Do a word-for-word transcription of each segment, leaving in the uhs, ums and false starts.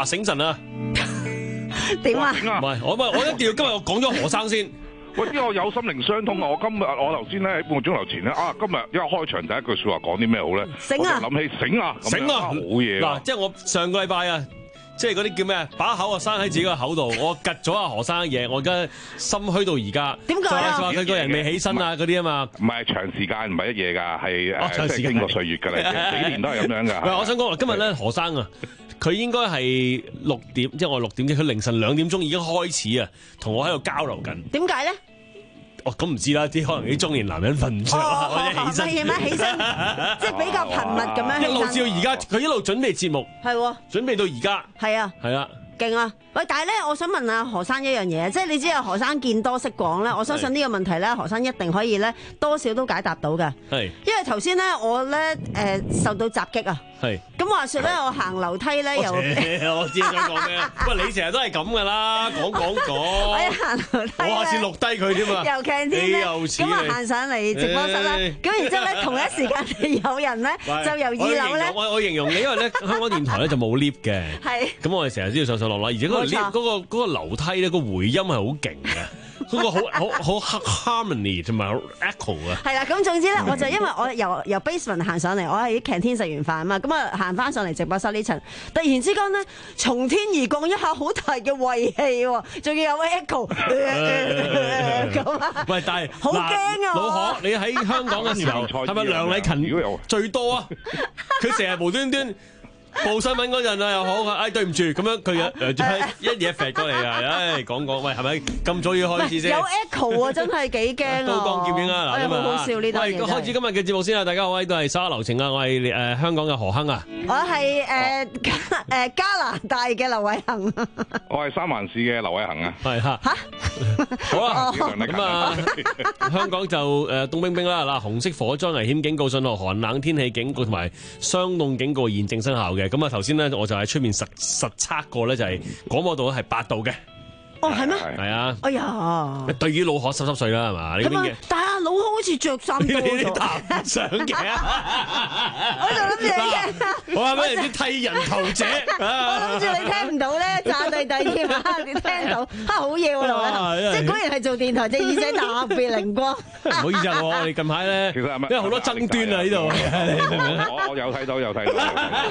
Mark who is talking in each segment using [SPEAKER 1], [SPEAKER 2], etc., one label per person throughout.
[SPEAKER 1] 哇醒神啊！
[SPEAKER 2] 點啊？
[SPEAKER 1] 唔係我咪我一定要今日我講咗何生先。
[SPEAKER 3] 喂，呢個有心靈相通啊！我今日我頭先咧喺半個鐘頭前咧啊，今日一開場第一句説話講啲咩好咧？
[SPEAKER 2] 醒啊！
[SPEAKER 3] 我就諗起醒啊！
[SPEAKER 1] 醒啊！
[SPEAKER 3] 好嘢
[SPEAKER 1] 嗱，即係我上個禮拜啊。即係嗰啲叫咩？把口啊生喺自己個口度，我趌咗阿何生嘅嘢，我而家心虛到而家。
[SPEAKER 2] 點解啊？
[SPEAKER 1] 就話佢個人未起身啊嗰啲啊嘛。
[SPEAKER 3] 唔係長時間，唔係一夜㗎，係
[SPEAKER 1] 誒即係
[SPEAKER 3] 經過歲月㗎啦，幾年都係咁樣㗎。
[SPEAKER 1] 唔係，我想講話今日咧何生啊，佢應該係六點，即係我六點啫，佢凌晨兩點鐘已經開始啊，同我喺度交流緊。
[SPEAKER 2] 點解咧？
[SPEAKER 1] 哦，咁唔知啦，啲可能啲中年男人瞓唔着啊，或者起身。
[SPEAKER 2] 夜晚起身，即係比較頻密咁樣。
[SPEAKER 1] 一路至到而家，佢一路準備節目。
[SPEAKER 2] 係喎。
[SPEAKER 1] 準備到而家。
[SPEAKER 2] 係啊。
[SPEAKER 1] 係啊。
[SPEAKER 2] 勁啊！喂，但係咧，我想問下何生一樣嘢，即係你知啊，何生見多識廣咧，我相信呢個問題咧，何生一定可以咧多少都解答到嘅。係。因為頭先咧，我咧誒受到襲擊啊。係。咁話説咧，我行樓梯咧又，
[SPEAKER 1] 我知你想講咩？喂，你成日都係咁㗎啦，講講講。我
[SPEAKER 2] 一行樓梯
[SPEAKER 1] 我下次錄低佢添啊。
[SPEAKER 2] 又強添咧，咁啊行上嚟直播室啦。咁然之後咧，同一時間有人咧就由二樓咧。
[SPEAKER 1] 我我形容你，因為咧香港電台咧就冇 lift 嘅。係。咁我哋成日都要上上落落，而且嗰個 lift 嗰個嗰個樓梯咧個回音係好勁嘅，嗰個好好好 harmony 同埋 echo 啊。係啦，咁總之咧，我就因為我由由 basement 行上嚟，我喺 canteen 食完飯啊嘛，咁啊行翻上嚟直播室呢層，突然之間咧從天而降一下好大嘅胃氣喎，仲要有 echo 咁啊！喂，但係好驚啊！老何，你喺香港嘅時候係咪梁禮勤最多啊？佢成日無端端。報新聞嗰陣啊又好，哎對唔住，咁樣佢誒一嘢揈過嚟啊，唉講講，喂係咪咁早要開始先？有 echo 啊，真係幾驚啊！刀光劍影啊，嗱咁啊，好好笑呢單嘢。喂，開始今日嘅節目先啦，大家好，呢度係沙流情啊，我係誒香港嘅何亨啊，我係誒誒加拿大嘅劉偉恒，
[SPEAKER 3] 我係三藩市嘅劉偉恒啊，係
[SPEAKER 1] 嚇嚇，好啦，咁啊香港就誒凍冰冰啦，嗱紅色火災危險警告信號、寒冷天氣警告同埋霜凍警告現正生效嘅。咁啊，頭先咧我就喺出面實實測過咧，就係廣播道係八度嘅。哦，係咩？係啊。哎呀，對於老何濕濕碎啦，係嘛？呢邊嘅。但係阿老何好似着衫多咗。談上嘅。我就諗住你聽。我話俾人啲替人頭者。我諗住你聽唔到咧，炸地地添啊！你聽到，嚇好嘢喎，老何。即係果然係做電台，隻耳仔特別靈光。唔好意思啊，我哋近排咧，因為好多爭端啊呢度。
[SPEAKER 3] 我我有睇到，有睇到。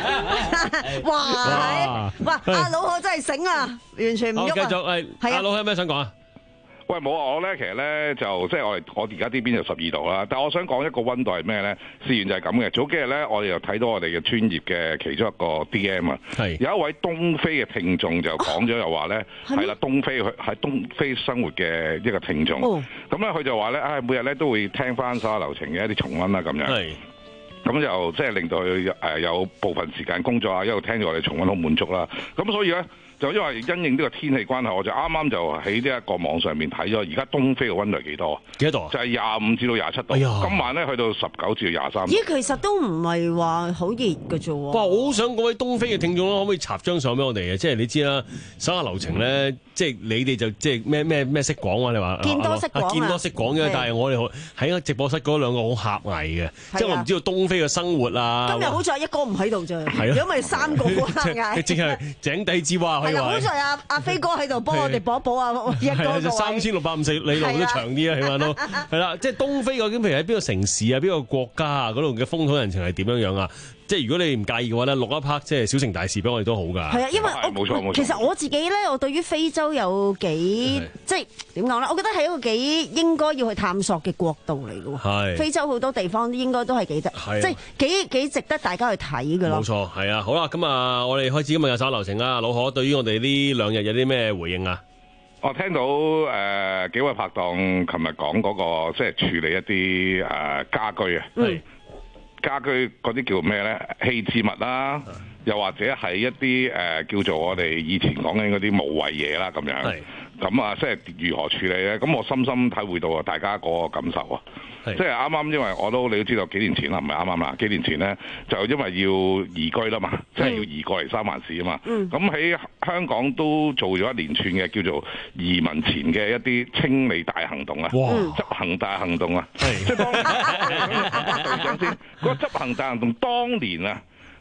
[SPEAKER 2] 哇！哇！阿老何真係醒啊，完全唔喐啊。繼續係。係啊，老何有咩想講啊？
[SPEAKER 3] 喂，冇啊！我咧其實咧就即係我哋我而家呢邊就十二度啦，但係我想講一個溫度係咩咧？事緣就係咁嘅。早幾日咧，我哋又睇到我哋嘅專業嘅其中一個 D M 啊，係有一位東非嘅聽眾就講咗又話咧，係啦，東非佢喺東非生活嘅一個聽眾，咁咧佢就話咧，唉，每日咧都會聽翻所有流程嘅一啲重溫啦，咁樣。係。咁就即係令到佢誒有部分時間工作啊，一路聽住我哋重溫好滿足啦。咁所以咧，就因為因應呢個天氣關係，我就啱啱就喺呢一個網上面睇咗，而家東非嘅溫度係幾多？幾多度？就係廿五至到廿七度。哎、今晚咧去到十九至到廿三度。咦，其實都唔係話好熱嘅啫喎。哇！我好想嗰位東非嘅聽眾可唔可以插張相俾我哋啊？即係你知啦，手下留情咧，即係你哋就即係咩咩咩識講啊？你話見多識廣啊？見多識廣嘅，但係我哋喺直播室嗰兩個好狹隘嘅，即係我唔知道東非嘅生活啊。今日好在一哥唔喺度啫，如果咪三個好狹隘。即係井底之蛙可以話。好在阿阿飛哥喺度幫我哋補一補啊！一哥就三千六百五十里路都長啲啊，起碼都係啦。即係東非究竟譬如喺邊個城市啊、邊個國家啊嗰度嘅風土人情係點樣樣啊？即係如果你唔介意嘅話咧，錄一 part 即係小城大事俾我哋都好㗎。係啊，因為冇錯冇錯。其實我自己咧，我對於非洲有幾即係點講咧？我覺得係一個幾應該要去探索嘅國度嚟㗎喎。係。非洲好多地方應該都係幾得，即係幾幾值得大家去睇㗎咯。冇錯，係啊。好啦，咁啊，我哋開始今日嘅手流程啦。老何對於我哋呢兩日有啲咩回應啊？ 我聽到誒、呃、幾位拍檔琴日講嗰個即係處理一啲誒、呃、家居啊。嗯。家居嗰啲叫咩咧？棄置物啦，又或者係一啲誒、呃、叫做我哋以前講緊嗰啲無謂嘢啦，咁樣。係。咁啊，即係如何處理咧？咁我深深體會到啊，大家嗰個感受啊。即係啱啱，因為我都你都知道幾年前啦，唔係啱啱啦。幾年前咧，就因為要移居啦嘛，即、嗯、係、就是、要移過嚟三藩市啊嘛。咁、嗯、喺香港都做咗一連串嘅叫做移民前嘅一啲清理大行動啊，執行大行動啊。即係當隊長先，嗰個執行大行動當年啊。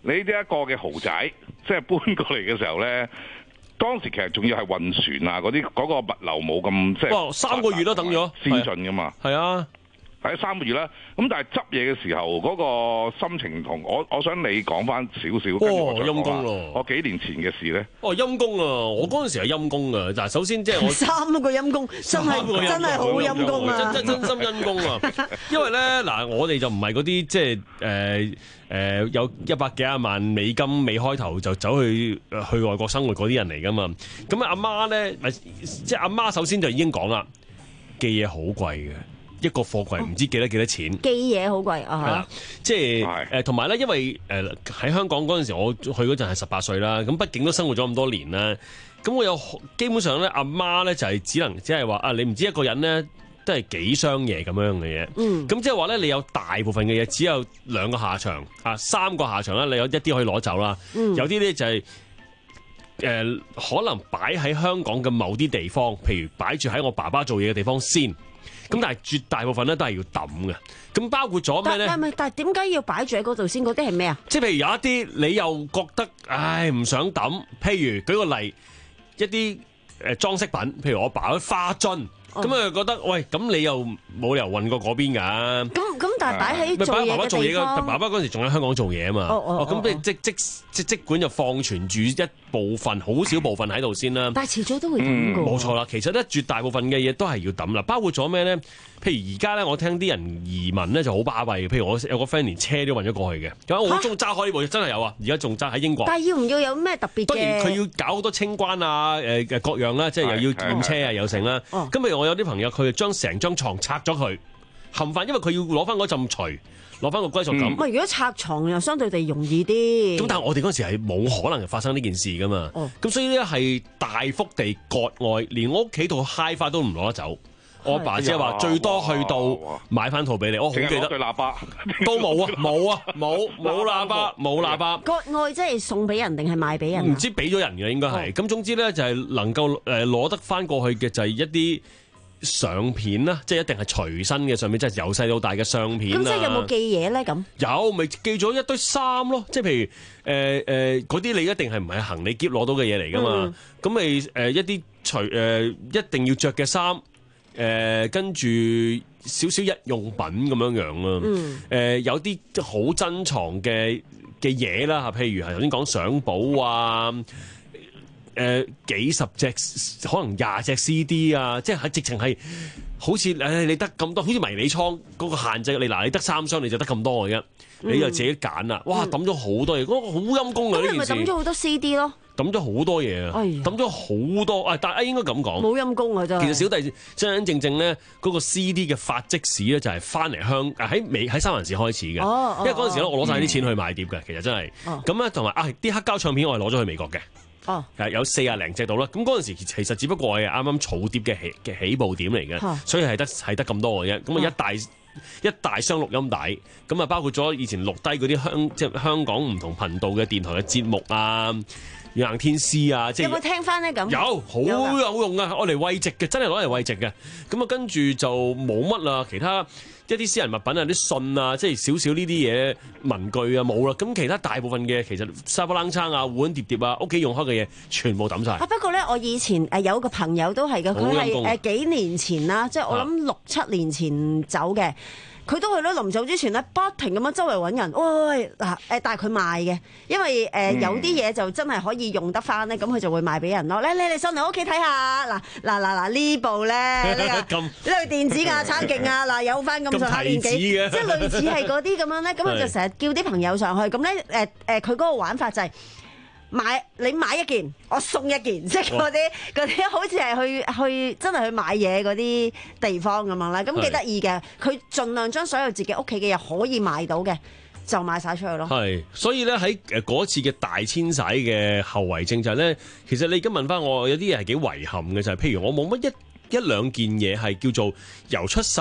[SPEAKER 3] 你呢一個嘅豪宅，即係搬過嚟嘅時候咧，當時其實仲要係運船啊，嗰啲嗰個物流冇咁即係。哇！
[SPEAKER 1] 三個月都等咗，
[SPEAKER 3] 先進噶嘛。
[SPEAKER 1] 係啊。
[SPEAKER 3] 喺三個月啦，咁但係執嘢嘅時候嗰、那個心情唔同，我我想你講翻少少。
[SPEAKER 1] 哦，陰公咯！
[SPEAKER 3] 我幾年前嘅事咧。
[SPEAKER 1] 哦，陰公啊！我嗰陣時係陰公啊！嗱，首先即係我
[SPEAKER 2] 三個陰公，真係真係好陰公啊！
[SPEAKER 1] 真真真心陰公啊！因為咧嗱，我哋就唔係嗰啲即係誒誒有一百幾廿萬美金未開頭就走去去外國生活嗰啲人嚟噶嘛。咁啊，阿媽咧，即係阿媽首先就已經講啦，寄嘢好貴嘅。一個貨櫃唔知幾多幾多錢，
[SPEAKER 2] 寄嘢好貴啊！
[SPEAKER 1] 係啦，即係誒，同埋咧，因為誒喺香港嗰陣時，我去嗰陣係十八歲啦，咁畢竟都生活咗咁多年啦，咁我有基本上咧，阿媽咧就係只能即係話啊，你唔知一個人咧都係幾箱嘢咁樣嘅嘢，嗯，咁即係話咧，你有大部分嘅嘢只有兩個下場啊，三個下場啦，你有一啲可以攞走啦，嗯，有啲咧就係誒可能擺喺香港嘅某啲地方，譬如擺住喺我爸爸做嘢嘅地方先。咁但係絕大部分咧都係要抌嘅，咁包括咗咩咧？
[SPEAKER 2] 但係但係點解要擺住喺嗰度先？嗰啲係咩啊？
[SPEAKER 1] 即係譬如有一啲你又覺得唉唔想抌，譬如舉個例，一啲誒裝飾品，譬如我爸啲花樽。咁啊，哦、覺得喂，咁你又冇理由運過嗰邊㗎？咁
[SPEAKER 2] 咁，但係擺喺做嘢嘅地方。
[SPEAKER 1] 爸爸嗰陣時仲喺香港做嘢啊嘛。
[SPEAKER 2] 哦哦。
[SPEAKER 1] 咁即即即即即管就放存住一部分，好少部分喺度先啦。
[SPEAKER 2] 但係遲早都會抌㗎。
[SPEAKER 1] 冇錯啦，其實咧絕大部分嘅嘢都係要抌啦，包括咗咩咧？譬如而家咧，我聽啲人移民咧就好巴閉，譬如我有個 friend 連車都運咗過去嘅。咁我好中意揸開呢部，真係有啊！而家仲揸喺英國。
[SPEAKER 2] 但係要唔要有咩特別嘅？
[SPEAKER 1] 當然佢要搞好多清關啊，誒誒各樣啦，即係又要驗車啊，又成啦。咁譬如我有啲朋友，佢將成張床拆咗佢，冚翻，因為佢要攞翻嗰陣除，攞翻個歸屬感。
[SPEAKER 2] 唔係，如果拆床又相對地容易啲。
[SPEAKER 1] 咁但係我哋嗰時係冇可能發生呢件事噶嘛。咁、哦、所以咧係大幅地割愛，連我屋企套 HiFi 都唔攞得走。我阿爸即係話最多去到買翻套俾你，我好記得。對喇叭都冇啊，冇啊，冇冇喇叭，冇喇叭。
[SPEAKER 2] 割愛即係送俾人定係賣俾人？
[SPEAKER 1] 唔知俾咗人嘅應該係。咁、哦、總之咧就係能夠誒攞得翻過去嘅就係一啲相片啦，即係一定係隨身嘅相片，即係由細到大嘅相片。咁即係有冇寄嘢咧？咁有咪寄咗一堆衫咯，即係譬如誒誒嗰啲你一定係唔係行李篋攞到嘅嘢嚟噶嘛？咁咪誒一啲隨誒一定要着嘅衫。誒、呃、跟住少少日用品咁樣樣啦，誒、嗯呃、有啲好珍藏嘅嘅嘢啦嚇，譬如係頭先講相簿啊，誒、呃、幾十隻可能廿隻 C D 啊，即係喺直情係好似誒、哎、你得咁多，好似迷你倉嗰個限制你嗱，你得三箱你就得咁多嘅啫，嗯、你就自己揀啦。哇，抌咗好多嘢，嗰、那個好陰功啊！呢件事。咁你咪抌咗好多 C D 咯？抌咗好多嘢啊！抌咗好多啊！但係應該咁講，
[SPEAKER 2] 冇陰功啊！真係。其實小
[SPEAKER 1] 弟真真正正咧，嗰個 C D 嘅發跡史咧，就係翻嚟香喺美喺三藩市開始嘅。哦、因為嗰陣時咧，我攞晒啲錢去買碟嘅，嗯、其實真係。咁咧同埋啊，啲黑膠唱片我係攞咗去美國嘅。哦。係有四廿零隻到啦。咁嗰陣時其實只不過係啱啱儲碟嘅起嘅起步點嚟嘅，哦、所以係得係得咁多嘅啫。咁啊一大、哦、一大箱錄音帶，咁啊包括咗以前錄低嗰啲香即係香港唔同頻道嘅電台嘅節目啊。硬天師啊，即係有
[SPEAKER 2] 冇聽翻咧？咁
[SPEAKER 1] 有好有用啊！我嚟慰藉嘅，真係攞嚟慰藉嘅。咁啊，跟住就冇乜啦。其他一啲私人物品啊，啲信啊，即係少少呢啲嘢文具啊，冇啦。咁其他大部分嘅其實沙煲冷餐啊、碗碟碟啊、屋企用開嘅嘢，全部抌晒。
[SPEAKER 2] 啊，不過咧，我以前誒有個朋友都係嘅，佢係誒幾年前啦，即係我諗六七年前走嘅。佢都係咧，臨走之前咧，不停咁樣周圍揾人。喂，嗱誒，但係佢賣嘅，因為誒、呃嗯、有啲嘢就真係可以用得翻咧，咁佢就會賣俾人咯。咧，你哋上嚟我屋企睇下，嗱嗱嗱嗱呢部咧，呢個呢個電子架撐勁啊！嗱，有翻咁上下年紀，即係類似係嗰啲咁樣咧。咁佢就成日叫啲朋友上去，咁咧誒誒，佢嗰個玩法就係、是。買你買一件，我送一件，即係嗰啲嗰啲好似係去去真係去買嘢嗰啲地方咁樣啦。咁幾得意嘅，佢盡量將所有自己屋企嘅嘢可以賣到嘅，就賣晒出去咯。係，所以咧喺誒嗰次嘅大遷徙嘅後遺症就係咧，其實你而家問翻我，有啲嘢係幾遺憾嘅就係、是，譬如我冇乜一一兩件嘢係叫做由出世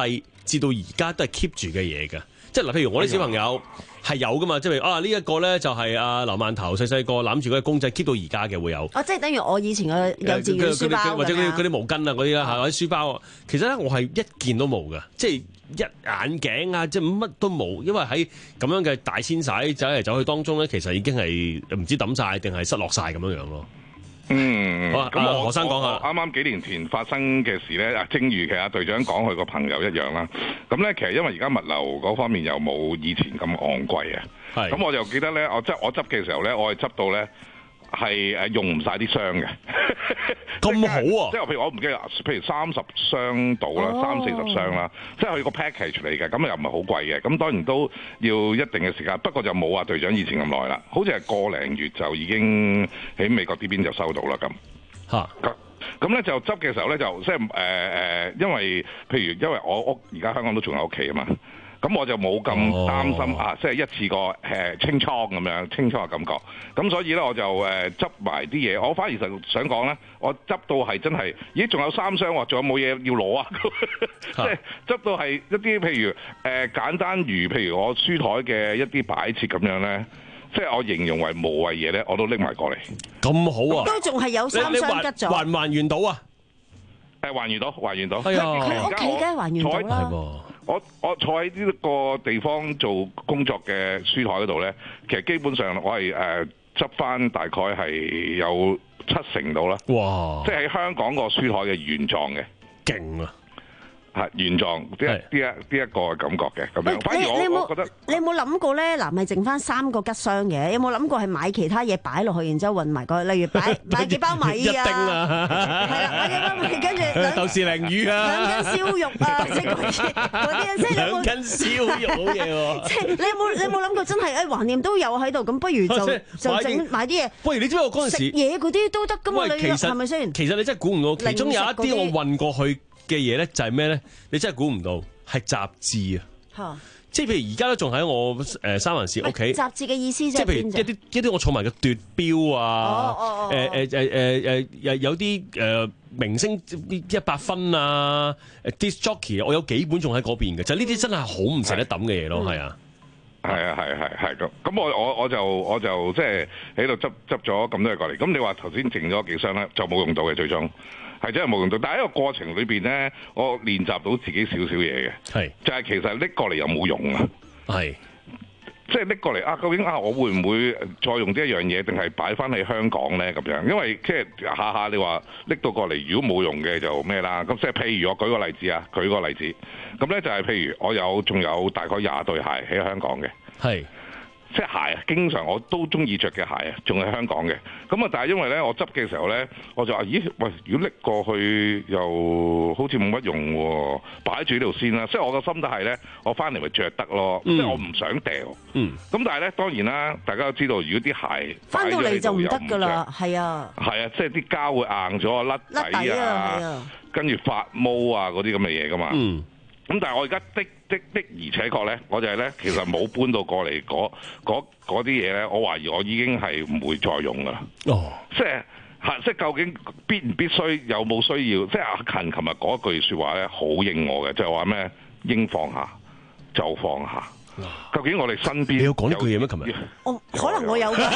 [SPEAKER 1] 至到而家都係 keep 住嘅嘢㗎。即係嗱，譬如我啲小朋友係有噶嘛，即係啊呢一個咧就係阿劉饅頭細細個攬住嗰個公仔 keep 到而家嘅會有。
[SPEAKER 2] 哦，即係等於我以前嘅幼稚園書包
[SPEAKER 1] 或者嗰啲嗰啲毛巾啊嗰啲啦，或者書包。其實咧我係一件都冇㗎，即係一眼鏡啊，即係乜都冇，因為喺咁樣嘅大遷徙走嚟走去當中咧，其實已經係唔知抌晒定係失落晒咁樣樣咯。
[SPEAKER 3] 嗯，
[SPEAKER 1] 好啊，咁我何生講下，
[SPEAKER 3] 啱啱幾年前發生嘅事咧，正如其實阿隊長講佢個朋友一樣啦。咁咧，其實因為而家物流嗰方面又冇以前咁昂貴啊。係。咁我就記得咧，我執我執嘅時候咧，我係執到咧係誒用唔晒啲箱嘅。
[SPEAKER 1] 咁好啊！
[SPEAKER 3] 即係譬如我唔記得，譬如三十箱到啦，三四十箱啦，即係佢個 package 嚟嘅，咁又唔係好貴嘅。咁當然都要一定嘅時間，不過就冇話隊長以前咁耐啦。好似係個零月就已經喺美國呢邊就收到啦咁。嚇！咁咁咧就執嘅時候咧就即係誒誒，因為譬如因為我屋而家香港都仲有屋企啊嘛。咁我就冇咁擔心、oh. 啊，即係一次過誒清倉咁樣清倉嘅感覺。咁所以咧我就誒執埋啲嘢。我反而就想講咧，我執到係真係，咦仲有三箱喎，仲有冇嘢要攞啊？即係執到係一啲譬如誒、呃、簡單如譬如我書台嘅一啲擺設咁樣咧，即係我形容為無謂嘢咧，我都拎埋過嚟。
[SPEAKER 1] 咁好啊！
[SPEAKER 2] 都仲係有三箱吉咗，
[SPEAKER 1] 還唔還原到啊？
[SPEAKER 3] 誒還原到，還原到。
[SPEAKER 2] 係啊，佢屋企梗係還原到啦。
[SPEAKER 3] 我我坐喺呢個地方做工作嘅書台嗰度咧，其實基本上我係誒執翻大概係有七成到啦。哇！即係喺香港個書台嘅原狀嘅，
[SPEAKER 1] 勁啊！
[SPEAKER 3] 係原狀，即係呢一呢一個嘅感覺嘅咁樣。反而我
[SPEAKER 2] 你有冇
[SPEAKER 3] 我覺得
[SPEAKER 2] 你有冇諗過咧？嗱，咪剩翻三個吉箱嘅，有冇諗過係買其他嘢擺落去，然之後運埋過去？例如擺買幾包米啊，
[SPEAKER 1] 一丁啊，
[SPEAKER 2] 係啦，買幾包米，跟住
[SPEAKER 1] 豆豉鯪魚啊，
[SPEAKER 2] 兩斤燒肉啊，即係嗰啲嗰啲，即係
[SPEAKER 1] 兩斤燒肉好嘢喎！
[SPEAKER 2] 即係你有冇你有冇諗過真係誒橫掂都有喺度，咁不如就就整買啲嘢。
[SPEAKER 1] 喂，你知唔知我嗰陣時
[SPEAKER 2] 食嘢嗰啲都得噶嘛？你係咪先？
[SPEAKER 1] 其實你真係估唔到，其中有一啲我運過去嘅嘢咧就係咩咧？你真係估唔到，係雜誌啊！嚇，即係譬如而家都仲喺我誒三藩市屋企。雜
[SPEAKER 2] 誌嘅意思即
[SPEAKER 1] 係譬如一啲一啲我儲埋嘅奪標啊，誒誒誒誒誒有啲誒明星一百分啊，誒 disc jockey 我有幾本仲喺嗰邊嘅，就呢啲真係好唔捨得抌嘅嘢咯，係啊，
[SPEAKER 3] 係啊，係係係咁。咁我我我就我就即係喺度執執咗咁多嘢過嚟。咁你話頭先剩咗幾箱咧，就冇用到嘅最終。係真係冇用到，但係喺個過程裏邊咧，我練習到自己少少嘢嘅，係就係、是、其實拎過嚟有冇用啊？係即係拎過嚟啊？究竟啊，我會唔會再用呢一樣嘢，定係擺翻喺香港咧？咁樣，因為即係下下你話拎到過嚟，如果冇用嘅就咩啦？咁即係譬如我舉個例子啊，舉個例子，咁咧就係譬如我有仲有大概廿對鞋喺香港嘅，係。即係鞋啊，經常我都中意着嘅鞋啊，仲喺香港嘅。咁啊，但係因為咧，我執嘅時候咧，我就話：咦，喂，如果拎過去又好似冇乜用喎，擺住呢度先啦。即係我個心態係咧，我翻嚟咪着得咯。嗯、即係我唔想掉。嗯。咁但係咧，當然啦，大家都知道，如果啲鞋翻到嚟就唔得㗎啦。係啊。係啊，即係啲膠會硬咗啊，甩底啊，啊跟住發毛啊嗰啲咁嘅嘢㗎嘛。嗯。咁但係我而家的的的而且確咧，我就係咧，其實冇搬到過嚟嗰嗰嗰啲嘢咧，我懷疑我已經係唔會再用噶啦。哦，即係嚇，即係究竟必唔必須，有冇需要？即係阿勤琴日嗰句説話咧，好應我嘅，就係話咩？應放下就放下。究竟我哋身邊
[SPEAKER 1] 你有講呢句嘢咩？琴日
[SPEAKER 2] 我可能我有嘅。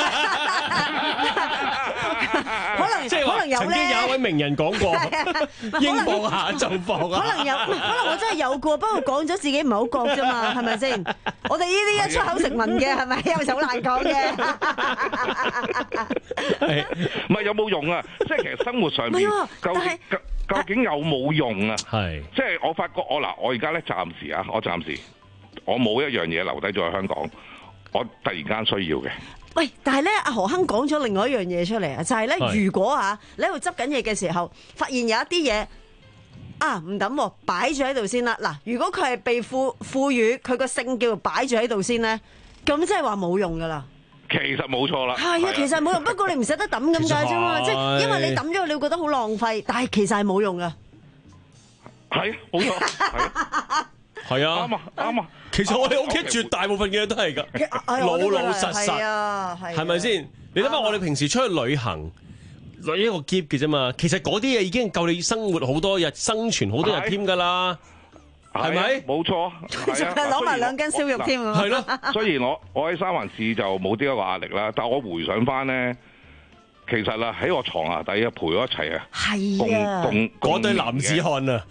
[SPEAKER 2] 可能
[SPEAKER 1] 即係可能有曾經有一位名人講過，應放下就放下。
[SPEAKER 2] 可能有，可能我真係有過，不過講咗自己唔係好覺啫嘛，係咪先？我哋呢啲一出口成文嘅，係咪有時好難講嘅？
[SPEAKER 3] 唔係有冇用啊？即係其實生活上面究竟究竟有冇用啊？係即係我發覺我嗱，我而家咧暫時啊，我暫時我冇一樣嘢留低咗喺香港，我突然間需要嘅。
[SPEAKER 2] 喂，但係咧，阿何亨講咗另外一樣嘢出嚟啊，就係咧，如果啊，你喺度執緊嘢嘅時候，發現有一啲嘢啊唔抌，擺住喺度先啦。嗱，如果佢係被賦賦予佢個姓叫擺住喺度先咧，咁即係話冇用噶啦。
[SPEAKER 3] 其實冇錯啦。係
[SPEAKER 2] 啊，其實冇用，不過你唔捨得抌咁解啫嘛，即係因為你抌咗，你會覺得好浪費，但係其實係冇用噶。
[SPEAKER 3] 係，冇錯。係。
[SPEAKER 1] 係啊，
[SPEAKER 3] 啱啊，啱啊。
[SPEAKER 1] 其實我哋屋企絕大部分嘅嘢都係噶，老老實實，係咪先？你諗下，我哋平時出去旅行，攞一個篋嘅啫嘛。其實嗰啲嘢已經夠你生活好多日，生存好多日添噶啦。 係咪？
[SPEAKER 3] 冇錯，
[SPEAKER 2] 仲係攞埋兩斤燒肉添。
[SPEAKER 1] 係咯，
[SPEAKER 3] 雖然我我喺三藩市就冇呢一個壓力啦，但係我回想翻咧，其實啦喺我床下底啊陪我一齊啊，
[SPEAKER 2] 係啊，
[SPEAKER 1] 嗰對男子漢啊，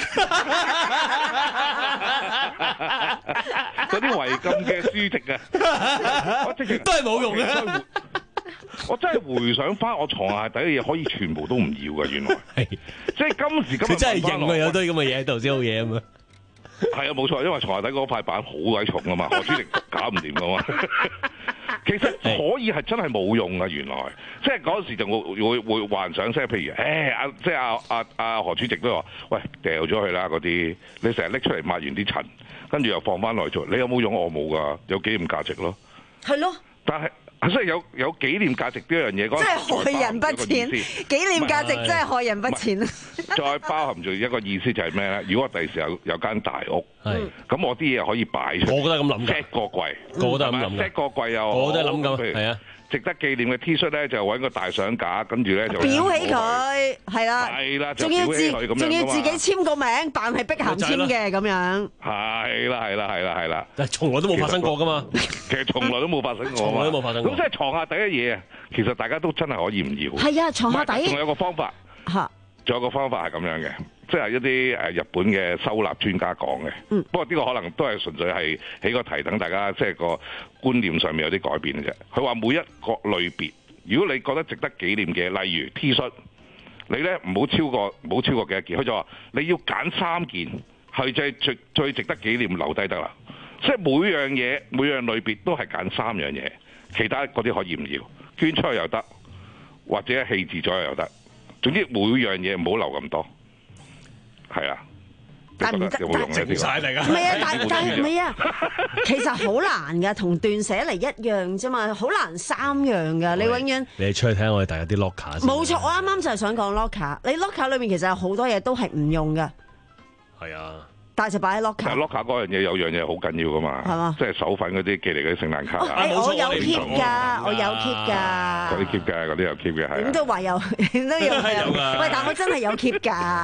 [SPEAKER 1] 嗰啲違禁嘅書籍啊，我直情都係冇用嘅。
[SPEAKER 3] 我真係回想翻我床下底嘅嘢，可以全部都唔要嘅，原來係即係今時今日
[SPEAKER 1] 佢真係認啊，有堆咁嘅嘢，頭先好嘢啊嘛。
[SPEAKER 3] 係啊，冇錯，因為床下底嗰塊板好鬼重啊嘛，何主席搞唔掂噶嘛。其實可以係真係冇用噶，原來即係嗰時就會會會幻想，即係譬如誒阿即係阿阿阿何主席都話，喂，掉咗佢啦嗰啲，你成日拎出嚟抹完啲塵，跟住又放翻落去做，你有冇用？我冇噶，有紀念價值咯。係咯，但係。所以有有紀念價值呢樣嘢，
[SPEAKER 2] 真係害人不淺。紀念價值真係害人不淺。
[SPEAKER 3] 再包含住一個意思就係咩咧？如果我第時有有間大屋，咁我啲嘢可以擺出，
[SPEAKER 1] 我覺得咁諗嘅。
[SPEAKER 3] set 個櫃，
[SPEAKER 1] 個個都係咁諗嘅。
[SPEAKER 3] set 個櫃又，
[SPEAKER 1] 我都係諗咁。係啊。
[SPEAKER 3] 值得紀念嘅 T 恤咧，就揾個大相架，跟住咧就
[SPEAKER 2] 裱起佢，係啦，
[SPEAKER 3] 係啦，
[SPEAKER 2] 仲要自仲要自己簽個名，扮係碧咸簽嘅咁樣。
[SPEAKER 3] 係啦，係啦，係啦，係啦，
[SPEAKER 1] 但係從來都冇發生過噶嘛。
[SPEAKER 3] 其實從來都冇發生過，
[SPEAKER 1] 從來都冇發生過。
[SPEAKER 3] 咁即係床下底嘅嘢啊，其實大家都真係可以唔要。
[SPEAKER 2] 係啊，床下底。
[SPEAKER 3] 仲有個方法嚇，仲有個方法係咁樣嘅。即係一啲誒日本嘅收納專家講嘅，嗯、不過呢個可能都係純粹係起個題，等大家即係個觀念上面有啲改變嘅啫。佢話每一個類別，如果你覺得值得紀念嘅，例如 T 恤，你咧唔好超過唔好超過幾多件。佢就話你要揀三件係最最最值得紀念留低得啦。即係每樣嘢每樣類別都係揀三樣嘢，其他嗰啲可以唔要，捐出去又得，或者棄置咗又得。總之每樣嘢唔好留咁多。係啊，
[SPEAKER 2] 但唔得，但
[SPEAKER 1] 整晒嚟噶。
[SPEAKER 2] 唔係啊，但但係唔係啊，其實好難噶，同斷捨離一樣啫嘛，好難三樣噶。你永遠
[SPEAKER 1] 你出去睇下我哋大家啲 locker 先。
[SPEAKER 2] 冇錯，我啱啱就係想講 locker。你 locker 裏面其實有好多嘢都係唔用噶。
[SPEAKER 1] 係啊，
[SPEAKER 2] 但係就擺喺 locker。
[SPEAKER 3] 但係 locker 嗰樣嘢有樣嘢好緊要噶嘛，係嘛？即係手粉嗰啲寄嚟嗰啲聖誕卡啊。
[SPEAKER 2] 我有 keep 㗎，我有 keep 㗎。
[SPEAKER 3] 嗰啲 keep 㗎，嗰啲有 keep 嘅係。
[SPEAKER 2] 點都話有，點都有嘅。喂，但我真係有 keep 㗎。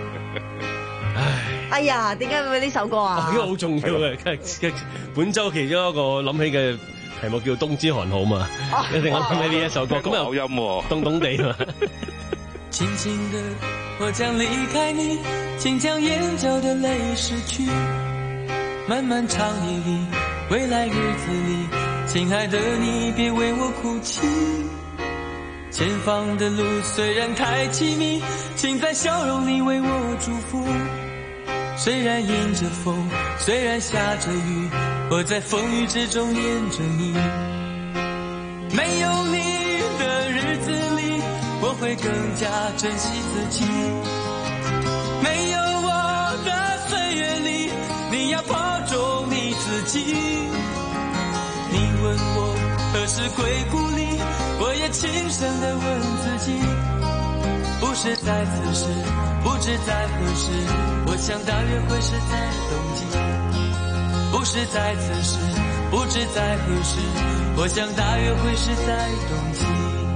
[SPEAKER 2] 哎呀，點解會呢首歌啊？
[SPEAKER 1] 呢個好重要嘅，本週其中一個諗起嘅題目叫《冬之寒號》嘛，一定諗起呢一首歌。咁又
[SPEAKER 3] 好音喎，
[SPEAKER 1] 凍凍地嘛。
[SPEAKER 4] 輕輕的，我將離開你，請將眼角的淚拭去。漫漫長夜裏，未來日子裏，親愛的你別為我哭泣。前方的路雖然太淒迷，請在笑容裏為我祝福。雖然迎着風，雖然下着雨，我在風雨之中戀着你。沒有你的日子裏，我會更加珍惜自己。沒有我的歲月裏，你要保重你自己。你問我何時歸故里，我也輕聲地問自己。不是在此時，不知在何時，我想大約會是在冬季。不是在此時，不知在何時，我想大約會是在冬季。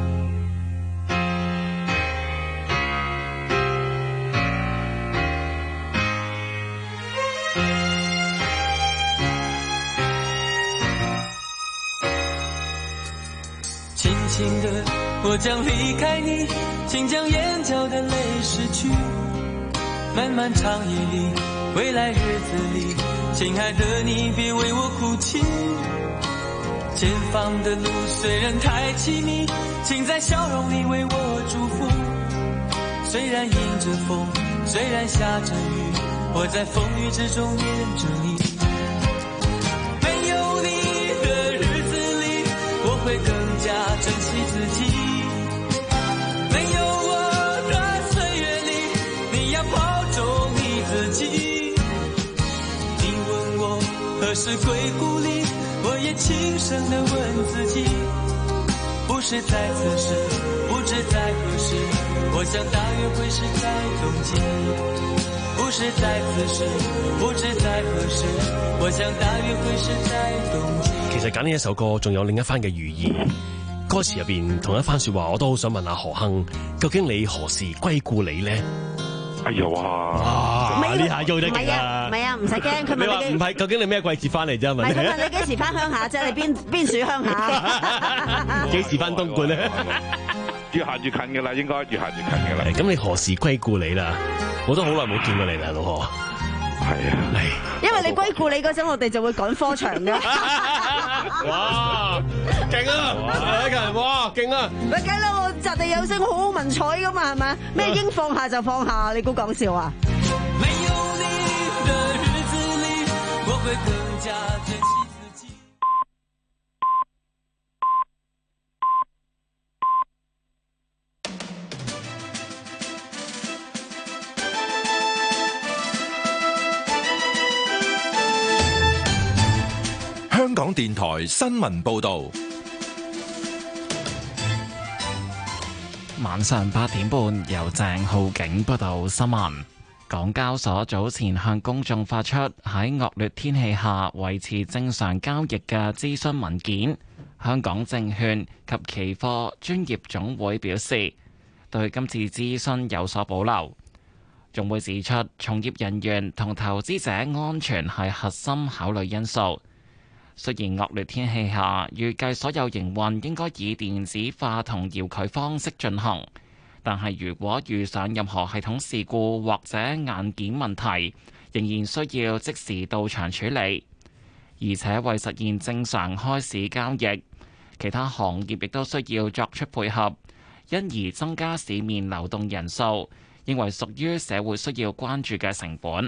[SPEAKER 4] 輕輕的，我將離開你，請將眼角的淚拭去。漫漫長夜裏，未來日子裏，親愛的你別為我哭泣。前方的路雖然太淒迷，請在笑容裏為我祝福。雖然迎着風，雖然下着雨，我在風雨之中戀着你。沒有你的日子裏，我會更加珍惜自己。沒有我的歲月裏，你要保重你自己。你問我何時歸故里，我也輕聲地問自己。不是在此時，不知在何時，我想大約會是在冬季。不是在此時，不知在何時，我想大約會是在冬季。
[SPEAKER 1] 其實揀呢一首歌仲有另一番嘅寓意，歌詞入邊同一番說話，我都好想問下何鏗，究竟你何時歸故里呢？
[SPEAKER 3] 哎呀哇！
[SPEAKER 1] 哇！呢下喐得勁啊！
[SPEAKER 2] 唔係啊，唔使驚。佢問你話
[SPEAKER 1] 唔係，究竟你咩季節翻嚟啫？問你。
[SPEAKER 2] 佢問你幾時翻鄉下啫？你邊邊處鄉下？
[SPEAKER 1] 幾時翻東莞咧？
[SPEAKER 3] 越行越近嘅啦，應該越行越近嘅啦。
[SPEAKER 1] 咁你何時歸故里啦？我都好耐冇見過你啦，老何。
[SPEAKER 3] 係啊，
[SPEAKER 2] 因為你歸故里嗰陣，我哋就會趕科場嘅。
[SPEAKER 1] 哇，勁啊！哇，勁啊！
[SPEAKER 2] 咪梗啦，我擲地有聲，我好好文采噶嘛，係咪？咩應放下就放下，你估講笑啊？沒有你的日子裡，我會更加珍惜自己。
[SPEAKER 5] 香港電台新聞報道，
[SPEAKER 6] 晚上八點半由鄭浩景報道新聞。港交所早前向公眾發出喺惡劣天氣下維持正常交易嘅諮詢文件。香港證券及期貨專業總會表示，對今次諮詢有所保留。總會指出，從業人員同投資者安全係核心考慮因素。雖然惡劣天氣下，預計所有營運應該以電子化同遙距方式進行，但係如果遇上任何系統事故或者硬件問題，仍然需要即時到場處理。而且為實現正常開市交易，其他行業亦都需要作出配合，因而增加市面流動人數，認為屬於社會需要關注嘅成本。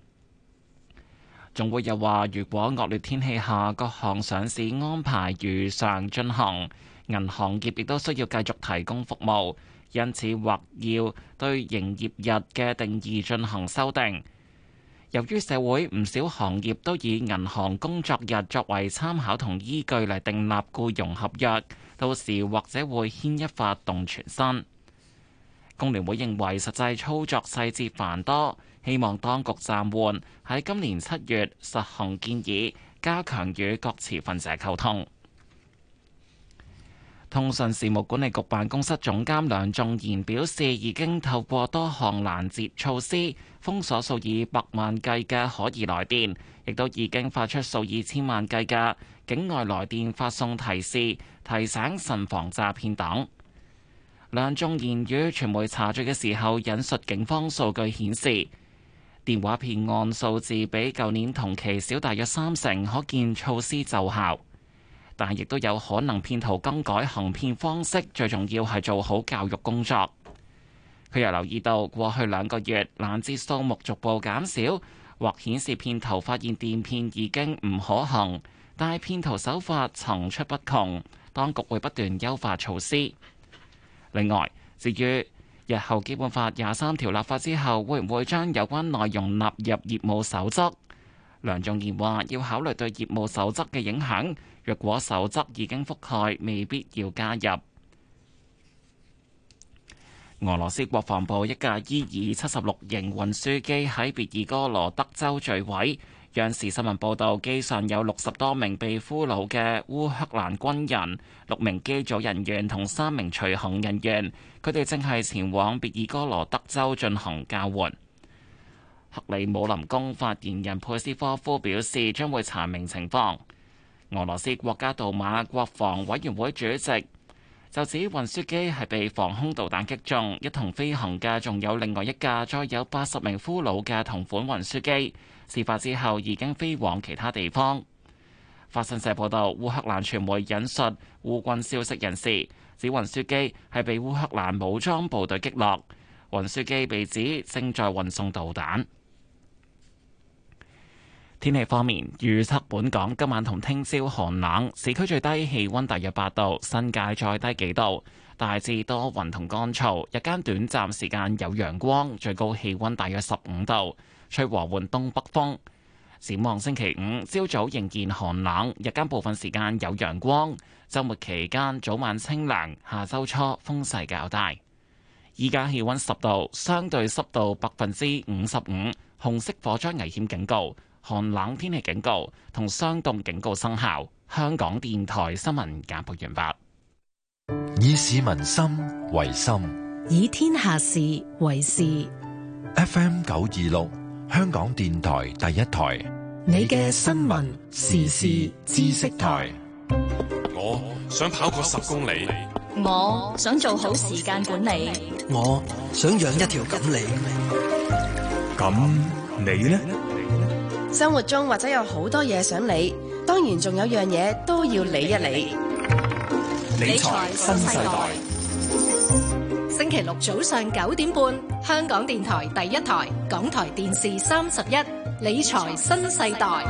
[SPEAKER 6] 總會又話，如果惡劣天氣下各項上市安排如常進行，銀行業亦都需要繼續提供服務，因此或要對營業日嘅定義進行修訂。由於社會唔少行業都以銀行工作日作為參考同依據嚟訂立僱傭合約，到時或者會牽一髮動全身。工聯會認為實際操作細節繁多，希望當局暫緩喺今年七月實行建議，加強與各持份者溝通。通訊事務管理局辦公室總監梁仲賢表示，已經透過多項攔截措施封鎖數以百萬計嘅可疑來電，亦都已經發出數以千萬計嘅境外來電發送提示，提醒慎防詐騙等。梁仲賢與傳媒查證嘅時候引述警方數據顯示，電話騙案數字比舊年同期少大約三成，可見措施奏效。但亦都有可能騙徒更改行騙方式，最重要係做好教育工作。佢又留意到過去兩個月攔截數目逐步減少，或顯示騙徒發現電騙已經唔可行，但係騙徒手法層出不窮，當局會不斷優化措施。另外，至於日後基本法廿三條立法之後，會唔會將有關內容納入業務守則？梁仲賢話要考慮對業務守則嘅影響，若果守則已經覆蓋，未必要加入。俄羅斯國防部一架伊爾七十六型運輸機喺別爾哥羅德州墜毀。央視新聞報導，機上有六十多名被俘虜嘅烏克蘭軍人，六名機組人員同三名隨行人員，佢哋正係前往別爾哥羅德州進行交換。克里姆林宮發言人佩斯科夫表示，將會查明情況。俄羅斯國家杜馬國防委員會主席就指運輸機係被防空導彈擊中，一同飛行嘅仲有另外一架載有八十名俘虜嘅同款運輸機。事發之後已經飛往其他地方。法新社報道，烏克蘭傳媒引述烏軍消息人士指運輸機係被烏克蘭武裝部隊擊落，運輸機被指正在運送導彈。天氣方面，預測本港今晚同聽朝寒冷，市區最低氣溫大約八度，新界再低幾度，大致多雲同乾燥，日間短暫時間有陽光，最高氣溫大約十五度。吹和緩東北風。展望星期五朝早仍然寒冷，日間部分時間有陽光。週末期間早晚清涼，下週初風勢較大。依家氣溫十度，相對濕度百分之五十五，紅色火災危險警告、寒冷天氣警告同霜凍警告生效。香港電台新聞簡報完畢。
[SPEAKER 5] 以市民心為心，
[SPEAKER 7] 以天下事為事。
[SPEAKER 5] F M 九二六，香港電台第一台。
[SPEAKER 7] 你嘅新聞時事知識台。
[SPEAKER 8] 我想跑過十公里。
[SPEAKER 9] 我想做好時間管理。
[SPEAKER 10] 我想養一條錦鯉。
[SPEAKER 11] 咁你呢？
[SPEAKER 12] 生活中或者有好多嘢想理，當然仲有樣嘢都要理一理。
[SPEAKER 7] 理財新世代。
[SPEAKER 9] 星期六早上九點半，香港電台第一台，港台電視三十一，理財新世代。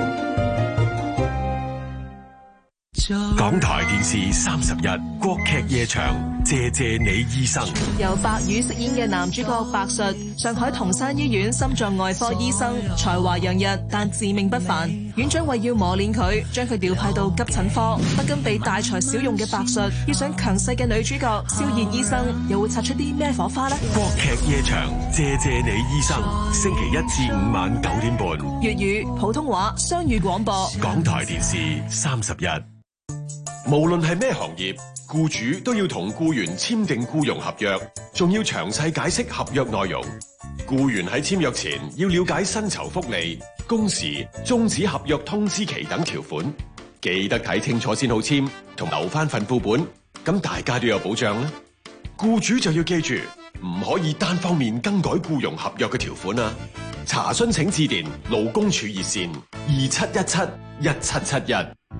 [SPEAKER 13] 港台電視三十一，國劇夜場，謝謝你醫生。
[SPEAKER 14] 由白宇飾演嘅男主角白術，上海同山醫院心臟外科醫生，才華洋溢，但自命不凡。院長為要磨練佢，將佢調派到急診科。不甘被大材小用嘅白術，遇上強勢嘅女主角蕭燕醫生，又會擦出啲咩火花呢？
[SPEAKER 13] 國劇夜場，謝謝你醫生。星期一至五晚九點半，
[SPEAKER 14] 粵語、普通話雙語廣播。
[SPEAKER 13] 港台電視三十一。無論係咩行業，僱主都要同僱員簽訂僱傭合約，仲要詳細解釋合約內容。僱員喺簽約前要了解薪酬福利、工時、終止合約通知期等條款，記得睇清楚先好簽，同留翻份副本，咁大家都有保障啦。僱主就要記住，唔可以單方面更改僱傭合約嘅條款啊！查詢請致電勞工處熱線二七一七一七七一。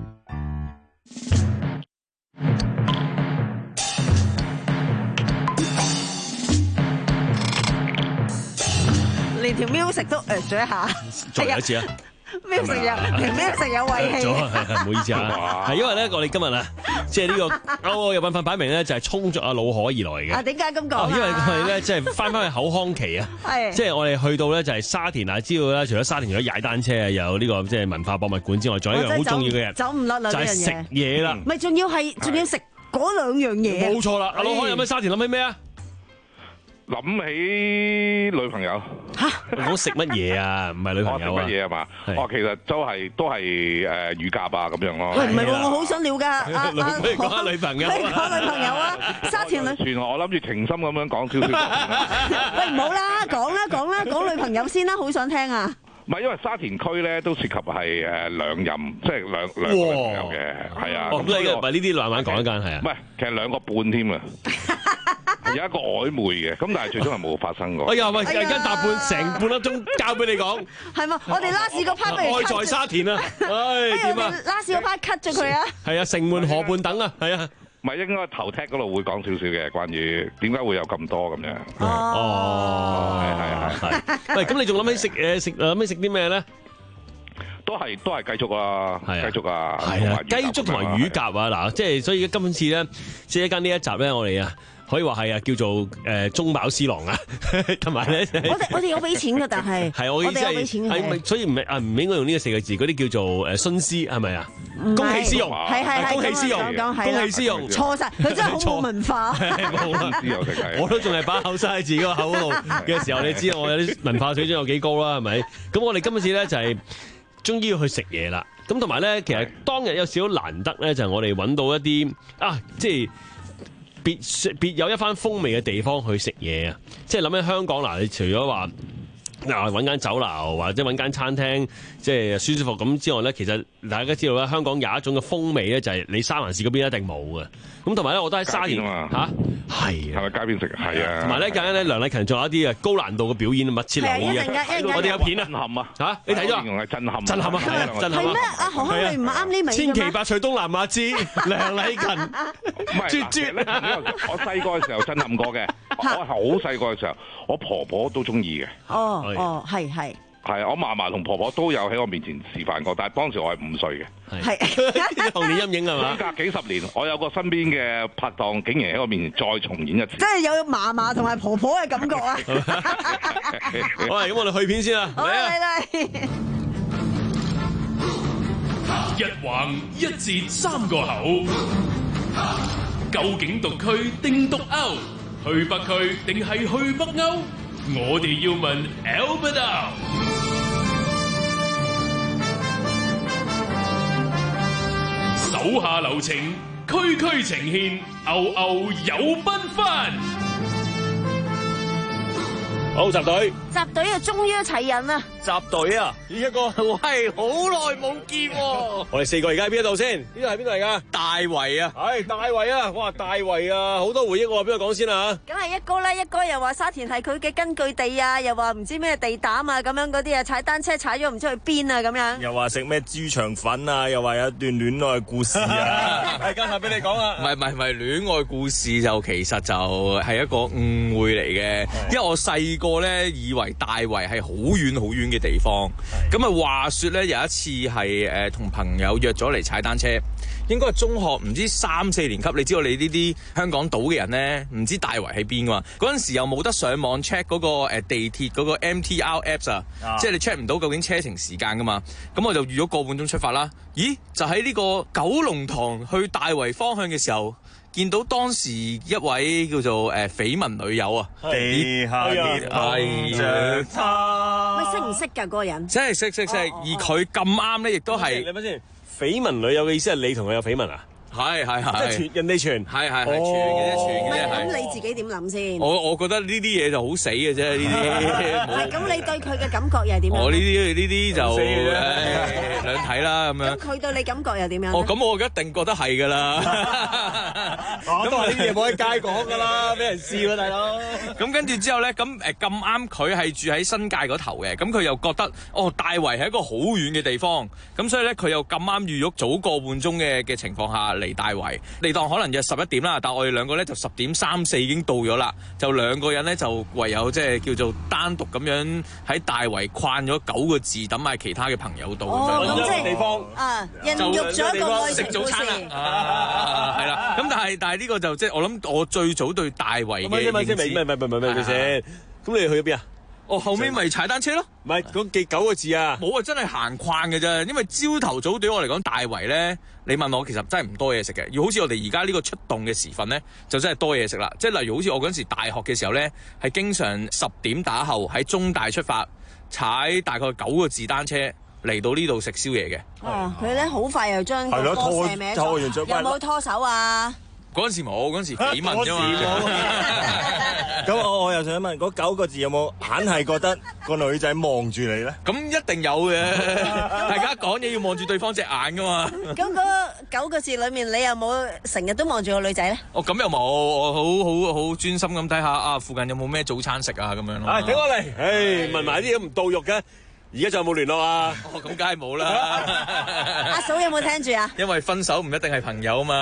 [SPEAKER 2] 連條 music 都呃咗一下，
[SPEAKER 1] 再嚟一次啊
[SPEAKER 2] ！music 有條 music 有胃氣，
[SPEAKER 1] 係唔好意思啊，係因為咧，我哋今日啊，即係呢個歐嘅品牌擺明咧，就係衝着阿老可而來嘅。
[SPEAKER 2] 啊，點解咁講？
[SPEAKER 1] 因為我哋咧，即係翻翻去口腔期啊，即係我哋去到咧，就係沙田啊，知道啦，除咗沙田除咗踩單車啊，又有呢個即係文化博物館之外，仲有一樣好重要嘅嘢，
[SPEAKER 2] 走唔甩啦，
[SPEAKER 1] 就係食嘢啦。
[SPEAKER 2] 咪仲要係仲要食嗰兩樣嘢？
[SPEAKER 1] 冇錯啦，阿老可有咩沙田諗起咩啊？
[SPEAKER 3] 諗起女朋友
[SPEAKER 1] 嚇，講食乜嘢啊？唔係女朋友啊？
[SPEAKER 3] 食乜嘢啊嘛？哦，其實都係都係誒乳鴿啊咁樣咯。
[SPEAKER 2] 喂，唔係喎，我好想了㗎。啊，
[SPEAKER 1] 不如講下女朋友。
[SPEAKER 2] 不如講女朋友啊，沙田女。
[SPEAKER 3] 算我諗住情深咁樣講少少。
[SPEAKER 2] 喂，唔好啦，講啦講啦，講女朋友先啦，好想聽啊！
[SPEAKER 3] 唔係，因為沙田區咧都涉及係誒兩任，即係兩兩個女朋友嘅，係啊。
[SPEAKER 1] 咁你唔係呢啲慢慢講一間係啊？
[SPEAKER 3] 唔係，其實兩個半添啊。有一個曖昧嘅，咁但係最終係冇發生過。
[SPEAKER 1] 哎呀，喂，而家大半成半粒鐘交俾你講。
[SPEAKER 2] 係嘛？我哋拉屎個 part 不如。
[SPEAKER 1] 愛在沙田啊！唉，點啊？
[SPEAKER 2] 拉屎個 part cut 咗佢啊！
[SPEAKER 1] 係啊，城門河畔等啊，係啊。
[SPEAKER 3] 唔係應該頭踢嗰度會講少少嘅，關於點解會有咁多咁樣。
[SPEAKER 1] 哦，係係係。喂，咁你仲諗起食誒食諗起食啲咩咧？
[SPEAKER 3] 都係都係雞粥啦，雞粥啊，
[SPEAKER 1] 係啊，雞粥同埋乳鴿啊，嗱，即係所以今次咧，即係一間呢一集咧，我哋啊。可以話係啊，叫做誒中飽私囊啊，同埋咧，
[SPEAKER 2] 我哋我哋有俾錢㗎，但係
[SPEAKER 1] 係我意思係係，所以唔係啊，唔應該用呢個四個字，嗰啲叫做誒徇私係咪啊？公器私用，
[SPEAKER 2] 係係係，
[SPEAKER 1] 公器私用，公器私用，
[SPEAKER 2] 錯晒，佢真係好冇文化。
[SPEAKER 1] 我都仲係把口塞喺自己個口度嘅時候，你知道我有啲文化水準有幾高啦，係咪？咁我哋今次咧就係終於要去食嘢啦。咁同埋咧，其實當日有少少難得咧，就係我哋揾到一啲啊，即係。別別有一番風味嘅地方去食嘢啊！即係諗起香港嗱，你除咗話嗱揾間酒樓或者揾間餐廳，即係舒舒服咁之外咧，其實大家知道啦，香港有一種嘅風味咧，就係你三藩市嗰邊一定冇嘅。咁同埋咧，我都喺沙田嚇，係
[SPEAKER 3] 係咪街邊食？係啊！
[SPEAKER 1] 同埋咧，近咧梁麗勤仲有一啲啊高難度嘅表演，密切留意嘅。我哋有片啊，震撼啊嚇！你睇咗啊？
[SPEAKER 3] 係震撼，
[SPEAKER 1] 震撼啊！係啊，震撼啊！
[SPEAKER 2] 係咩？阿何康你唔啱呢味嘅
[SPEAKER 1] 千奇百趣東南亞之梁麗勤，
[SPEAKER 3] 唔係絕絕。我細個嘅時候震撼過嘅，我係好細個嘅時候，我婆婆都中意嘅。
[SPEAKER 2] 哦哦，係係。
[SPEAKER 3] 係，我嫲嫲同婆婆都有喺我面前示範過，但係當時我係五歲嘅。
[SPEAKER 2] 係
[SPEAKER 1] 童年陰影係嘛？
[SPEAKER 3] 隔幾十年，我有個身邊嘅拍檔，竟然喺我面前再重演一次。
[SPEAKER 2] 即係有嫲嫲同埋婆婆嘅感覺啊！
[SPEAKER 1] 好啦，咁我哋去片先啦。
[SPEAKER 2] 嚟嚟嚟！
[SPEAKER 8] 一橫一截三個口，究竟獨區定獨歐？去北區定係去北歐？我哋要問 Albert。手下留情，區區呈現，牛牛有奔翻。
[SPEAKER 1] 好，集隊，
[SPEAKER 2] 集隊啊，終於一齊人啦！
[SPEAKER 15] 集隊啊，呢一個係好耐冇見喎。
[SPEAKER 1] 我哋四個而家喺邊度先？呢度係邊度嚟噶？
[SPEAKER 15] 大圍啊，
[SPEAKER 1] 係大圍啊！哇，大圍啊，好多回憶喎，邊個講先啊？
[SPEAKER 2] 梗係一哥啦，一哥又話沙田係佢嘅根據地啊，又話唔知咩地膽啊，咁樣嗰啲啊，踩單車踩咗唔知去邊啊，咁樣。
[SPEAKER 15] 又話食咩豬腸粉啊，又話有一段戀愛故事啊。
[SPEAKER 1] 係，今日俾你講啊。
[SPEAKER 15] 唔係唔係唔係戀愛故事，就其實就係一個誤會嚟嘅，因為我細個咧以為大圍係好遠好遠嘅地方，咁啊話說咧有一次係誒同朋友約咗嚟踩單車，應該係中學唔知三四年級，你知道你呢啲香港島嘅人咧，唔知大圍喺邊噶嘛？嗰陣時又冇得上網 check 嗰個誒地鐵嗰個 M T R apps 啊，即係你 check 唔到究竟車程時間噶嘛？咁我就預咗個半鐘出發啦。咦？就喺呢個九龍塘去大圍方向嘅時候，見到當時一位叫做誒緋聞女友啊， 地下跌係着他。
[SPEAKER 2] 喂，識唔識㗎嗰個人？
[SPEAKER 15] 真係識識識，而佢咁啱咧，亦都係。
[SPEAKER 1] 你咪先，緋聞女友嘅意思係你同佢有緋聞啊？
[SPEAKER 15] 係係係，
[SPEAKER 1] 即係傳人哋傳，
[SPEAKER 15] 係係係傳嘅啫，傳嘅啫。
[SPEAKER 2] 咁你自己點諗先？
[SPEAKER 15] 我我覺得呢啲嘢就好死嘅啫，呢啲。
[SPEAKER 2] 係咁，你對佢嘅感覺又係點樣？
[SPEAKER 15] 我呢啲呢啲就兩睇啦咁樣。
[SPEAKER 2] 咁佢對你感覺又點樣？
[SPEAKER 15] 哦，咁我一定覺得係㗎啦。
[SPEAKER 1] 咁啊，呢啲嘢冇喺街講㗎啦，俾人笑啊，大佬。
[SPEAKER 15] 咁跟住之後咧，咁誒咁啱佢係住喺新界嗰頭嘅，咁佢又覺得哦大圍係一個好遠嘅地方，咁所以咧佢又咁啱預咗早個半鐘嘅嘅情況下嚟大圍，你當可能約十一點啦，但係我哋兩個咧就十點三四已經到咗啦，就兩個人咧就唯有即係叫做單獨咁樣喺大圍逛咗九個字，等埋其他嘅朋友到咁樣。
[SPEAKER 2] 咁即係
[SPEAKER 1] 地方
[SPEAKER 2] 啊，孕育咗一個愛情故事。
[SPEAKER 15] 啊，係啦，咁但係但係呢個就即係我諗我最早對大圍嘅認知。
[SPEAKER 1] 咪咪先，咪咪咪咪咪咪先，咁你去咗邊啊？
[SPEAKER 15] 我後尾咪踩單車咯，
[SPEAKER 1] 唔係嗰幾九個字啊！
[SPEAKER 15] 冇啊，真係行逛嘅啫。因為朝頭早對我嚟講，大圍咧，你問我其實真係唔多嘢食嘅。要好似我哋而家呢個出動嘅時分咧，就真係多嘢食啦。即係例如好似我嗰陣時大學嘅時候咧，係經常十點打後喺中大出發，踩大概九個字單車嚟到呢度食宵夜嘅。
[SPEAKER 2] 哦，佢咧好快又將個波射歪咗，有冇拖手啊？
[SPEAKER 15] 嗰陣時冇，嗰陣時緋聞啫嘛。
[SPEAKER 16] 咁我我又想問，嗰九個字有冇硬係覺得個女仔望住你咧？
[SPEAKER 15] 咁一定有嘅，大家講嘢要望住對方隻眼噶嘛。
[SPEAKER 2] 咁嗰九個字裏面，你有冇成日都望住個女仔咧？
[SPEAKER 15] 哦，咁又冇，我好好好專心咁睇下啊，附近有冇咩早餐食啊咁樣咯。
[SPEAKER 1] 係，請我嚟。誒，問埋啲嘢唔到肉嘅。而家仲有冇聯絡啊？
[SPEAKER 15] 哦，咁梗係冇啦。
[SPEAKER 2] 阿嫂有冇聽住啊？
[SPEAKER 15] 因為分手唔一定係朋友啊嘛。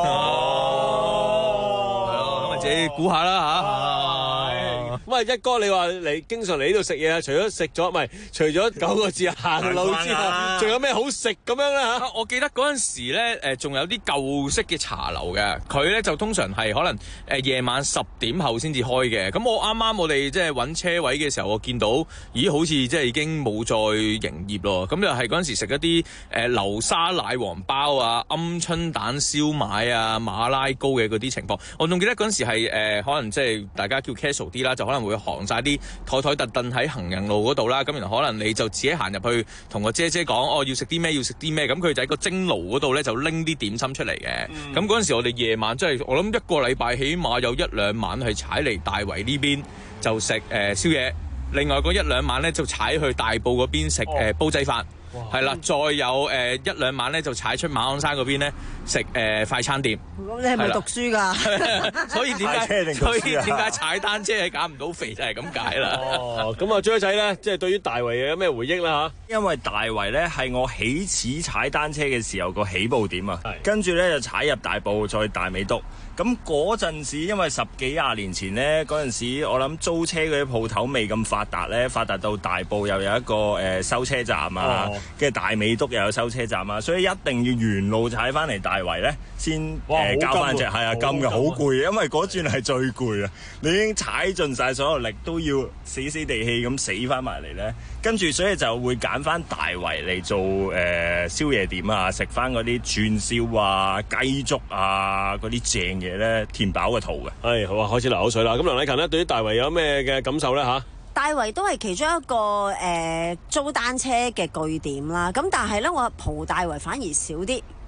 [SPEAKER 15] 哦，係咯，咁咪自己估下啦嚇。
[SPEAKER 1] 喂，一哥，你話你經常嚟呢度食嘢啊？除咗食咗，唔係除咗九個字行路之後，仲有咩好食咁樣咧嚇？
[SPEAKER 15] 我記得嗰陣時咧，誒仲有啲舊式嘅茶樓嘅，佢咧就通常係可能誒夜晚十點後先至開嘅。咁我啱啱我哋即係揾車位嘅時候，我見到，咦，好似即係已經冇再營業咯。咁就係嗰陣時食一啲誒流沙奶黃包啊、鵪鶉蛋燒賣啊、馬拉糕嘅嗰啲情況。我仲記得嗰陣時係誒、呃、可能即係大家叫 casual 啲啦，就可能會行晒啲台台凳凳喺行人路嗰度啦。咁然後可能你就自己行入去同個姐姐講，哦，要食啲咩，要食啲咩。咁佢就喺個蒸爐嗰度咧就拎啲點心出嚟嘅。咁嗰陣時我哋夜晚即係我諗一個禮拜起碼有一兩晚係踩嚟大圍呢邊就食誒、呃、宵夜。另外嗰一兩晚咧就踩去大埔嗰邊食誒煲仔飯，係啦，再有誒、呃、一兩晚咧就踩出馬鞍山嗰邊咧食誒快餐店。
[SPEAKER 2] 咁你係咪讀書㗎？
[SPEAKER 15] 所以點解？所以點解踩單車係減唔到肥就係咁解啦。
[SPEAKER 1] 哦，咁啊，張仔咧，即係對於大圍有咩回憶啦嚇？
[SPEAKER 16] 因為大圍咧係我起始踩單車嘅時候個起步點啊，跟住咧就踩入大埔，再大美督。咁嗰陣時，因為十幾廿年前咧，嗰陣時我諗租車嗰啲鋪頭未咁發達咧，發達到大埔又有一個誒、呃、收車站啊，跟住、哦、大美督又有收車站啊，所以一定要沿路踩翻嚟大圍咧，先誒、呃、交翻隻係啊，金嘅好攰，因為嗰轉係最攰啊！你已經踩盡晒所有力，都要死死地氣咁死翻埋嚟咧，跟住所以就會揀翻大圍嚟做誒、呃、宵夜點啊，食翻嗰啲串燒啊、雞粥啊嗰啲正嘢咧，填飽個肚嘅。
[SPEAKER 1] 係好啊，開始流口水啦。咁梁禮勤咧，對於大圍有咩嘅感受咧嚇？
[SPEAKER 2] 大圍都係其中一個誒、呃、租單車嘅據點啦。咁但係咧，我蒲大圍反而少啲。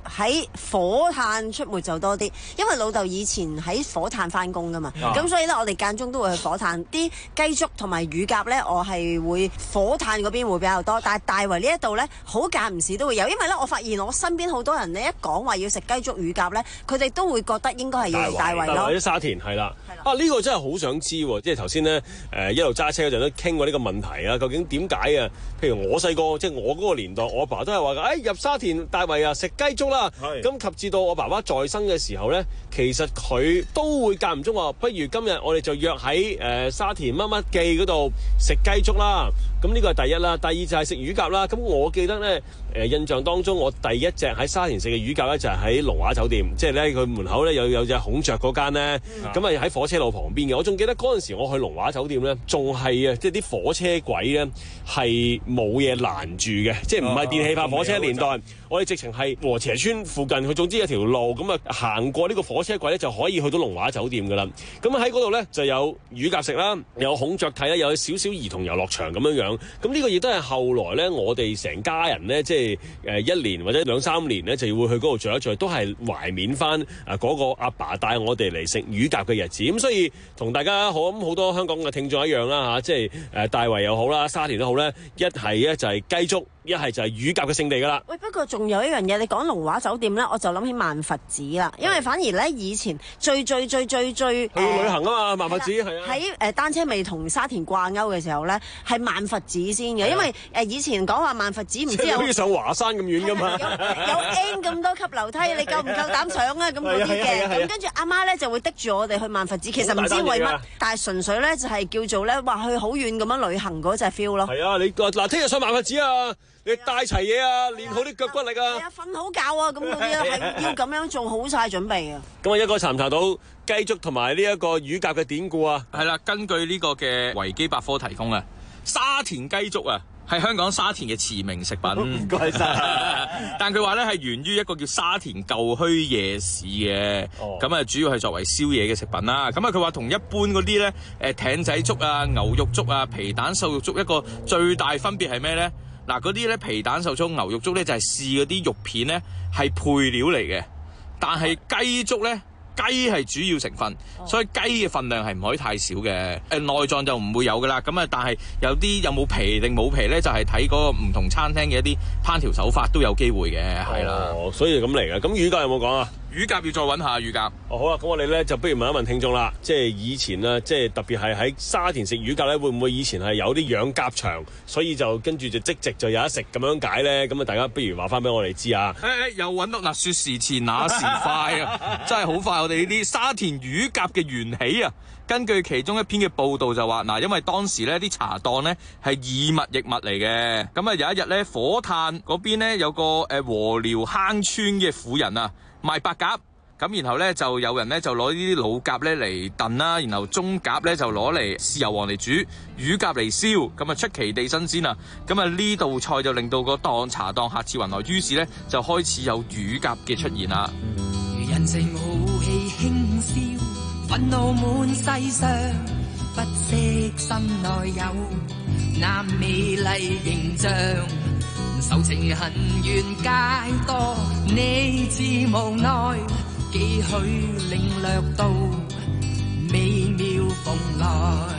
[SPEAKER 2] 喺火炭出沒就多啲，因為老豆以前喺火炭翻工噶嘛，咁、啊、所以咧我哋間中都會去火炭。啲雞粥同埋乳鴿咧，我係會火炭嗰邊會比較多，但係大圍呢一度咧，好間唔時都會有，因為咧我發現我身邊好多人咧一講話要食雞粥乳鴿咧，佢哋都會覺得應該係要嚟大圍咯。
[SPEAKER 1] 或者沙田係啦，啊呢、呢個真係好想知喎，即係頭先咧誒一路揸車嗰陣都傾過呢個問題啊，究竟點解啊？譬如我細個即係我嗰個年代，我阿爸都係話誒、哎、入沙田大圍啊食雞粥啦，咁及至到我爸爸在生嘅時候咧，其實佢都會間唔中話，不如今日我哋就約喺誒、呃、沙田乜乜記嗰度食雞粥啦。咁呢個係第一啦，第二就係食乳鴿啦。咁我記得咧誒、呃、印象當中，我第一隻喺沙田食嘅乳鴿咧就係喺龍華酒店，即係咧佢門口咧有有隻孔雀嗰間咧，咁啊喺火車路旁邊嘅。我仲記得嗰陣時我去龍華酒店咧，仲係啊即係啲火車軌咧係冇嘢攔住嘅，即係唔係電氣化火車年代。啊、我哋直情係禾輋邨附近，佢總之有條路咁啊行過呢個火車軌咧就可以去到龍華酒店噶啦。咁喺嗰度咧就有乳鴿食啦，有孔雀睇啦，有少少兒童遊樂場咁樣樣。咁呢個亦都係後來咧，我哋成家人咧，即係誒一年或者兩三年咧，就要會去嗰度聚一聚，都係懷緬翻啊嗰個阿爸帶我哋嚟食乳鴿嘅日子。咁所以同大家好咁好多香港嘅聽眾一樣啦嚇，即係誒大圍又好啦，沙田都好咧，一係咧就係雞粥，一係就係乳鴿嘅聖地噶啦。喂，不過仲有一樣嘢，你講龍華酒店咧，我就諗起萬佛寺啦，因為反而咧以前最最最最最去旅行啊嘛，萬佛寺係啊，
[SPEAKER 2] 喺誒單車未同沙田掛鈎嘅時候咧，係萬佛寺先嘅，因為誒以前講話萬佛寺唔知有好似
[SPEAKER 1] 上華山咁遠噶嘛，
[SPEAKER 2] 有，有 N 咁多級樓梯，你夠唔夠膽上啊？咁嗰啲嘅，咁跟住阿媽咧就會滴住我哋去萬佛寺，其實唔知為乜，但係純粹咧就係叫做咧話去好遠咁樣旅行嗰隻 feel 咯。係
[SPEAKER 1] 啊，你嗱聽日上萬佛寺啊！你帶齊嘢啊，練好啲腳骨力啊！
[SPEAKER 2] 係啊，瞓好覺啊，咁嗰啲係要咁樣做好晒準備啊！
[SPEAKER 1] 咁啊，一個查唔查到雞粥同埋呢一個乳鴿嘅典故啊？
[SPEAKER 15] 係啦，根據呢個嘅維基百科提供啊，沙田雞粥啊，係香港沙田嘅馳名食品。唔該晒。但佢話咧係源於一個叫沙田舊墟夜市嘅，咁啊、哦、主要係作為宵夜嘅食品啦。咁啊佢話同一般嗰啲咧誒艇仔粥啊、牛肉粥啊、皮蛋瘦肉粥一個最大分別係咩咧？嗱，嗰啲咧皮蛋瘦粥、牛肉粥咧就係試嗰啲肉片咧係配料嚟嘅，但係雞粥咧雞係主要成分，所以雞嘅份量係唔可以太少嘅。誒內臟就唔會有噶啦，咁啊但係有啲有冇皮定冇皮咧，就係睇嗰個唔同餐廳嘅一啲烹調手法都有機會嘅，係啦。
[SPEAKER 1] 哦，所以咁嚟嘅。咁乳鴿有冇講啊？
[SPEAKER 15] 乳鴿要再揾下乳鴿。
[SPEAKER 1] 哦，好啦，咁我哋咧就不如問一問聽眾啦，即係以前啊，即係特別係喺沙田食乳鴿咧，會唔會以前係有啲養鴿場，所以就跟住就即席就有得食咁樣解咧？咁啊，大家不如話翻俾我哋知啊！
[SPEAKER 15] 誒誒，又揾到嗱，說時遲那時快啊，真係好快！我哋呢啲沙田乳鴿嘅緣起啊，根據其中一篇嘅報道就話嗱，因為當時咧啲茶檔咧係以物易物嚟嘅，咁啊有一日咧火炭嗰邊咧有個誒禾寮坑村嘅婦人啊，賣白鴿，咁然後咧就有人咧就攞呢啲老鴿咧嚟燉啦，然後中鴿咧就攞嚟豉油王嚟煮，乳鴿嚟燒，咁啊出奇地新鮮啊！咁啊呢道菜就令到個檔茶檔客似雲來，於是咧就開始有乳鴿嘅出現啦。
[SPEAKER 4] 人情豪氣輕笑，憤怒滿世上，不惜心內有那美麗形象，仇情恨怨皆多，你自無奈，幾許領略到美妙蓬萊，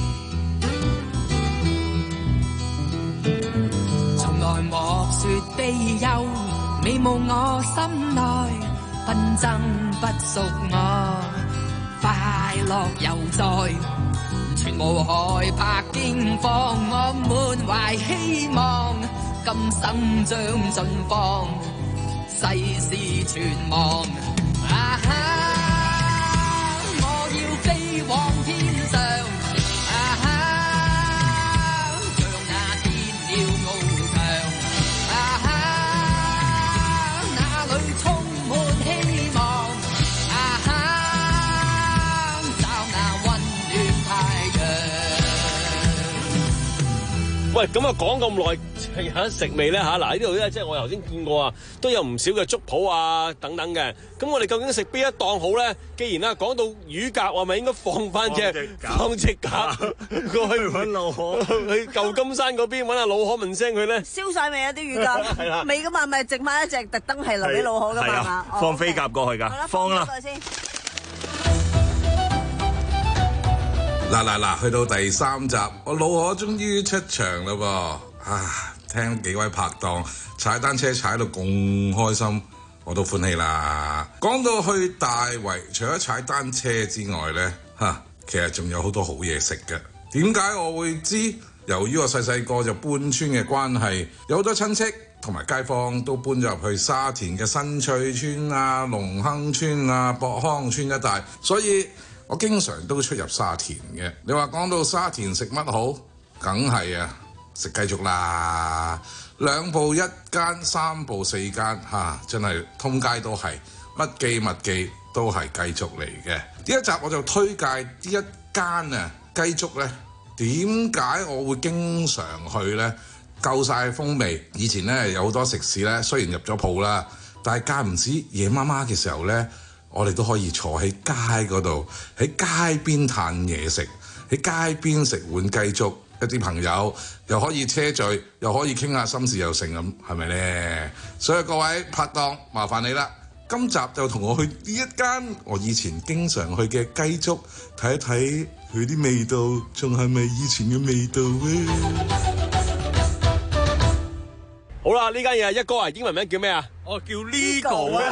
[SPEAKER 4] 從來莫說悲憂，美夢我心內，紛爭不屬我，快樂猶在，全無害怕驚慌，我滿懷希望，今生將盡放，世事全忘。啊哈！我要飛往天上，啊哈！像那天鳥翱翔，啊哈！那裏充滿希望，啊哈！找那溫暖太陽。
[SPEAKER 1] 喂，咁啊講咁耐。 有得食未咧嚇？嗱，呢度咧即係我頭先見過啊，都有唔少嘅粥鋪啊等等嘅。咁我哋究竟食邊一檔好咧？既然啦講到乳鴿，我咪應該放翻隻放隻鴿過去揾老可，去舊金山嗰邊揾阿老可問聲佢咧。
[SPEAKER 2] 燒晒未啊啲乳鴿？係啦，未噶嘛，咪剩翻一隻，特登係留俾老可噶嘛。
[SPEAKER 16] 放飛鴿過去㗎，放啦。
[SPEAKER 17] 嗱嗱嗱，去到第三集，我老可終於出場啦噃！啊，聽幾位拍檔踩單車踩到咁開心，我都歡喜啦。講到去大圍，除咗踩單車之外呢，嚇、啊，其實仲有好多好嘢食嘅。點解我會知？由於我細細個就搬村嘅關係，有好多親戚同埋街坊都搬咗入去沙田嘅新翠村啊、龍亨村啊、博康村一帶，所以我經常都出入沙田嘅。你話講到沙田食乜好？梗係啊，食雞粥啦！兩步一間，三步四間，嚇、啊，真係通街都係，乜記乜記都係雞粥嚟嘅。呢一集我就推介呢一間啊雞粥呢。點解我會經常去呢？夠晒風味。以前呢，有好多食肆呢，雖然入咗鋪啦，但係間唔時夜媽媽嘅時候呢，我哋都可以坐喺街嗰度，喺街邊嘆嘢食，喺街邊食碗雞粥，一啲朋友又可以車聚，又可以傾下心事又成咁，係咪呢？所以各位拍檔，麻煩你啦，今集就同我去呢一間我以前經常去嘅雞粥，睇一睇佢啲味道，仲係咪以前嘅味道咧？
[SPEAKER 1] 好啦，呢間嘢一哥啊，英文名叫咩啊？我叫 Legal 啊，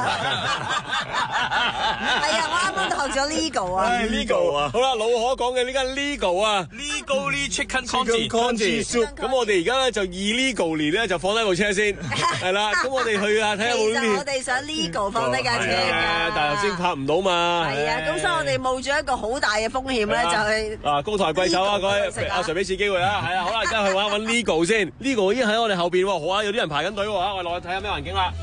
[SPEAKER 2] 係啊，我啱啱都學咗 Legal 啊。
[SPEAKER 1] 係 Legal 啊。好啦，老可講嘅呢間 Legal 啊
[SPEAKER 15] ，Legally Chicken Congee。
[SPEAKER 1] 咁我哋而家咧就 illegally 咧就放低部車先，係啦。咁我哋去啊睇下有冇呢啲。
[SPEAKER 2] 其實我哋想 Legal 放低架車㗎，
[SPEAKER 1] 但係頭先拍唔到嘛。
[SPEAKER 2] 係啊，咁所以我哋冒住一個好大嘅風險咧，就係
[SPEAKER 1] 啊高抬貴手啊，各位阿 Sir 俾次機會啊，係啊，好啦，而家去揾揾 Legal 先 ，Legal 已經喺我哋後邊喎，好啊，有啲人排緊隊喎，我哋落去睇下咩環境啦。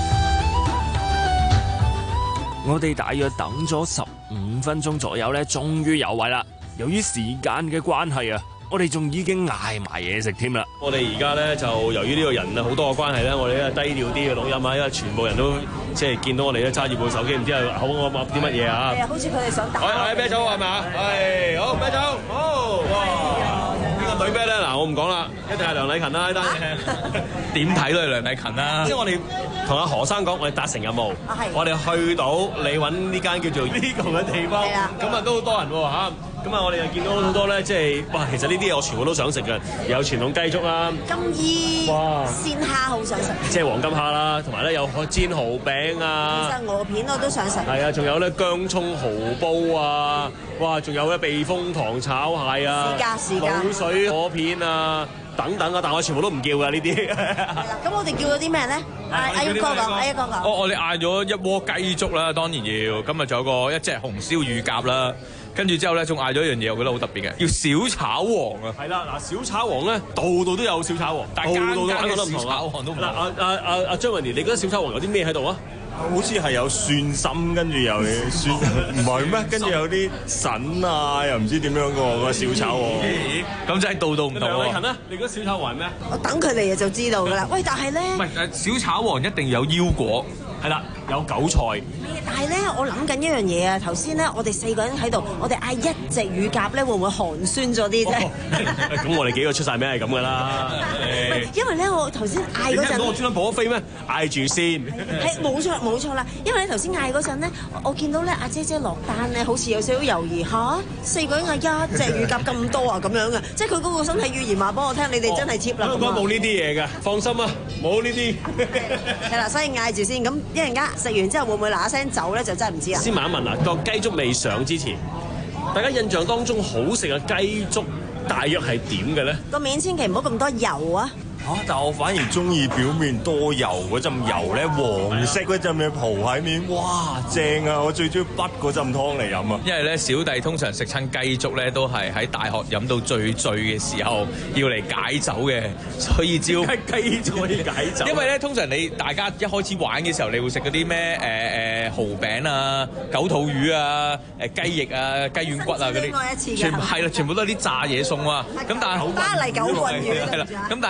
[SPEAKER 18] 我哋大約等咗十五分鐘左右咧，終於有位啦。由於時間嘅關係啊，我哋仲已經嗌埋嘢食添啦。
[SPEAKER 1] 我哋而家咧就由於呢個人啊好多嘅關係咧，我哋咧低調啲嘅錄音啊，因為全部人都即係見到我哋咧揸住部手機，唔知係口我噏啲乜嘢啊。
[SPEAKER 2] 係啊，好似佢哋想打。
[SPEAKER 1] 係係啤酒係咪啊？係好啤酒，好哇！呢個隊啤咧嗱，我唔講啦，一定係梁禮勤啦呢單嘢。
[SPEAKER 15] 點睇都係梁禮勤啦。
[SPEAKER 1] 即係我哋同阿何生講，我哋達成任務，我哋去到你揾呢間叫做 Legal 嘅地方，咁啊都好多人喎嚇。咁啊，我哋又見到好多咧，即係哇！其實呢啲嘢我全部都想食嘅，有傳統雞粥啦，
[SPEAKER 2] 金衣哇鮮蝦好想食，
[SPEAKER 1] 即係黃金蝦啦，同埋咧有煎蠔餅啊，
[SPEAKER 2] 其實鵝片我都想食。
[SPEAKER 1] 係啊，仲有咧薑葱蠔煲啊，哇！仲有咧避風塘炒蟹啊，
[SPEAKER 2] 試價試價，
[SPEAKER 1] 滷水河片啊。等等啊！但我全部都唔叫㗎呢啲。係
[SPEAKER 2] 啦，咁我哋叫咗啲咩咧？阿阿一哥講，阿一哥講。
[SPEAKER 15] 我我哋嗌咗一鍋雞粥啦，當然要。今日仲有個一隻紅燒乳鴿啦，跟住之後咧，仲嗌咗一樣嘢，我覺得好特別嘅，叫小炒王啊。
[SPEAKER 1] 係啦，嗱，小炒王咧，度度都有小炒王，但係間間嘅小炒王都唔同。嗱，阿阿阿阿張雲年，你覺得小炒王有啲咩喺度啊？
[SPEAKER 16] 好似係有蒜心，跟住又蒜，唔係咩？跟住有啲筍啊，又唔知點樣個個小炒王。
[SPEAKER 15] 咁真係度度唔同喎。
[SPEAKER 1] 梁禮勤咧，你覺得小炒王係咩？
[SPEAKER 2] 我等佢嚟就知道㗎啦。喂，但係咧，
[SPEAKER 15] 唔係誒，小炒王一定有腰果。
[SPEAKER 1] 係啦，有韭菜。
[SPEAKER 2] 但係咧，我諗緊一樣嘢啊！頭先咧，我哋四個人喺度，我哋嗌一隻乳鴿咧，會唔會寒酸咗啲啫？咁、
[SPEAKER 1] 哦、我哋幾個出晒名係咁噶啦。
[SPEAKER 2] 因為咧，我頭先嗌嗰陣，
[SPEAKER 1] 我專登補咗飛咩？嗌住先。
[SPEAKER 2] 係冇錯冇錯啦，因為咧頭先嗌嗰陣咧，我見到咧阿姐姐落單咧，好似有少少猶豫嚇，四個人嗌一隻乳鴿咁多啊咁樣嘅，即係佢嗰個身體語言話幫我聽，你哋真係 cheap 啦。
[SPEAKER 1] 香港冇呢啲嘢嘅，放心啊，冇呢啲。
[SPEAKER 2] 係啦，所以嗌住先咁。一陣間食完之後會唔會嗱嗱聲走咧？就真係唔知啊！
[SPEAKER 1] 先問一問啊，個雞粥未上之前，大家印象當中好食嘅雞粥大約係點嘅咧？
[SPEAKER 2] 個面千祈唔好咁多油啊！
[SPEAKER 16] 嚇、啊！但我反而中意表面多油嗰陣油咧，黃色嗰陣嘅蒲喺面，哇正啊！我最中意畢嗰陣湯嚟飲啊！
[SPEAKER 15] 因為咧小弟通常食親雞粥咧，都係喺大學飲到最醉嘅時候要嚟解酒嘅，所以只要
[SPEAKER 1] 雞粥可以解酒。
[SPEAKER 15] 因為咧通常你大家一開始玩嘅時候，你會食嗰啲咩誒誒蠔餅啊、九肚魚啊、誒雞翼啊、雞軟骨啊嗰啲，全部係啦，全部都係啲炸嘢餸啊！咁但係
[SPEAKER 2] 巴黎九棍魚
[SPEAKER 15] 係啦，咁但係當你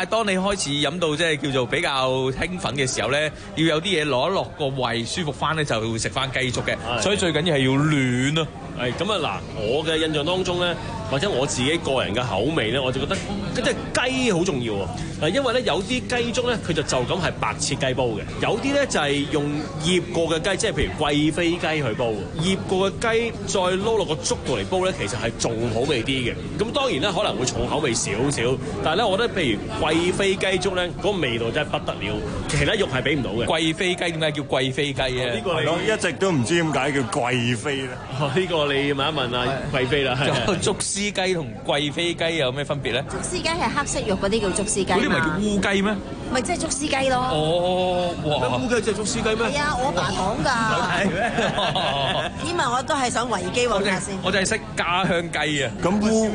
[SPEAKER 15] 開始飲到即係叫做比較興奮嘅時候咧，要有啲嘢攞一落個胃舒服翻咧，就會食翻雞粥嘅。所以最緊要係要暖咯。
[SPEAKER 1] 係咁啊！嗱，我嘅印象當中咧，或者我自己個人嘅口味咧，我就覺得即係雞好重要喎。嗱，因為咧有啲雞粥咧，佢就就咁係白切雞煲嘅；有啲咧就係用醃過嘅雞，即係譬如貴妃雞去煲。醃過嘅雞再撈落個粥度嚟煲咧，其實係仲好味啲嘅。咁當然咧可能會重口味少少，但係咧我覺得譬如貴妃雞粥咧，嗰個味道真係不得了，其他肉係俾唔到嘅。
[SPEAKER 15] 貴妃雞點解叫貴妃雞啊？
[SPEAKER 16] 呢個你一直都唔知點解叫貴妃咧？
[SPEAKER 1] 呢個你問一問啊貴妃啦。
[SPEAKER 15] 竹絲雞同貴妃雞有咩分別咧？
[SPEAKER 2] 竹絲雞係黑色肉嗰啲叫竹絲雞。
[SPEAKER 15] 嗰啲唔係叫烏雞咩？
[SPEAKER 2] 咪即係竹絲雞咯。
[SPEAKER 15] 哦，哇！
[SPEAKER 1] 烏雞即係竹絲雞咩？
[SPEAKER 2] 係啊，我爸講㗎。因為我都係想維基揾下先。
[SPEAKER 15] 我就係識家鄉雞啊。
[SPEAKER 16] 咁烏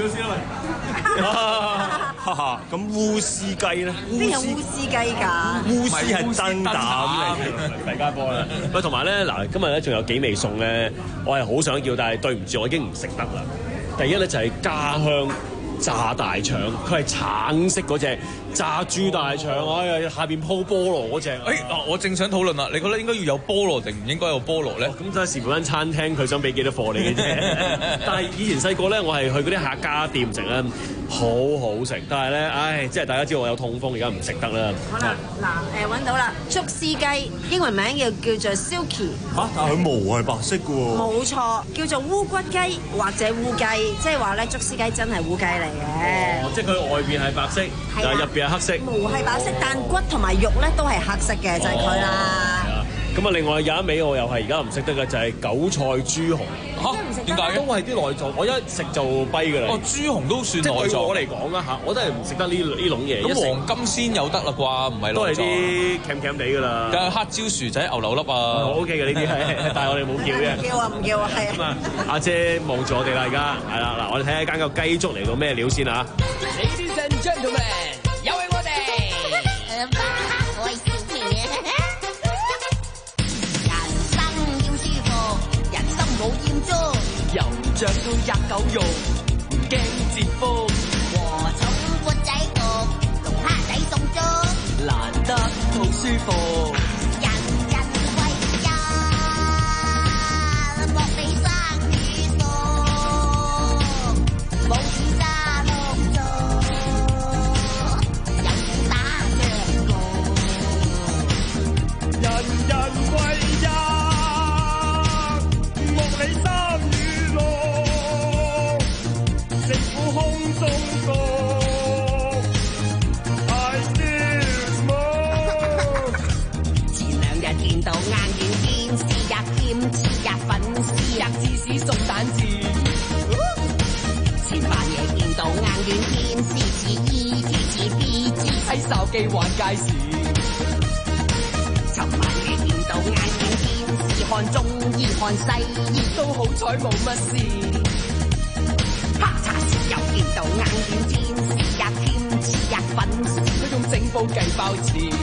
[SPEAKER 16] 咁烏絲雞咧？
[SPEAKER 2] 邊有烏絲雞㗎？
[SPEAKER 16] 烏絲係真膽嚟，
[SPEAKER 1] 大家波啦。喂，同埋咧嗱，今日咧仲有幾味餸咧，我係好想叫，但係對唔住，我已經唔食得啦。第一咧就係家鄉炸大腸，佢係橙色嗰隻炸豬大腸，哎呀，下邊鋪菠蘿嗰隻。誒
[SPEAKER 15] 嗱，我正想討論啦，你覺得應該要有菠蘿定唔應該有菠蘿咧？
[SPEAKER 1] 咁就係視乎間餐廳佢想俾幾多貨你嘅啫。但係以前細個咧，我係去嗰啲客家店食咧，好好食。但係咧，唉，即係大家知道我有痛風，而家唔食得啦。
[SPEAKER 2] 好啦，嗱誒揾到啦，竹絲雞，英文名叫叫做 Silky。
[SPEAKER 16] 嚇，但係佢毛係白色嘅喎。
[SPEAKER 2] 冇錯，叫做烏骨雞或者烏雞，即係話咧竹絲雞真係烏雞嚟嘅。
[SPEAKER 1] 哦，即係佢外邊係白色，但係入邊係黑色。
[SPEAKER 2] 毛係白色，但骨同埋肉咧都係黑色嘅，就係佢啦。
[SPEAKER 1] 咁啊，另外有一味我又係而家唔識得嘅，就係韭菜豬紅。
[SPEAKER 15] 嚇？點解？
[SPEAKER 1] 都係啲內臟，我一食就跛㗎啦。
[SPEAKER 15] 哦，豬紅都算內臟。
[SPEAKER 1] 對我嚟講啦嚇，我都係唔食得呢呢種嘢。
[SPEAKER 15] 咁黃金鮮有得啦啩？唔係內臟。
[SPEAKER 1] 都係啲鹹鹹地㗎啦。
[SPEAKER 15] 有黑椒薯仔、牛柳粒啊。
[SPEAKER 1] O K 嘅呢啲係，但係我哋冇叫嘅。
[SPEAKER 2] 唔叫啊，唔叫啊，係。
[SPEAKER 1] 咁啊，阿姐望住我哋啦，而家係啦嗱，我哋睇下間個雞粥嚟到咩料先啊
[SPEAKER 19] Ladies and gentlemen， 有請我哋。
[SPEAKER 20] 我係小明啊！人生要舒服，人生冇厭足，
[SPEAKER 19] 由着到吔狗肉，唔驚折福。
[SPEAKER 20] 禾蟲砵仔焗，龍蝦仔餸粥，
[SPEAKER 19] 難得好舒服。
[SPEAKER 20] 人人為人，莫理生與熟，冇事揸碌做，有事打醬油。
[SPEAKER 19] 人人為人，莫理三與六，政府空中閣。
[SPEAKER 20] 見到硬軟天使呀，兼似呀粉絲呀，芝士送蛋治。前晚夜見到硬軟天使似 E T 似 B G，
[SPEAKER 19] 喺手機玩街市。
[SPEAKER 20] 尋晚夜見到硬軟天使看中醫看西醫，
[SPEAKER 19] 都好彩冇乜事。
[SPEAKER 20] 黑茶時又見到硬軟天使呀，兼似呀粉絲，
[SPEAKER 19] 佢用整煲計包錢。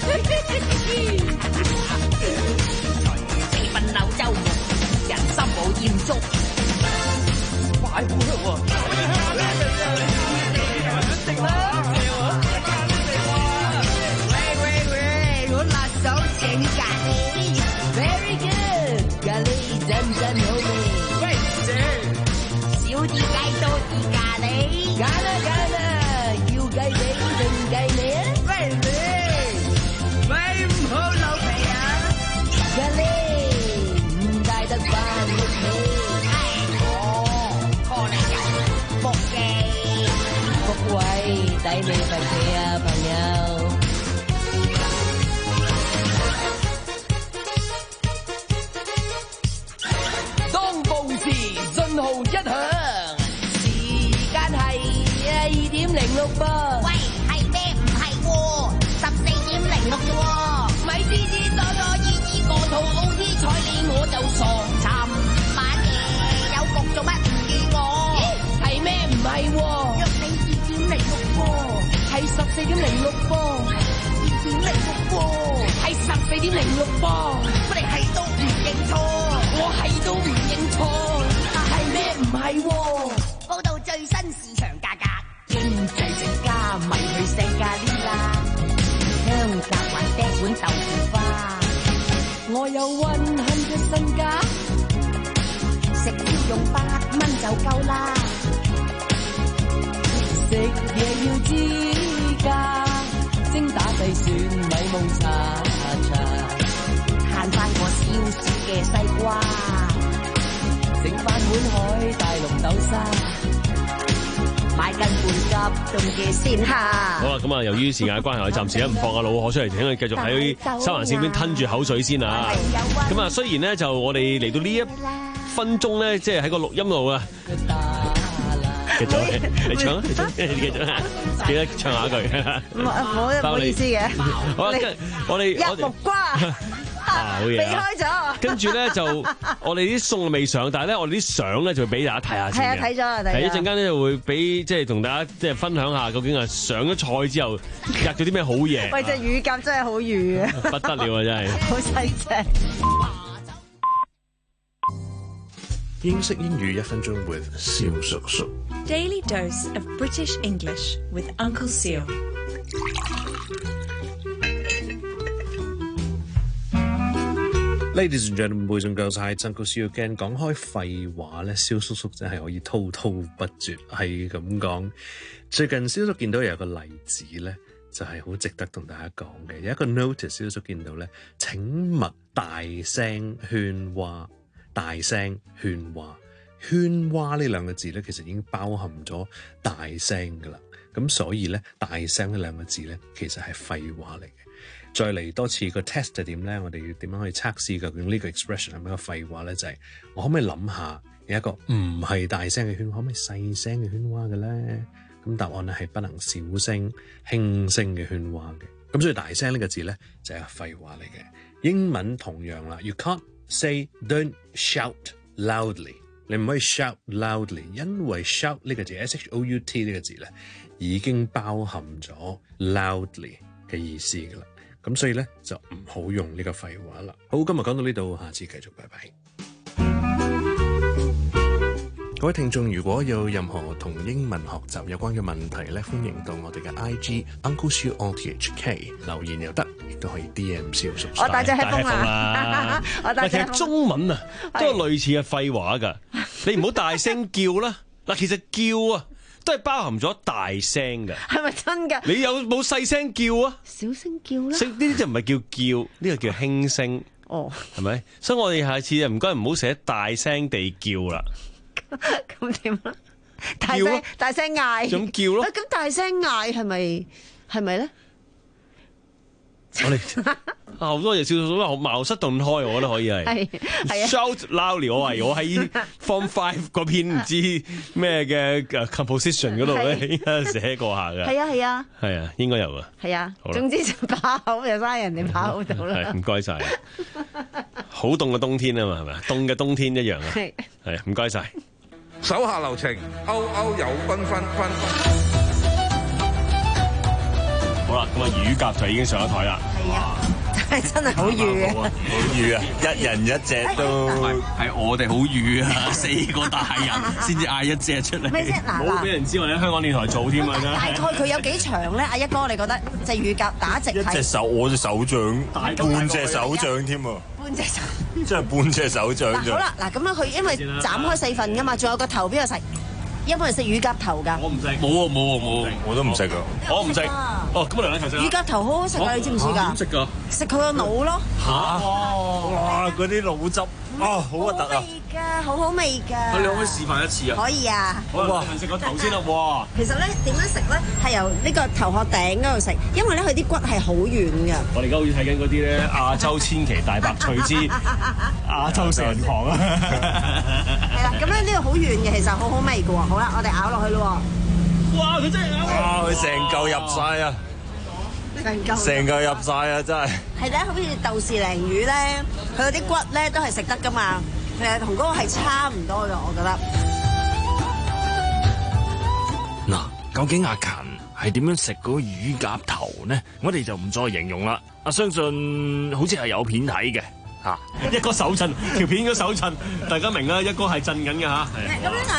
[SPEAKER 20] 四分柳周木，人心冇厭足。
[SPEAKER 19] 快活喎！食啦！
[SPEAKER 20] 喂喂喂，我辣手整咖喱 ，very good， 咖喱真真好味。
[SPEAKER 19] 喂，姐，
[SPEAKER 20] 少啲雞多啲咖喱，
[SPEAKER 19] 揀啦揀啦，要雞髀定雞尾啊？
[SPEAKER 20] 喂你，喂唔好老皮啊！
[SPEAKER 19] 咖喱唔帶得返屋企。
[SPEAKER 20] 福記，
[SPEAKER 19] 福位抵你份氣啊，朋友！當報時信號一響，時間係二點零六分。
[SPEAKER 20] 喂，係咩？唔係喎，十四點零六啫喎。
[SPEAKER 19] 咪支支多多依依個肚 O T 彩你我就傻。
[SPEAKER 20] 尋晚夜有局做乜唔預我？
[SPEAKER 19] 係咩？唔係喎，
[SPEAKER 20] 約你二點零六喎，
[SPEAKER 19] 係十四點零六噃，
[SPEAKER 20] 二點零六喎，
[SPEAKER 19] 係十四點零六噃。
[SPEAKER 20] 我哋係都唔認錯，
[SPEAKER 19] 我係都唔認錯，係咩？唔係喎。
[SPEAKER 20] 報道最新市場價格，
[SPEAKER 19] 經濟值加咪去食咖喱啦。 碗豆腐花。我有溫馨嘅身家，食要用八蚊就夠啦。食嘢要知價，精打細算咪蒙查查。慳翻個少少嘅西瓜，整翻碗海帶綠豆沙，買斤半急凍嘅鮮蝦。
[SPEAKER 1] 好啦，咁啊，由於時間嘅關係，我暫時咧唔放阿老可出嚟，請佢繼續喺收環線邊吞住口水先啊。咁啊，雖然咧就我哋嚟到呢一分鐘咧，即係喺個錄音度啊。繼續，你唱啊！你唱，你繼續啊！記得唱下一句。唔好唔好意思嘅。好啦，我哋
[SPEAKER 2] 入木瓜。
[SPEAKER 1] 啊，好嘢！
[SPEAKER 2] 避開咗。
[SPEAKER 1] 跟住咧就我哋啲餸未上，但係咧我哋啲相咧就會俾大家睇下先嘅。
[SPEAKER 2] 係啊，睇咗啦，睇咗。
[SPEAKER 1] 係一陣間咧就會俾即係同大家即係分享下究竟係上咗菜之後夾咗啲咩好嘢。
[SPEAKER 2] 喂，隻乳鴿真係好乳啊！
[SPEAKER 1] 不得了啊，真係。
[SPEAKER 2] 好細隻。
[SPEAKER 21] 英式英語一分鐘 with 蕭叔叔。
[SPEAKER 22] Daily dose of British English with Uncle Seal。
[SPEAKER 21] Ladies and gentlemen, boys and girls, hi, Uncle Seal again。講開廢話咧，蕭叔叔真係可以滔滔不絕，係咁講。最近蕭叔見到有個例子咧，就係好值得同大家講嘅。有一個 notice，蕭叔見到咧，請勿大聲喧嘩。大聲喧嘩，喧嘩呢兩個字咧，其實已經包含咗大聲噶啦。咁所以咧，大聲呢兩個字咧，其實係廢話嚟嘅。再嚟多次個 test 係點咧？我哋要點樣去測試究竟呢個 expression 係咪一個廢話咧？就係、是、我可唔可以諗下有一個唔係大聲嘅喧嘩，可唔可以細聲嘅喧嘩嘅咧？咁答案咧係不能小聲、輕聲嘅喧嘩嘅。咁所以大聲呢個字咧就係、是、廢話嚟嘅。英文同樣啦 ，you can't say don't shout loudly， 你唔可以 shout loudly， 因為 shout 呢個字 S H O U T 呢個字咧已經包含咗 loudly 嘅意思噶啦，咁所以咧就唔好用呢個廢話啦。好，今日講到呢度，下次繼續，拜拜。各位聽眾，如果有任何同英文學習有關嘅問題咧，歡迎到我哋嘅 I G Uncle Siu O T H K 留言又得，亦都可以 D M 蕭叔叔。
[SPEAKER 2] 我大隻吃風啦，我大隻。
[SPEAKER 1] 其實中文啊都有類似嘅廢話㗎，你唔好大聲叫啦。嗱，其實叫啊都係包含咗大聲㗎。係
[SPEAKER 2] 咪真㗎？
[SPEAKER 1] 你有冇細聲叫啊？
[SPEAKER 2] 小聲叫啦。
[SPEAKER 1] 呢啲就唔係叫叫，呢個叫輕聲。哦，係咪？所以我哋下次啊，唔該唔好寫大聲地叫啦。
[SPEAKER 2] 咁點啊？大聲大聲嗌，
[SPEAKER 1] 咁叫咯。
[SPEAKER 2] 咁大聲嗌係咪係咪咧？
[SPEAKER 1] 我哋好多嘢笑到好茅塞頓開，我覺得可以係。係係 shout loudly， 我係我喺 Form Five 嗰篇唔知咩嘅 composition 嗰度咧，應該寫過下㗎。
[SPEAKER 2] 係啊係啊。
[SPEAKER 1] 係啊，應該有啊。
[SPEAKER 2] 係啊。總之就把口就嘥人哋把口到啦。
[SPEAKER 1] 係唔該晒。好凍嘅冬天啊嘛，係咪啊？凍嘅冬天一樣啊。係係唔該晒。
[SPEAKER 3] 手下留情，歐歐有分分分。
[SPEAKER 1] 好啦，咁啊乳鴿就已經上咗台啦。
[SPEAKER 2] 係啊，真係好乳啊！
[SPEAKER 16] 好乳啊！一人一隻都
[SPEAKER 15] 係我哋好乳啊！四個大人先至嗌一隻出嚟。
[SPEAKER 2] 咩啫？嗱嗱，
[SPEAKER 1] 冇俾人知我哋喺香港電台做添啊！真係。
[SPEAKER 2] 大概佢有幾長咧？阿一哥，你覺得隻乳鴿打直
[SPEAKER 16] 一隻手，我隻手掌，半隻手掌添啊！
[SPEAKER 2] 半隻手，
[SPEAKER 16] 即係半隻手掌啫。
[SPEAKER 2] 好啦，嗱咁樣佢因為斬開四份噶嘛，仲有個頭邊度食。一般人食乳鴿頭㗎。
[SPEAKER 1] 我唔食。
[SPEAKER 15] 冇啊冇啊冇啊，
[SPEAKER 16] 我都唔食㗎。
[SPEAKER 1] 我唔食。哦，咁我兩頭食。
[SPEAKER 2] 乳鴿頭好好食㗎，你知唔知㗎？
[SPEAKER 1] 點食㗎？
[SPEAKER 2] 食佢個腦咯。
[SPEAKER 16] 嚇！哇！嗰啲腦汁，啊，好核突啊！
[SPEAKER 2] 好好味㗎。
[SPEAKER 15] 你可唔可以示範一次啊？
[SPEAKER 2] 可以啊。
[SPEAKER 1] 好啊，食個頭先啦，哇！
[SPEAKER 2] 其實咧點樣食咧，係由呢個頭殼頂嗰度食，因為咧佢啲骨係好軟㗎。
[SPEAKER 1] 我哋而家好似睇緊嗰啲咧亞洲千奇大白趣之亞洲食人堂啊！
[SPEAKER 2] 係啦，咁咧呢個好軟嘅，其實好好味㗎喎。好啦，我哋咬落去咯
[SPEAKER 1] 喎。哇！佢真係咬。
[SPEAKER 16] 哇！佢成嚿入晒啊！成嚿。成嚿入晒啊！真係。係咧，
[SPEAKER 2] 好似豆豉鯪魚咧，佢嗰啲骨咧都係食得㗎嘛。其實同嗰個係差唔多嘅，我覺得。
[SPEAKER 18] 嗱，究竟阿勤係點樣食嗰個乳鴿頭呢？我哋就唔再形容啦。啊，相信好似係有片睇嘅嚇。
[SPEAKER 1] 一哥手震，條片嘅手震，大家明啦。一哥係震緊嘅嚇。
[SPEAKER 2] 咁樣但係咧，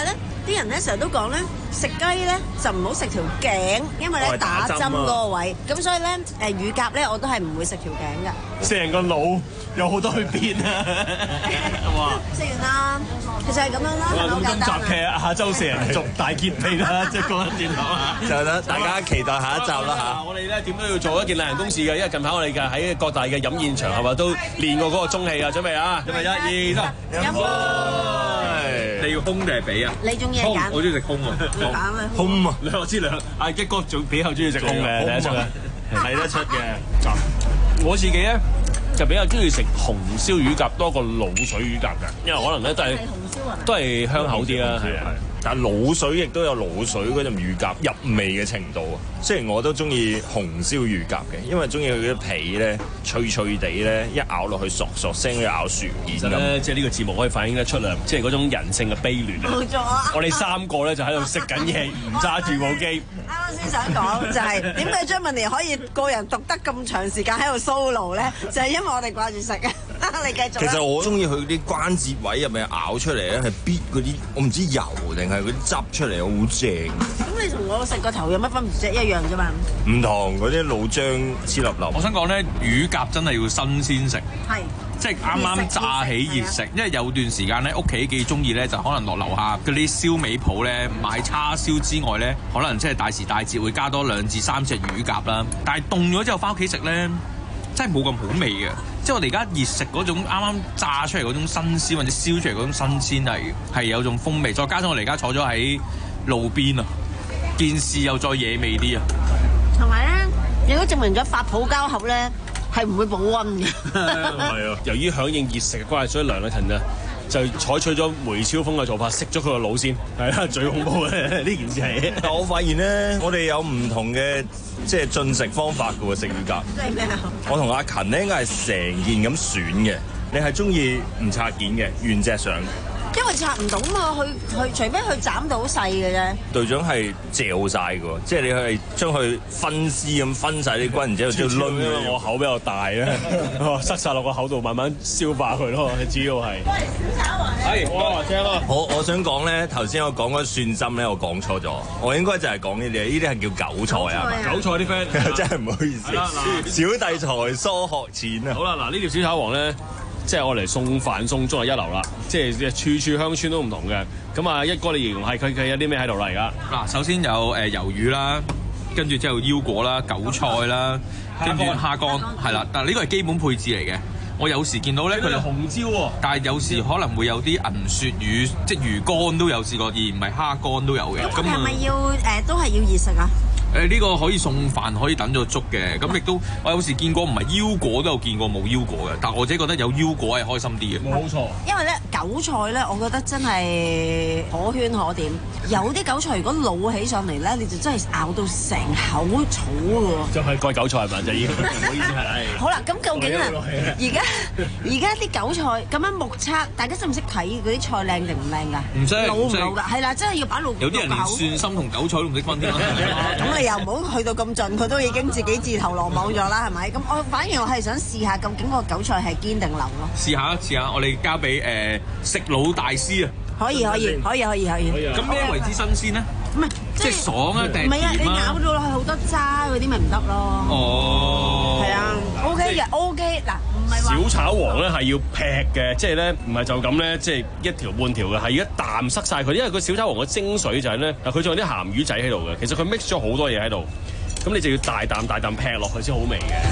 [SPEAKER 2] 啲人咧成日都講咧，食雞咧就唔好食條頸，因為咧打針嗰個位。咁所以咧誒乳鴿咧我都係唔會食條頸㗎。
[SPEAKER 1] 成個腦有好多去邊啊！哇！
[SPEAKER 2] 食完啦，其實係咁樣啦，係咪好簡單啊？咁今集劇
[SPEAKER 1] 下週四人族大揭秘啦，即係講緊轉頭啊！
[SPEAKER 16] 就得大家期待下一集啦嚇。
[SPEAKER 1] 我哋咧點都要做一件例行公事嘅，因為近排我哋嘅喺各大嘅飲宴場係咪都練過嗰個中氣啊？準備啊！準備一、二、三，飲杯！你要空定係比啊？
[SPEAKER 2] 你中意揀？
[SPEAKER 1] 我中意食空啊！
[SPEAKER 16] 空啊！
[SPEAKER 1] 我知兩阿一哥仲比較中意食空嘅，睇得出嘅，睇得出嘅。我自己咧就比較中意食紅燒乳鴿多過滷水乳鴿嘅，因為可能咧都係都係香口啲啦，係啊。
[SPEAKER 16] 但係滷水亦都有滷水嗰陣乳鴿入味嘅程度啊！雖然我都中意紅燒乳鴿嘅，因為中意佢啲皮咧脆脆地咧，一咬落去嗦嗦聲，咬薯片咁。
[SPEAKER 1] 其實咧，即係呢個節目可以反映得出啊，即係嗰種人性嘅卑劣啊！
[SPEAKER 2] 冇錯啊！
[SPEAKER 1] 我哋三個咧就喺度食緊嘢，唔揸住部機。
[SPEAKER 2] 啱啱先想講就係點解張文妮可以個人獨得咁長時間喺度 solo 咧？就係因為我哋掛住食啊！你繼續。
[SPEAKER 16] 其實我中意佢啲關節位入面咬出嚟咧，係必嗰啲我唔知油定係嗰啲汁出嚟，好正。
[SPEAKER 2] 咁你同我食個頭有乜分別啫？一樣啫嘛。
[SPEAKER 16] 唔同嗰啲老張黐粒粒。
[SPEAKER 15] 我想講咧，乳鴿真係要新鮮食。
[SPEAKER 2] 係。
[SPEAKER 15] 即係啱啱炸起熱食，因為有段時間咧屋企幾中意咧，就可能落樓下嗰啲燒味鋪咧買叉燒之外咧，可能即係大時大節會加多兩至三隻乳鴿啦。但係凍咗之後翻屋企食咧，真係冇咁好味嘅。即係我哋而家熱食嗰種啱啱炸出嚟嗰種新鮮，或者燒出嚟嗰種新鮮係係有種風味。再加上我哋而家坐咗喺路邊啊，件事又再野味啲啊。
[SPEAKER 2] 同埋咧，亦都證明咗發泡膠盒咧係唔會保溫嘅。
[SPEAKER 1] 係啊，由於響應熱食嘅關係，所以梁禮勤啊就採取咗梅超風嘅做法，食咗佢個腦先。係啦，最恐怖嘅呢件事係。
[SPEAKER 16] 但我發現咧，我哋有唔同嘅即係進食方法嘅喎，食乳鴿。
[SPEAKER 2] 即係咩啊？
[SPEAKER 16] 我同阿勤咧應該係成件咁選嘅，你係中意唔拆件嘅原隻上。
[SPEAKER 2] 因為拆唔到嘛，佢佢除非佢斬到好細嘅啫。
[SPEAKER 16] 隊長係嚼晒嘅喎，即係你係將佢分絲咁分晒啲骨，然之後再攆。
[SPEAKER 1] 我口比較大咧，塞晒落個口度慢慢消化佢咯。主要係。喂，小炒王。係，我話聽咯。
[SPEAKER 16] 我我想講咧，頭先我講嗰蒜心咧，我講錯咗。我應該就係講呢啲，呢啲係叫韭菜啊。
[SPEAKER 1] 韭菜啲 friend
[SPEAKER 16] 真係唔好意思。小弟才疏學淺啊。
[SPEAKER 1] 好啦，嗱呢條小炒王咧。即係我嚟送飯送粥係一流啦，即係處處鄉村都唔同嘅。咁啊，一哥你形容係佢佢有啲咩喺度啦？而家
[SPEAKER 15] 嗱，首先有誒魷魚啦，跟住之後腰果啦、韭菜啦，跟住蝦乾係啦。但係呢個係基本配置嚟嘅。我有時見到咧，佢哋紅椒喎，但係有時可能會有啲銀鱈魚，即係魚乾都有試過，而唔係蝦乾都有嘅。
[SPEAKER 2] 咁係咪要誒都係要熱食啊？
[SPEAKER 15] 誒呢個可以送飯，可以等咗粥嘅，咁亦都我有時見過唔係腰果都有見過冇腰果嘅，但係我自己覺得有腰果係開心啲嘅。
[SPEAKER 1] 冇錯，
[SPEAKER 2] 因為咧韭菜咧，我覺得真係可圈可點。有啲韭菜如果老起上嚟咧，你就真係咬到成口草嘅喎。
[SPEAKER 1] 就係蓋韭菜係咪？就已經唔好意思係。
[SPEAKER 2] 好啦，咁究竟啊，而家而家啲韭菜咁樣目測，大家識唔識睇嗰啲菜靚定唔靚㗎？
[SPEAKER 15] 唔識，
[SPEAKER 2] 老唔老㗎？係啦，真係要擺老。
[SPEAKER 15] 有啲人連蒜心同韭菜都唔識分添啦。
[SPEAKER 2] 咁你又唔好去到咁盡，佢都已經自己自投羅網咗啦，係咪？咁我反而我係想試下究竟個韭菜係堅定流咯。
[SPEAKER 15] 試下試下，我哋交俾誒食腦大師啊！
[SPEAKER 2] 可以可以可以可以可以。
[SPEAKER 15] 咁咩為之新鮮咧？
[SPEAKER 2] 唔係
[SPEAKER 15] 即係爽啊定
[SPEAKER 2] 唔係啊？你咬到落去好多渣嗰啲咪唔得咯。
[SPEAKER 15] 哦，
[SPEAKER 2] 係啊 ，OK 嘅 OK 嗱。
[SPEAKER 1] 小炒王咧係要劈嘅，即係咧唔係就咁咧，即係一條半條嘅，係一啖塞晒佢。因為個小炒王嘅精髓就係咧，佢仲有啲鹹魚仔喺度嘅。其實佢 mix 咗好多嘢喺度，咁你就要大啖大啖劈落去先好味嘅。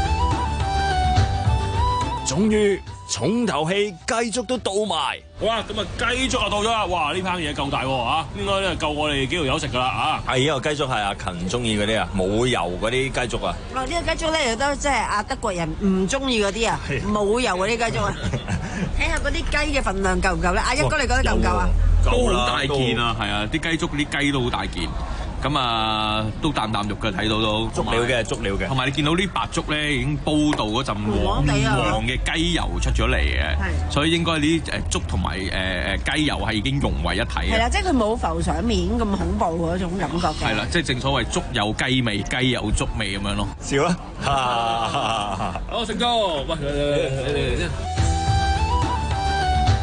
[SPEAKER 18] 終於重頭戲雞粥都到埋，
[SPEAKER 1] 好啦，咁啊雞粥就到咗啦！哇，呢烹嘢夠大喎嚇，應該咧夠我哋幾條友食噶啦嚇。
[SPEAKER 16] 係呢個雞粥係阿勤中意嗰啲啊，冇油嗰啲雞粥啊。
[SPEAKER 2] 哦，呢個雞粥咧亦都即係阿德國人唔中意嗰啲啊，冇油嗰啲雞粥啊。睇下嗰啲雞嘅份量夠唔夠咧？阿一哥你覺得夠唔夠啊？
[SPEAKER 15] 都好大件啊，係啊，啲雞粥啲雞都好大件。咁啊，都啖啖肉嘅，睇到都
[SPEAKER 16] 足料嘅，足料嘅。
[SPEAKER 15] 同埋你見到啲白粥咧，已經煲到嗰陣黃黃嘅雞油出咗嚟嘅，所以應該呢啲誒粥同埋誒誒雞油係已經融為一體嘅。
[SPEAKER 2] 係啦，即係佢冇浮上面咁恐怖嗰種感覺嘅。
[SPEAKER 15] 係啦，即係正所謂粥有雞味，雞有粥味咁樣咯。
[SPEAKER 16] 笑啦！
[SPEAKER 1] 好食粥，喂，嚟嚟嚟嚟嚟！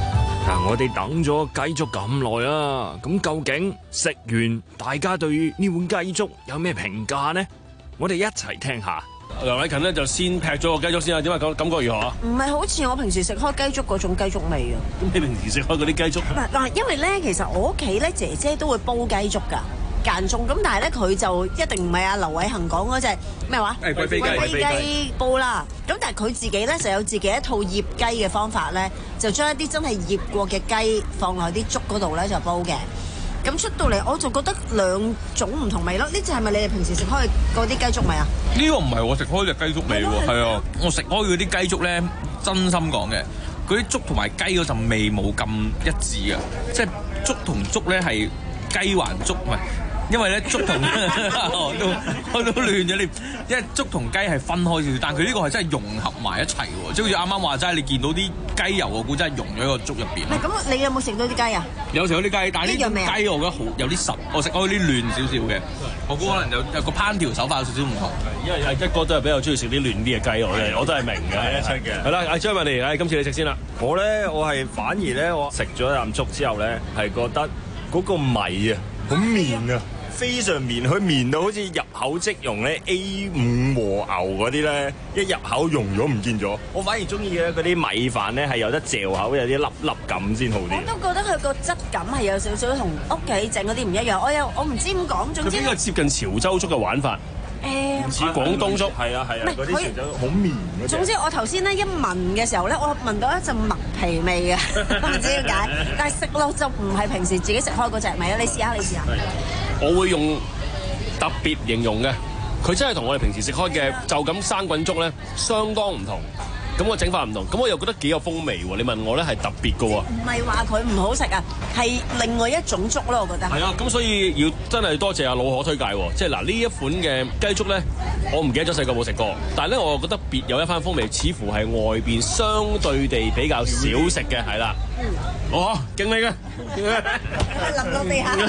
[SPEAKER 18] 嗱，我哋等咗雞粥咁耐啦，咁究竟食完大家對呢碗雞粥有咩評價呢？我哋一齊聽下。
[SPEAKER 1] 梁禮勤呢就先劈咗個雞粥先啊，點解感感覺如何啊？
[SPEAKER 2] 唔係好似我平時食開雞粥嗰種雞粥味啊！
[SPEAKER 1] 咁你平時食開嗰啲雞粥？
[SPEAKER 2] 嗱，因為咧，其實我屋企咧姐姐都會煲雞粥㗎。間中咁，但係咧佢就一定唔係阿劉偉恒講嗰隻咩話？
[SPEAKER 1] 誒貴妃雞，
[SPEAKER 2] 貴妃雞煲啦。咁但係佢自己咧就有自己一套醃雞嘅方法咧，就將一啲真係醃過嘅雞放落啲粥嗰度咧就煲嘅。咁出到嚟我就覺得兩種唔同味咯。呢隻係咪你哋平時食開嗰啲雞粥味啊？
[SPEAKER 15] 呢個唔係我食開嘅雞粥味喎，係啊，我食開嗰啲雞粥咧，真心講嘅，嗰啲粥同埋雞嗰陣味冇咁一致啊，即係粥同粥咧係雞還粥唔係。因為咧粥同我都我都亂咗你，因為粥同雞係分開少少，但係佢呢個係真係融合埋一齊喎，即係好似啱啱話齋，你見到啲雞油我估真係融咗喺個粥入邊。
[SPEAKER 2] 咁你有冇食到啲雞啊？
[SPEAKER 15] 有食到啲雞，但係呢啲雞我覺得好有啲實，我食開啲嫩少少嘅，我估可能有有個烹調手法有少少唔同。
[SPEAKER 1] 因為一哥都係比較中意食啲嫩啲嘅雞，我哋我都係明嘅，一出嘅。係啦，阿張文妮，誒今次你食先啦。
[SPEAKER 16] 我咧我係反而咧我食咗一啖粥之後咧係覺得嗰個米啊好綿啊。非常綿，佢綿到好似入口即溶咧 A 五和牛嗰啲咧，一入口溶咗唔見咗。我反而中意嘅嗰啲米飯咧係有得嚼口，有啲粒粒感先好啲。
[SPEAKER 2] 我都覺得佢個質感係有少少同屋企整嗰啲唔一樣。我有我唔知點講，總之
[SPEAKER 1] 佢邊個接近潮州粥嘅玩法？
[SPEAKER 2] 誒，
[SPEAKER 1] 似廣東粥，
[SPEAKER 16] 係啊係啊，嗰啲潮州好綿嗰隻。
[SPEAKER 2] 總之我頭先咧一聞嘅時候咧，我聞到一陣麥皮味嘅，我唔知點解。但係食落就唔係平時自己食開嗰隻味啦。你試下，你試下。
[SPEAKER 1] 我會用特別形容嘅，佢真係同我哋平時食開嘅就咁生滾粥咧，相當唔同。咁我整法唔同，咁我又覺得幾有風味喎。你問我咧係特別嘅喎，
[SPEAKER 2] 唔係話佢唔好食啊，係另外一種粥咯，我覺得。
[SPEAKER 1] 係啊，咁所以要真係多謝阿老可推介喎。即係嗱呢一款嘅雞粥咧，我唔記得咗細個冇食過，但係咧我覺得別有一番風味，似乎係外邊相對地比較少食嘅，係啦。嗯，哦，敬你嘅，
[SPEAKER 2] 冧落地下。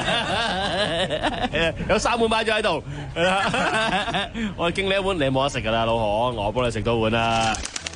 [SPEAKER 1] 有三碗擺咗喺度，我敬你一碗，你冇得食㗎啦，老可，我幫你食多碗啦。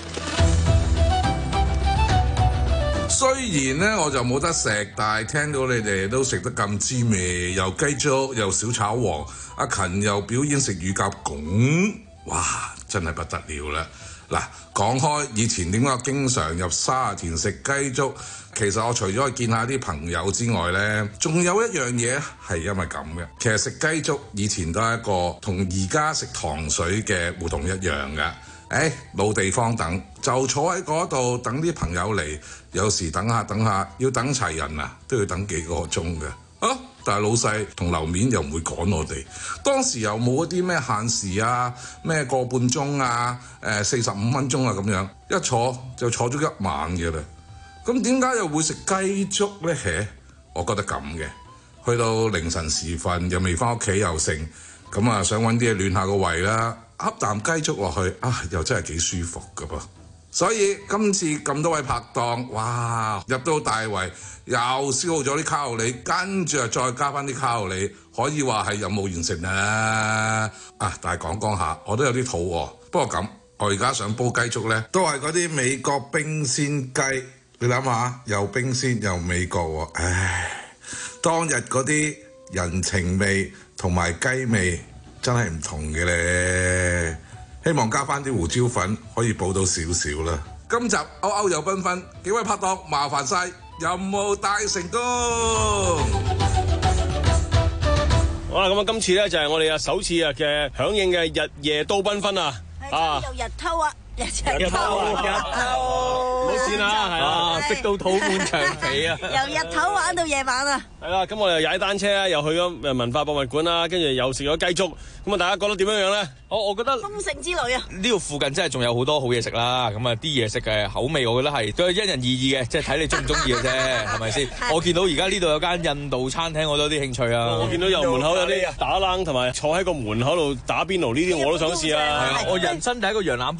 [SPEAKER 17] 雖然咧我就冇得食，但係聽到你哋都食得咁滋味，又雞粥又小炒王，阿勤又表演食乳鴿拱，哇！真係不得了啦！嗱，講開以前點解我經常入沙田食雞粥？其實我除咗去見下啲朋友之外呢，仲有一樣嘢係因為咁嘅。其實食雞粥以前都係一個同而家食糖水嘅互動一樣嘅。誒，冇地方等，就坐喺嗰度等啲朋友嚟。有時等下等下，要等齊人啊，都要等幾個鐘嘅。啊！但係老細同樓面又唔會趕我哋。當時又冇嗰啲咩限時啊，咩個半鐘啊，誒四十五分鐘啊咁樣，一坐就坐咗一晚嘅啦。咁點解又會食雞粥呢？我覺得咁嘅，去到凌晨時分又未翻屋企又剩，咁啊想揾啲嘢暖下個胃啦，噏啖雞粥落去啊，又真係幾舒服噶噃。所以今次咁多位拍檔，哇！入到大圍又消耗咗啲卡路里，跟住啊再加翻啲卡路里，可以話係任務完成啦。啊！但係講講下，我都有啲肚餓。不過咁，我而家想煲雞粥呢，都係嗰啲美國冰鮮雞。你諗下，又冰鮮又美國喎，唉！當日嗰啲人情味同埋雞味真係唔同嘅咧。希望加翻啲胡椒粉，可以補到少少啦。今集歐歐又繽紛，幾位拍檔麻煩晒，任務大成功。
[SPEAKER 1] 好啦，咁啊，今次咧就係我哋啊首次啊嘅響應嘅日夜都繽紛啊！
[SPEAKER 2] 啊，有日偷啊！日
[SPEAKER 1] 日偷啊！日偷，冇線啦，係啦，
[SPEAKER 15] 食到肚滿腸肥啊！
[SPEAKER 2] 由日頭玩到夜晚啊！
[SPEAKER 1] 係啦，咁我哋又踩單車啦，又去咗誒文化博物館啦，跟住又食咗雞粥，咁啊大家覺得點樣樣咧？我我覺得
[SPEAKER 2] 豐盛之旅啊！
[SPEAKER 15] 呢度附近真係仲有好多好嘢食啦，咁啊啲嘢食嘅口味，我覺得係都係因人而異嘅，即係睇你中唔中意嘅啫，係咪先？我見到而家呢度有間印度餐廳，我都有啲興趣啊！
[SPEAKER 1] 我見到有門口有啲打冷同埋坐喺個門口度打邊爐呢啲，我都想試啊！
[SPEAKER 15] 係啊，我人生第一個羊腩煲都係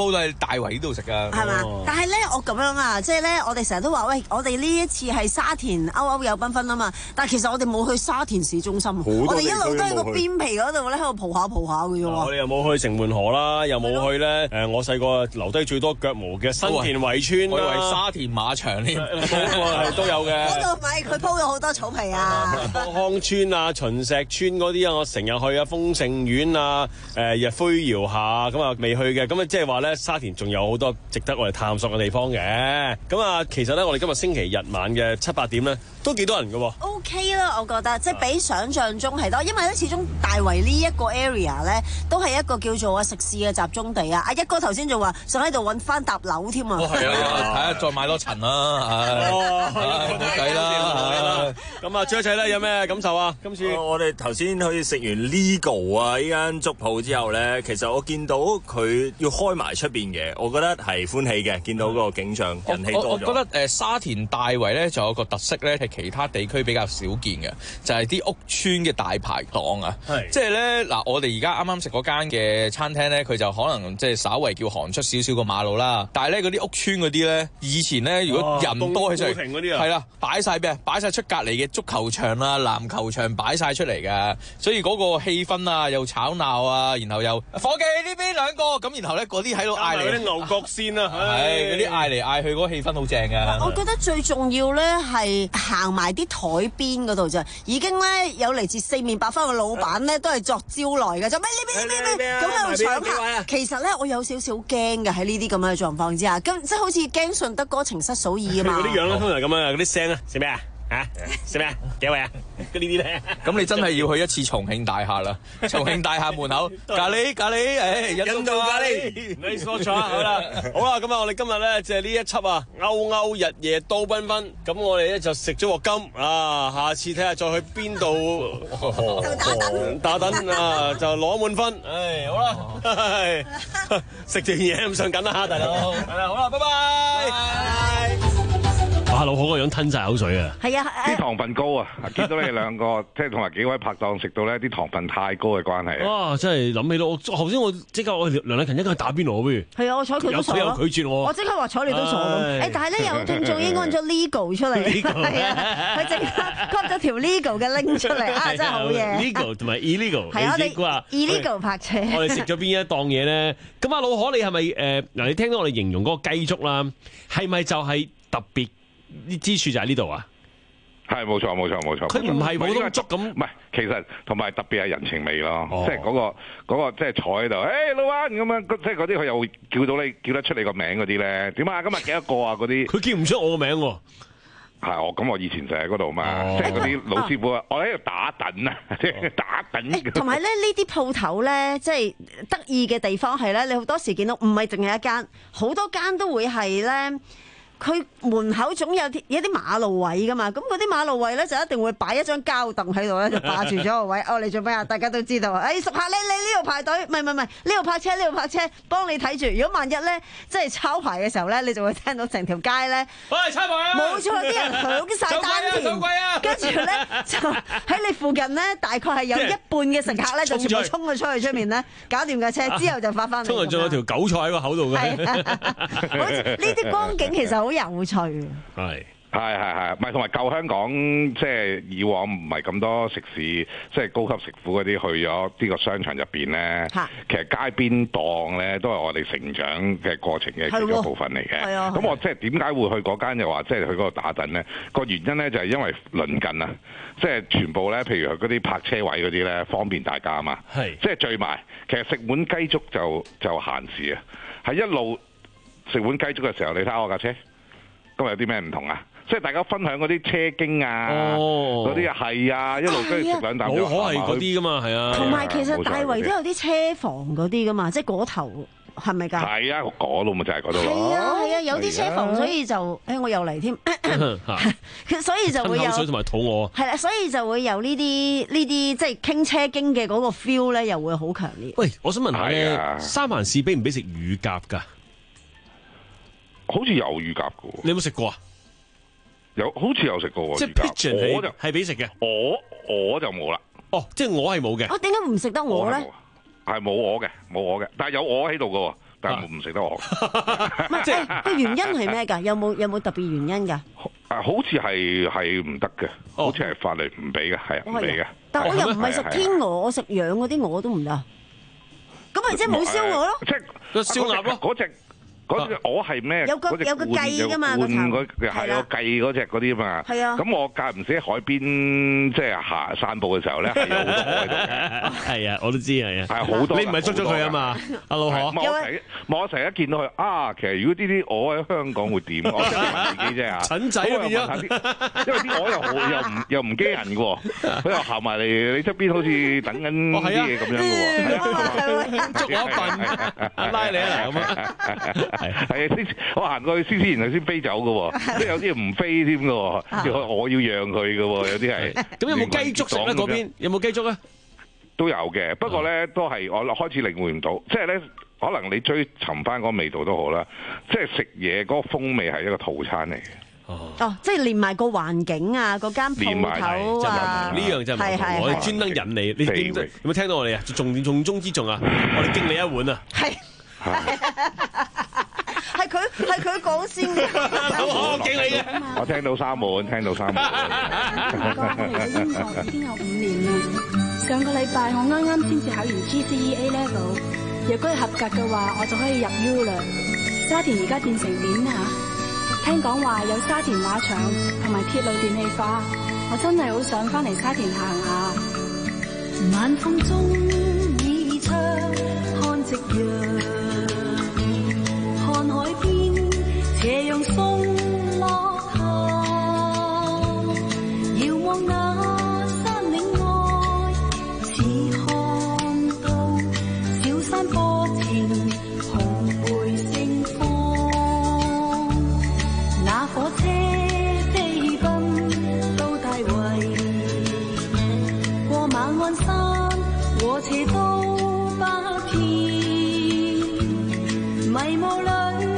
[SPEAKER 15] 大圍呢度食噶，
[SPEAKER 2] 係嘛？但係咧，我咁樣啊，即係咧，我哋成日都話喂，我哋呢一次係沙田歐歐有繽紛啊嘛，但係其實我哋冇去沙田市中心，我哋一路都喺個邊皮嗰度咧，喺度蒲下蒲下嘅啫喎。
[SPEAKER 1] 我哋又冇去城門河啦，又冇去咧誒，我細個留低最多腳毛嘅新田圍村啦，
[SPEAKER 15] 我以為沙田馬場添，都有嘅。
[SPEAKER 2] 嗰度咪佢鋪咗好多草皮啊，
[SPEAKER 1] 芳康村啊、秦石村嗰啲啊，我成日去啊，豐盛苑啊、誒日輝瑤下咁啊，未去嘅，咁啊即係話咧，沙田仲有好多值得我哋探索嘅地方嘅。咁啊，其實咧，我哋今日星期日晚嘅七八點咧，都幾多人嘅喎。
[SPEAKER 2] O K 啦，我覺得即係比想像中係多，因為咧始終大圍呢一個 area 咧，都係一個叫做啊食肆嘅集中地啊。阿一哥頭先仲話想喺度揾翻搭樓添啊。
[SPEAKER 15] 哦，係啊，睇下再買多層啦，唉，冇計啦。
[SPEAKER 1] 咁啊，張仔咧有咩感受啊？今次
[SPEAKER 16] 我哋頭先去食完 Legal 啊呢間粥鋪之後咧，其實我見到佢要開埋出邊嘅，我覺得係歡喜嘅。見到嗰個景象人氣多咗。
[SPEAKER 15] 我覺得誒、呃、沙田大圍咧，就有個特色咧，係其他地區比較少見嘅，就係、是、啲屋村嘅大排檔啊。係，即係咧嗱，我哋而家啱啱食嗰間嘅餐廳咧，佢就可能即係稍為叫行出少少個馬路啦。但係咧嗰啲屋村嗰啲咧，以前咧如果人多起上嚟，係啦，擺晒咩？擺晒出隔離嘅足球場啊、籃球場擺晒出嚟㗎，所以嗰個氣氛啊，又吵鬧啊，然後又伙計呢邊兩個咁，然後咧嗰啲喺度嗌嚟，
[SPEAKER 1] 啲牛角線啊，
[SPEAKER 15] 係嗰啲嗌嚟嗌去，嗰個氣氛好正㗎。
[SPEAKER 2] 我覺得最重要咧係行埋啲台邊嗰度啫，已經咧有嚟自四面八方嘅老闆咧都係作招來嘅，就咩呢邊呢邊呢邊咁喺度搶客。其實咧我有少少驚嘅喺呢啲咁嘅狀況之下，咁即係好似驚順德歌情失嫂意啊嘛。
[SPEAKER 1] 嗰啲樣咧通常咁啊，嗰啲聲啊，食咩啊？嚇食咩啊？幾位啊？嗰呢啲咧，
[SPEAKER 15] 咁你真係要去一次重慶大廈啦！重慶大廈門口咖喱咖喱，誒印度咖喱，
[SPEAKER 1] 你錯錯好啦，好啦，咁啊，我哋今日咧就係呢一輯啊，歐歐日夜都繽紛，咁我哋咧就食咗鑊金啊，下次睇下再去邊度打躉啊，就攞滿分，唉，好啦，食段嘢咁上緊啦嚇，大佬，係啦，好啦，拜拜。哇！老好個樣吞晒口水啊！
[SPEAKER 2] 係啊，
[SPEAKER 3] 啲糖分高啊！見到你哋兩個，即係同埋幾位拍檔食到咧，啲糖分太高嘅關係。
[SPEAKER 1] 哇！真係諗起到，我頭先我即刻我梁禮勤一個去打邊爐不如？
[SPEAKER 2] 係啊，我睬佢都傻咯。
[SPEAKER 1] 有拒絕我。
[SPEAKER 2] 我即刻話睬你都傻咁。誒，但係咧有聽眾已經按咗 legal 出嚟。係啊，佢即刻 cut 咗條 legal 嘅 link 出嚟啊！真係好嘢。
[SPEAKER 1] legal 同埋 illegal。
[SPEAKER 2] 係我哋 illegal 拍車。
[SPEAKER 1] 我哋食咗邊一檔嘢咧？咁啊，老可你係咪誒嗱？你聽到我哋形容嗰個雞粥啦，係咪就係特別？啲之處就喺呢度啊，
[SPEAKER 3] 係冇錯冇錯冇錯。
[SPEAKER 1] 佢唔係普通粥咁，
[SPEAKER 3] 唔係其實同埋特別係人情味咯，
[SPEAKER 1] 哦、
[SPEAKER 3] 即係嗰、嗰個嗰、嗰個即係坐喺度，誒、hey, 老闆咁樣，即係嗰啲佢又會叫到你叫得出你個名嗰啲咧，點啊今日幾多個啊嗰啲，
[SPEAKER 1] 佢叫唔出我個名喎。
[SPEAKER 3] 係我咁我以前就喺嗰度嘛，
[SPEAKER 1] 哦、
[SPEAKER 3] 即係嗰啲老師傅啊，我喺度打躉啊，即係打躉。
[SPEAKER 2] 同埋咧呢啲鋪頭咧，即係得意嘅地方係咧，你好多時見到唔係淨係一間，好多間都會係咧。佢門口總有啲有啲馬路位噶嘛，咁嗰啲馬路位咧就一定會擺一張膠凳喺度咧，就霸住咗個位。哦，你做咩啊？大家都知道啊！誒，熟客你你呢度排隊，唔係唔係唔係呢度泊車呢度泊車，幫你睇住。如果萬一咧即係抄牌嘅時候咧，你就會聽到成條街咧，
[SPEAKER 1] 喂，抄牌啊！
[SPEAKER 2] 冇錯，啲人響晒丹田，跟住咧就喺你附近咧，大概係有一半嘅乘客咧就全部衝咗出去出面咧，搞掂架車之後就發翻嚟。
[SPEAKER 1] 通常仲有條韭菜喺個口度嘅。
[SPEAKER 2] 好似呢啲光景其實好有趣。
[SPEAKER 3] 係係係係，唔係同埋舊香港，即係以往唔係咁多食肆，即係高級食府嗰啲去咗呢個商場入邊咧，其實街邊檔咧都係我哋成長嘅過程嘅其中一部分嚟嘅。咁我即係點解會去嗰間又話即係去嗰度打躉咧？個原因咧就係因為鄰近啊，即係全部咧，譬如嗰啲泊車位嗰啲咧，方便大家啊嘛。係即係聚埋，其實食碗雞粥就就閒事啊！喺一路食碗雞粥嘅時候，你睇下我架車。今日有啲咩唔同啊？即係大家分享嗰啲車經啊，嗰啲係啊，一路跟住食兩啖就
[SPEAKER 1] 好可係嗰啲噶嘛，係啊。
[SPEAKER 2] 同埋其實大圍都有啲車房嗰啲噶嘛，即係嗰頭係咪㗎？
[SPEAKER 3] 係啊，嗰度咪就係嗰度咯。
[SPEAKER 2] 係啊係啊，有啲車房，所以就誒我又嚟添，所以就會有
[SPEAKER 1] 水同埋肚餓。
[SPEAKER 2] 係啦，所以就會有呢啲呢啲即係傾車經嘅嗰個 feel 咧，又會好強烈。
[SPEAKER 1] 喂，我想問下咧，三藩市俾唔俾食乳鴿㗎？
[SPEAKER 3] 好似有乳鴿嘅，
[SPEAKER 1] 你有冇食過啊？
[SPEAKER 3] 有，好似有食過喎。
[SPEAKER 1] 即係 pigeon 我就係俾食嘅，
[SPEAKER 3] 我我就冇啦。
[SPEAKER 1] 哦，即係我係冇嘅。
[SPEAKER 2] 我點解唔食得我咧？
[SPEAKER 3] 係冇我嘅，冇我嘅，但係有我喺度嘅喎。 但係唔食得鵝。
[SPEAKER 2] 即係個原因係咩㗎？有冇有冇特別原因㗎？
[SPEAKER 3] 啊，好似係係唔得嘅，好似係法律唔俾嘅，係唔俾嘅。
[SPEAKER 2] 但係我又唔係食天鵝，我食養嗰啲鵝都唔得。咁咪即係冇燒鵝咯？
[SPEAKER 3] 即係個燒鴨咯，嗰隻。嗰隻鵝係咩？
[SPEAKER 2] 有個有個計㗎嘛，個頭
[SPEAKER 3] 係個計嗰隻嗰啲嘛。係啊。咁我間唔時喺海邊即係行散步嘅時候咧，係有好多鵝喺度嘅。
[SPEAKER 1] 係啊，我都知係啊。
[SPEAKER 3] 係好多。
[SPEAKER 1] 你唔係捉咗佢啊嘛？阿老何。
[SPEAKER 3] 我成我成日見到佢啊，其實如果呢啲鵝喺香港會點？我即係問自己啫嚇。蠢仔變咗。因為啲鵝又好又唔又唔驚人嘅喎，佢又行埋嚟你側邊好似等緊啲嘢咁樣嘅喎。
[SPEAKER 1] 捉我一份，拉你啊咁啊！
[SPEAKER 3] 係係啊，先我行過去，先先然後先飛走嘅喎，即係有啲唔飛添嘅喎，我要讓佢嘅喎，有啲係。咁有冇雞粥食咧？嗰邊有冇雞粥咧？都有嘅，不過咧都係我開始領會唔到，即係咧可能你追尋翻嗰個味道都好啦，即係食嘢嗰個風味係一個套餐嚟嘅。
[SPEAKER 2] 哦，即係連埋個環境啊，嗰間鋪頭啊，
[SPEAKER 1] 呢樣真係唔同。我哋專登引你，你有冇聽到我哋啊？重重中之重啊！我哋敬你一碗啊！係。
[SPEAKER 2] 係佢係佢講先嘅，
[SPEAKER 1] 我敬你嘅。
[SPEAKER 3] 我聽到三碗，聽到三碗。
[SPEAKER 5] 我嚟咗英國已經有五年啦。上個禮拜我啱啱先至考完 G C E A level， 如果係合格嘅話，我就可以入 U 啦。沙田而家變成點啊？聽講話有沙田馬場同埋鐵路電氣化，我真係好想翻嚟沙田行下。晚風中倚窗看夕陽。看海邊，斜陽送落霞，遙望那山嶺外，似看到小山坡前紅貝盛放。那火車飛奔到大圍，過馬鞍山和斜到白田，迷霧裏。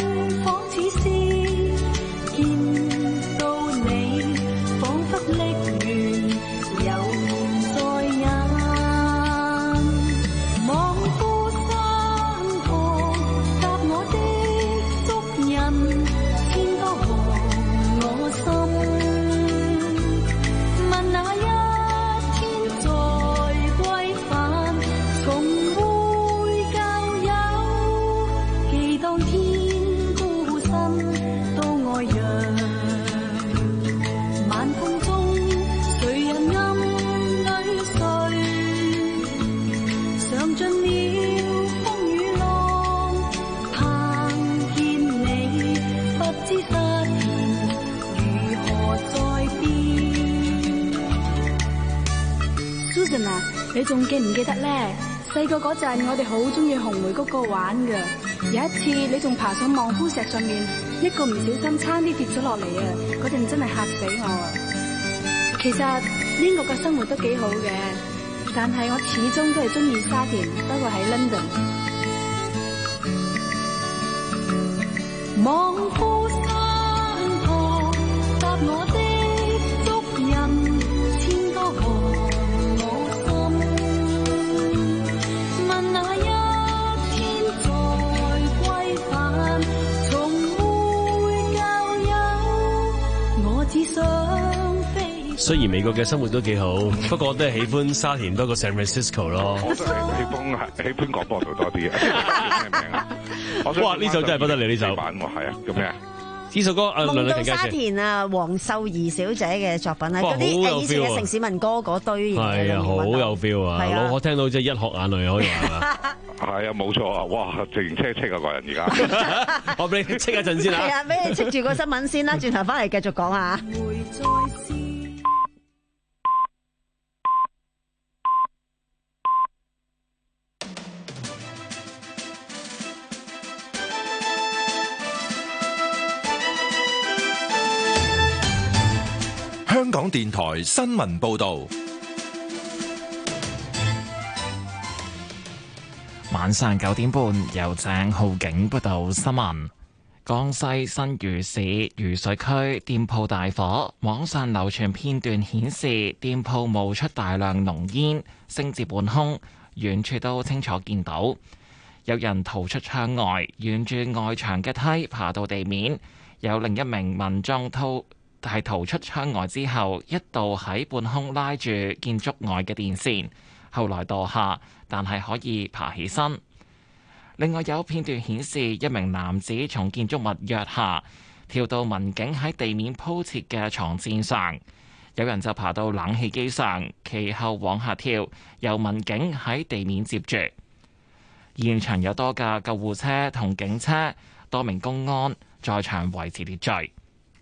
[SPEAKER 5] 你仲記唔記得咧？細個嗰陣，我哋好中意紅梅谷嗰個玩噶。有一次，你仲爬上望夫石上面，一個唔小心差啲跌咗落嚟啊！嗰陣真係嚇死我啊！其實英國嘅生活都幾好嘅，但係我始終都係中意沙田，不過喺 London。望夫山旁踏我的足印，千多行。
[SPEAKER 1] 雖然美國嘅生活都幾好，不過我都係喜歡沙田多過 San Francisco 咯。
[SPEAKER 3] 我都係喜歡喜歡廣播道多啲嘅。叫咩名啊？
[SPEAKER 1] 哇！呢首真係不得了，呢首。
[SPEAKER 3] 版喎，係啊，叫咩啊？
[SPEAKER 1] 呢首歌誒，
[SPEAKER 2] 夢到沙田啊，黃秀儀小姐嘅作品啊，嗰啲誒以前嘅城市民歌嗰堆嘢。
[SPEAKER 1] 係啊，好有 feel 啊！老我聽到即係一殼眼淚可以話。
[SPEAKER 3] 係啊，冇錯啊！哇，直然車戚啊個人而家。
[SPEAKER 1] 我俾你戚一陣先啦。
[SPEAKER 2] 係啊，俾你戚住個新聞先啦，轉頭翻嚟繼續講啊。
[SPEAKER 6] 香港電台新聞報道，
[SPEAKER 23] 晚上九點半由鄭浩景報道新聞。江西新余市余水區店鋪大火，網上流傳片段顯示店鋪冒出大量濃煙，升至半空，遠處都清楚見到。 有人逃出窗外，沿住外牆嘅梯爬到地面。有另一名民眾逃係逃出窗外之後，一度喺半空拉住建築外嘅電線，後來墮下，但係可以爬起身。另外有片段顯示一名男子從建築物躍下，跳到民警喺地面鋪設嘅床墊上，有人就爬到冷氣機上，其後往下跳，由民警喺地面接住。現場有多架救護車同警車，多名公安在場維持秩序。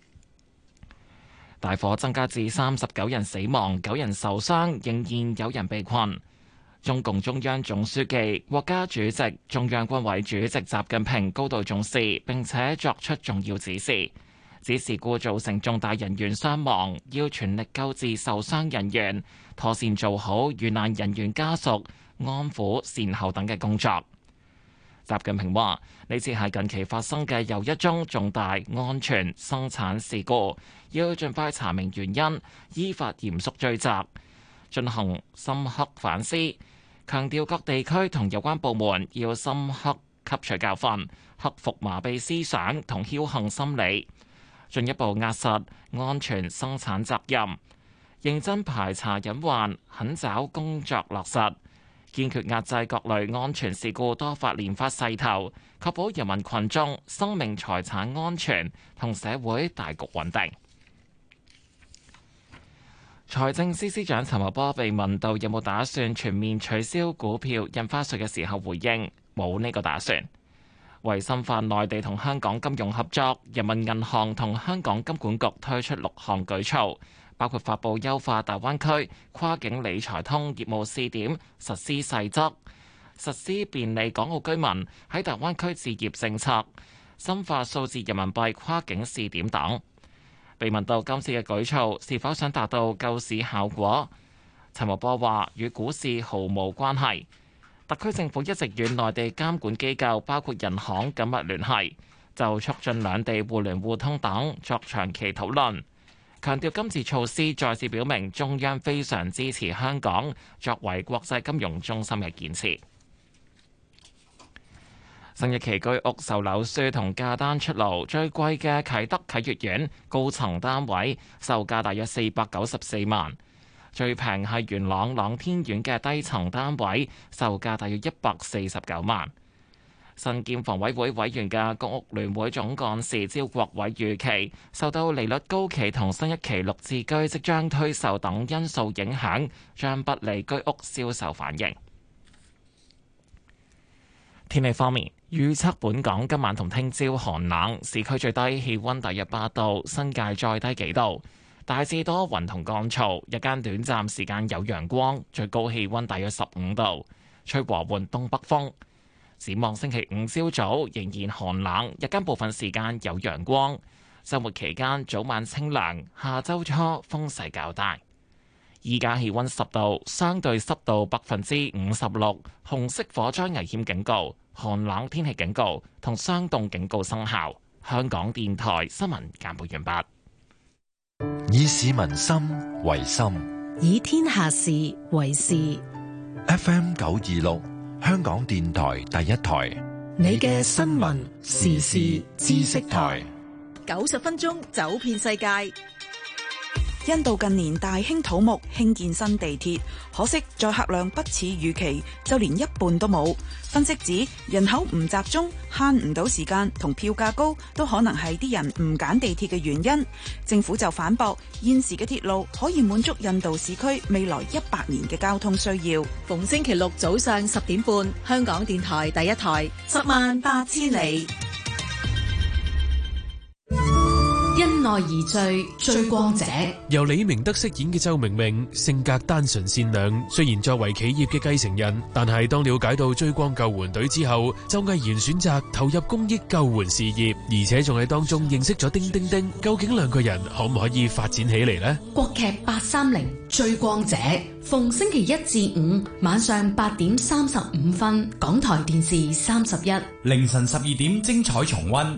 [SPEAKER 23] 大火增加至三十九人死亡，九人受傷，仍然有人被困。中共中央總書記、國家主席、中央軍委主席習近平高度重視並且作出重要指示，指事故造成重大人員傷亡，要全力救治受傷人員，妥善做好遇難人員家屬安撫善後等嘅工作。習近平話：呢次係近期發生嘅又一宗重大安全生產事故，要盡快查明原因，依法嚴肅追責，進行深刻反思。強調各地區同有關部門要深刻吸取教訓，克服麻痹思想同僥倖心理，進一步壓實安全生產責任，認真排查隱患，狠抓工作落實，堅決壓制各類安全事故多發連發勢頭，確保人民群眾生命財產安全同社會大局穩定。財政司司長陳茂波被問到有冇打算全面取消股票印花稅嘅時候，回應冇呢個打算。為深化內地同香港金融合作，人民銀行同香港金管局推出六項舉措，包括發布優化大灣區跨境理財通業務試點實施細則，實施便利港澳居民喺大灣區置業政策，深化數字人民幣跨境試點等。被問到今次嘅舉措是否想達到救市效果，陳茂波話：與股市毫無關係。特區政府一直與內地監管機構，包括人行緊密聯繫，就促進兩地互聯互通等作長期討論。強調今次措施再次表明中央非常支持香港作為國際金融中心嘅建設。新一期居屋售樓書同價單出爐，最貴嘅啟德啟悅苑高層單位售價大約四百九十四萬，最平係元朗朗天苑嘅低層單位，售價大約一百四十九萬。身兼房委會委員嘅公屋聯會總幹事招國偉預期，受到利率高企同新一期綠置居即將推售等因素影響，將不利居屋銷售反應。天氣方面，預測本港今晚同聽朝寒冷，市區最低氣溫大約八度，新界再低幾度，大致多雲同乾燥，日間短暫時間有陽光，最高氣溫大約十五度，吹和緩東北風。展望星期五朝早仍然寒冷，日間部分時間有陽光，週末期間早晚清涼，下週初風勢較大。依家氣溫十度，相對濕度百分之五十六，紅色火災危險警告、寒冷天氣警告同霜凍警告生效。香港電台新聞簡報完畢。
[SPEAKER 6] 以市民心為心，
[SPEAKER 9] 以天下事為事。
[SPEAKER 6] F M 九二六，香港電台第一台，
[SPEAKER 7] 你嘅新聞時事知識台，
[SPEAKER 22] 九十分鐘走遍世界。
[SPEAKER 10] 印度近年大興土木興建新地鐵，可惜載客量不似預期，就連一半都冇。分析指人口唔集中，慳唔到時間同票價高，都可能係啲人唔揀地鐵嘅原因。政府就反駁，現時嘅鐵路可以滿足印度市區未來一百年嘅交通需要。
[SPEAKER 22] 逢星期六早上十點半，香港電台第一台，十萬八千里。因愛而醉，追光者
[SPEAKER 8] 由李明德飾演嘅周明明，性格單純善良，雖然作為企業嘅繼承人，但係當了解到追光救援隊之後，就毅然選擇投入公益救援事業，而且仲喺當中認識咗丁丁丁。究竟兩個人可唔可以發展起嚟呢？
[SPEAKER 22] 國劇八三零追光者，逢星期一至五晚上八點三十五分，港台電視三十一，
[SPEAKER 11] 凌晨十二點精彩重溫。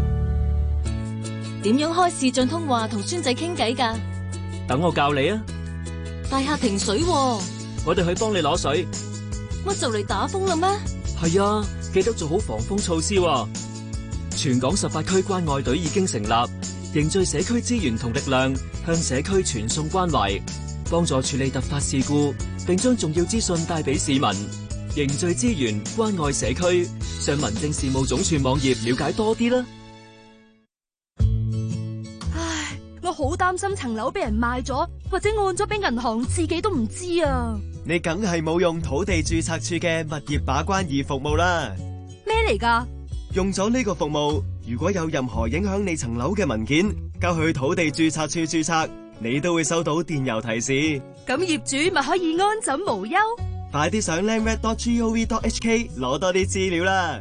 [SPEAKER 12] 點樣開視像通話同孫仔傾偈㗎？
[SPEAKER 24] 等我教你啊！
[SPEAKER 12] 大廈停水喎，
[SPEAKER 24] 我哋去幫你攞水。
[SPEAKER 12] 乜就嚟打風啦咩？
[SPEAKER 24] 係啊，
[SPEAKER 4] 記得做好防風措施喎。全港十八區關愛隊已經成立，凝聚社區資源同力量，向社區傳送關懷，幫助處理突發事故，並將重要資訊帶俾市民。凝聚資源，關愛社區，上民政事務總署網頁了解多啲啦。
[SPEAKER 13] 唉，我好擔心層樓俾人賣咗，或者按咗俾銀行，自己都唔知啊。
[SPEAKER 14] 你梗係冇用土地註冊處嘅物業把關易服務啦。
[SPEAKER 13] 咩嚟㗎？
[SPEAKER 14] 用咗呢個服務，如果有任何影響你層樓嘅文件，交去土地註冊處註冊，你都會收到電郵提示。
[SPEAKER 13] 咁業主咪可以安枕無憂。
[SPEAKER 14] 快啲上 landreg dot gov dot hk 攞多啲資料啦！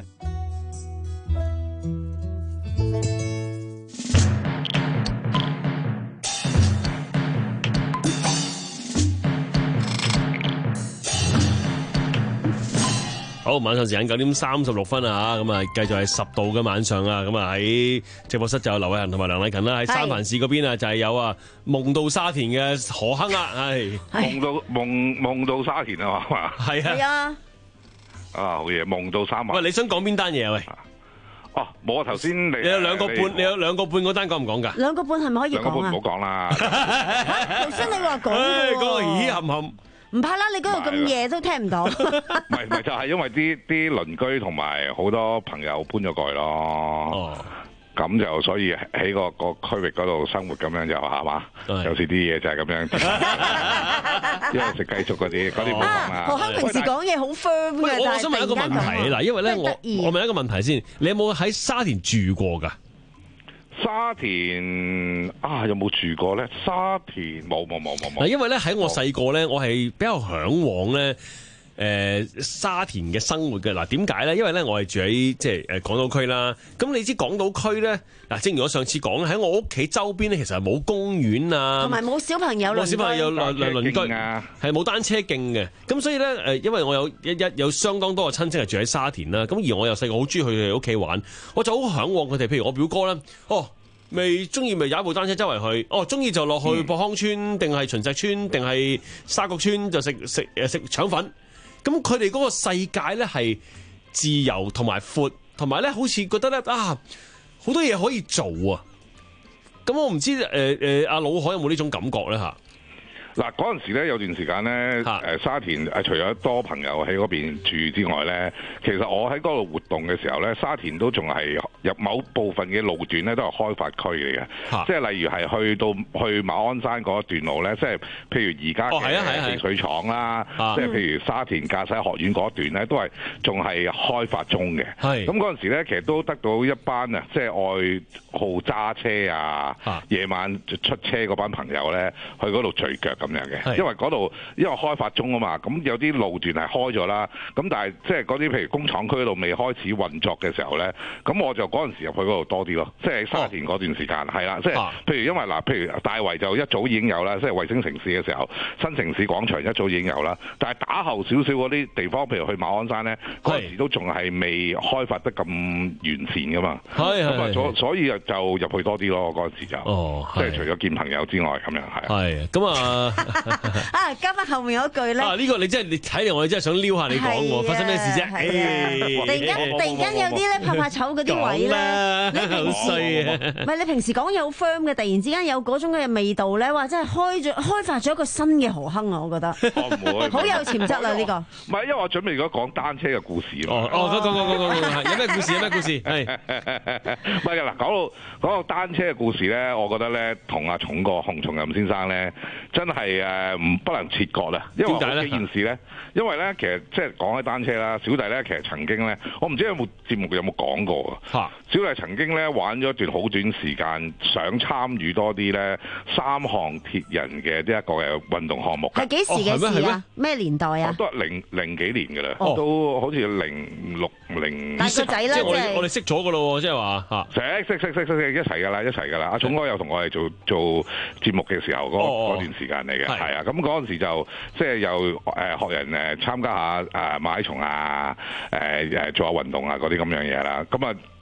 [SPEAKER 1] 好，晚上時間九點三十六分啊，咁啊，繼續係十度嘅晚上啊，咁啊喺直播室就有劉偉恒同埋梁禮勤啦，喺三藩市嗰邊啊就係有啊夢到沙田嘅何亨啊，係
[SPEAKER 3] 夢到夢夢到沙田啊嘛，
[SPEAKER 1] 係啊，
[SPEAKER 3] 啊好嘢，夢到三萬。
[SPEAKER 1] 喂，你想講邊單嘢啊？喂，
[SPEAKER 3] 哦，冇啊，頭先你
[SPEAKER 1] 你有兩個半，你有兩個半嗰單講唔講㗎？
[SPEAKER 2] 兩個半係咪可以講啊？
[SPEAKER 3] 兩個半唔好講啦。
[SPEAKER 2] 頭先你話講嘅喎，
[SPEAKER 1] 嗰個咦冚冚。
[SPEAKER 2] 唔怕啦，你嗰度咁夜都聽唔到。唔
[SPEAKER 3] 係唔係，就係因為啲啲鄰居同埋好多朋友搬咗過去咯。哦，咁就所以喺個個區域嗰度生活咁樣就係嘛，有時啲嘢就係咁樣。因為食雞粥嗰啲嗰啲唔講啦。
[SPEAKER 2] 何亨平時講嘢好 firm 嘅，
[SPEAKER 1] 我想問一個問題嗱，因為咧我我問一個問題先，你有冇喺沙田住過㗎？
[SPEAKER 3] 沙田啊，有冇住過咧？沙田冇冇冇冇冇。
[SPEAKER 1] 因為咧喺我細個咧，我係比較嚮往咧誒、呃、沙田嘅生活嘅。嗱，點解咧？因為咧我係住喺即係誒港島區啦。咁你知港島區咧嗱，正如我上次講喺我屋企周邊咧，其實係冇公園啊，
[SPEAKER 2] 同埋冇小朋友鄰居，
[SPEAKER 1] 冇小朋友鄰鄰居啊，係冇單車徑嘅。咁所以咧誒，因為我有一一有相當多嘅親戚係住喺沙田啦。咁而我又細個好中意去佢哋屋企玩，我就好嚮往佢哋。譬如我表哥咧，哦。未中意咪踩部單車周圍去，哦中意就落去博康村定係秦石村定係沙角村就食食誒食腸粉。咁佢哋嗰個世界咧係自由同埋闊，同埋咧好似覺得咧啊好多嘢可以做啊。咁我唔知誒誒阿老海有冇呢種感覺咧嚇？
[SPEAKER 3] 嗱，嗰陣時咧有段時間咧，誒沙田誒除咗多朋友喺嗰邊住之外咧，其實我喺嗰度活動嘅時候咧，沙田都仲係有某部分嘅路段咧都係開發區嚟嘅，即係例如係去到去馬鞍山嗰一段路咧，即係譬如而家嘅汽水廠啦，即係譬如沙田駕駛學院嗰一段咧，都係仲係開發中嘅。咁嗰陣時咧，其實都得到一班啊，即係愛好揸車啊，夜晚出車嗰班朋友咧，去嗰度聚腳咁樣嘅，因為嗰度因為開發中啊嘛，咁有啲路段係開咗啦，咁但係即係嗰啲譬如工廠區嗰度未開始運作嘅時候咧，咁我就嗰陣時入去嗰度多啲咯，即係沙田嗰段時間係啦，即係譬如因為嗱，譬如大圍就一早已經有啦，即係衛星城市嘅時候，新城市廣場一早已經有啦，但係打後少少嗰啲地方，譬如去馬鞍山咧，嗰陣時都仲係未開發得咁完善噶嘛，咁啊所所以就入去多啲咯，嗰陣時就，即係除咗見朋友之外咁樣係。
[SPEAKER 1] 係咁啊！
[SPEAKER 2] 啊，加翻後面嗰句咧。
[SPEAKER 1] 啊，呢個你真係你睇嚟，我哋真係想撩下你講喎，發生咩事啫？
[SPEAKER 2] 突然間突然間有啲咧拍拍醜嗰啲位咧，你好衰啊！唔係你平時講嘢好 firm 嘅，突然之間有嗰種嘅味道咧，話真係開咗開發咗一個新嘅何亨啊！我覺得。
[SPEAKER 3] 我唔會。
[SPEAKER 2] 好有潛質啦呢個。
[SPEAKER 3] 唔係，因為我準備如果講單車嘅故事
[SPEAKER 1] 哦哦，講講講講講，有咩故事？有咩故事？係。
[SPEAKER 3] 唔係嗱，講到講到單車嘅故事咧，我覺得咧，同阿重哥洪松蔭先生咧，真係誒唔不能切割啦。因為點解咧？呢件事咧，因為咧，其實即係講起單車啦，小弟咧其實曾經咧，我唔知有冇節目有冇講過啊。小弟曾經咧玩咗一段好短時間，想參與多啲咧三項鐵人嘅呢一個嘅運動項目。
[SPEAKER 2] 係幾時嘅事啊？咩年代啊？
[SPEAKER 3] 都係零零幾年㗎啦，都好似零六零。
[SPEAKER 2] 大個仔啦，即係
[SPEAKER 1] 我哋我哋識咗㗎咯，即係話嚇。
[SPEAKER 3] 識識識識識一齊㗎啦，一齊㗎啦。阿重哥有同我哋做做節目嘅時候嗰嗰段時間嚟嘅，係啊。咁嗰陣時就即係又誒學人誒參加下誒馬拉松啊，誒誒做下運動啊嗰啲咁樣嘢啦。咁啊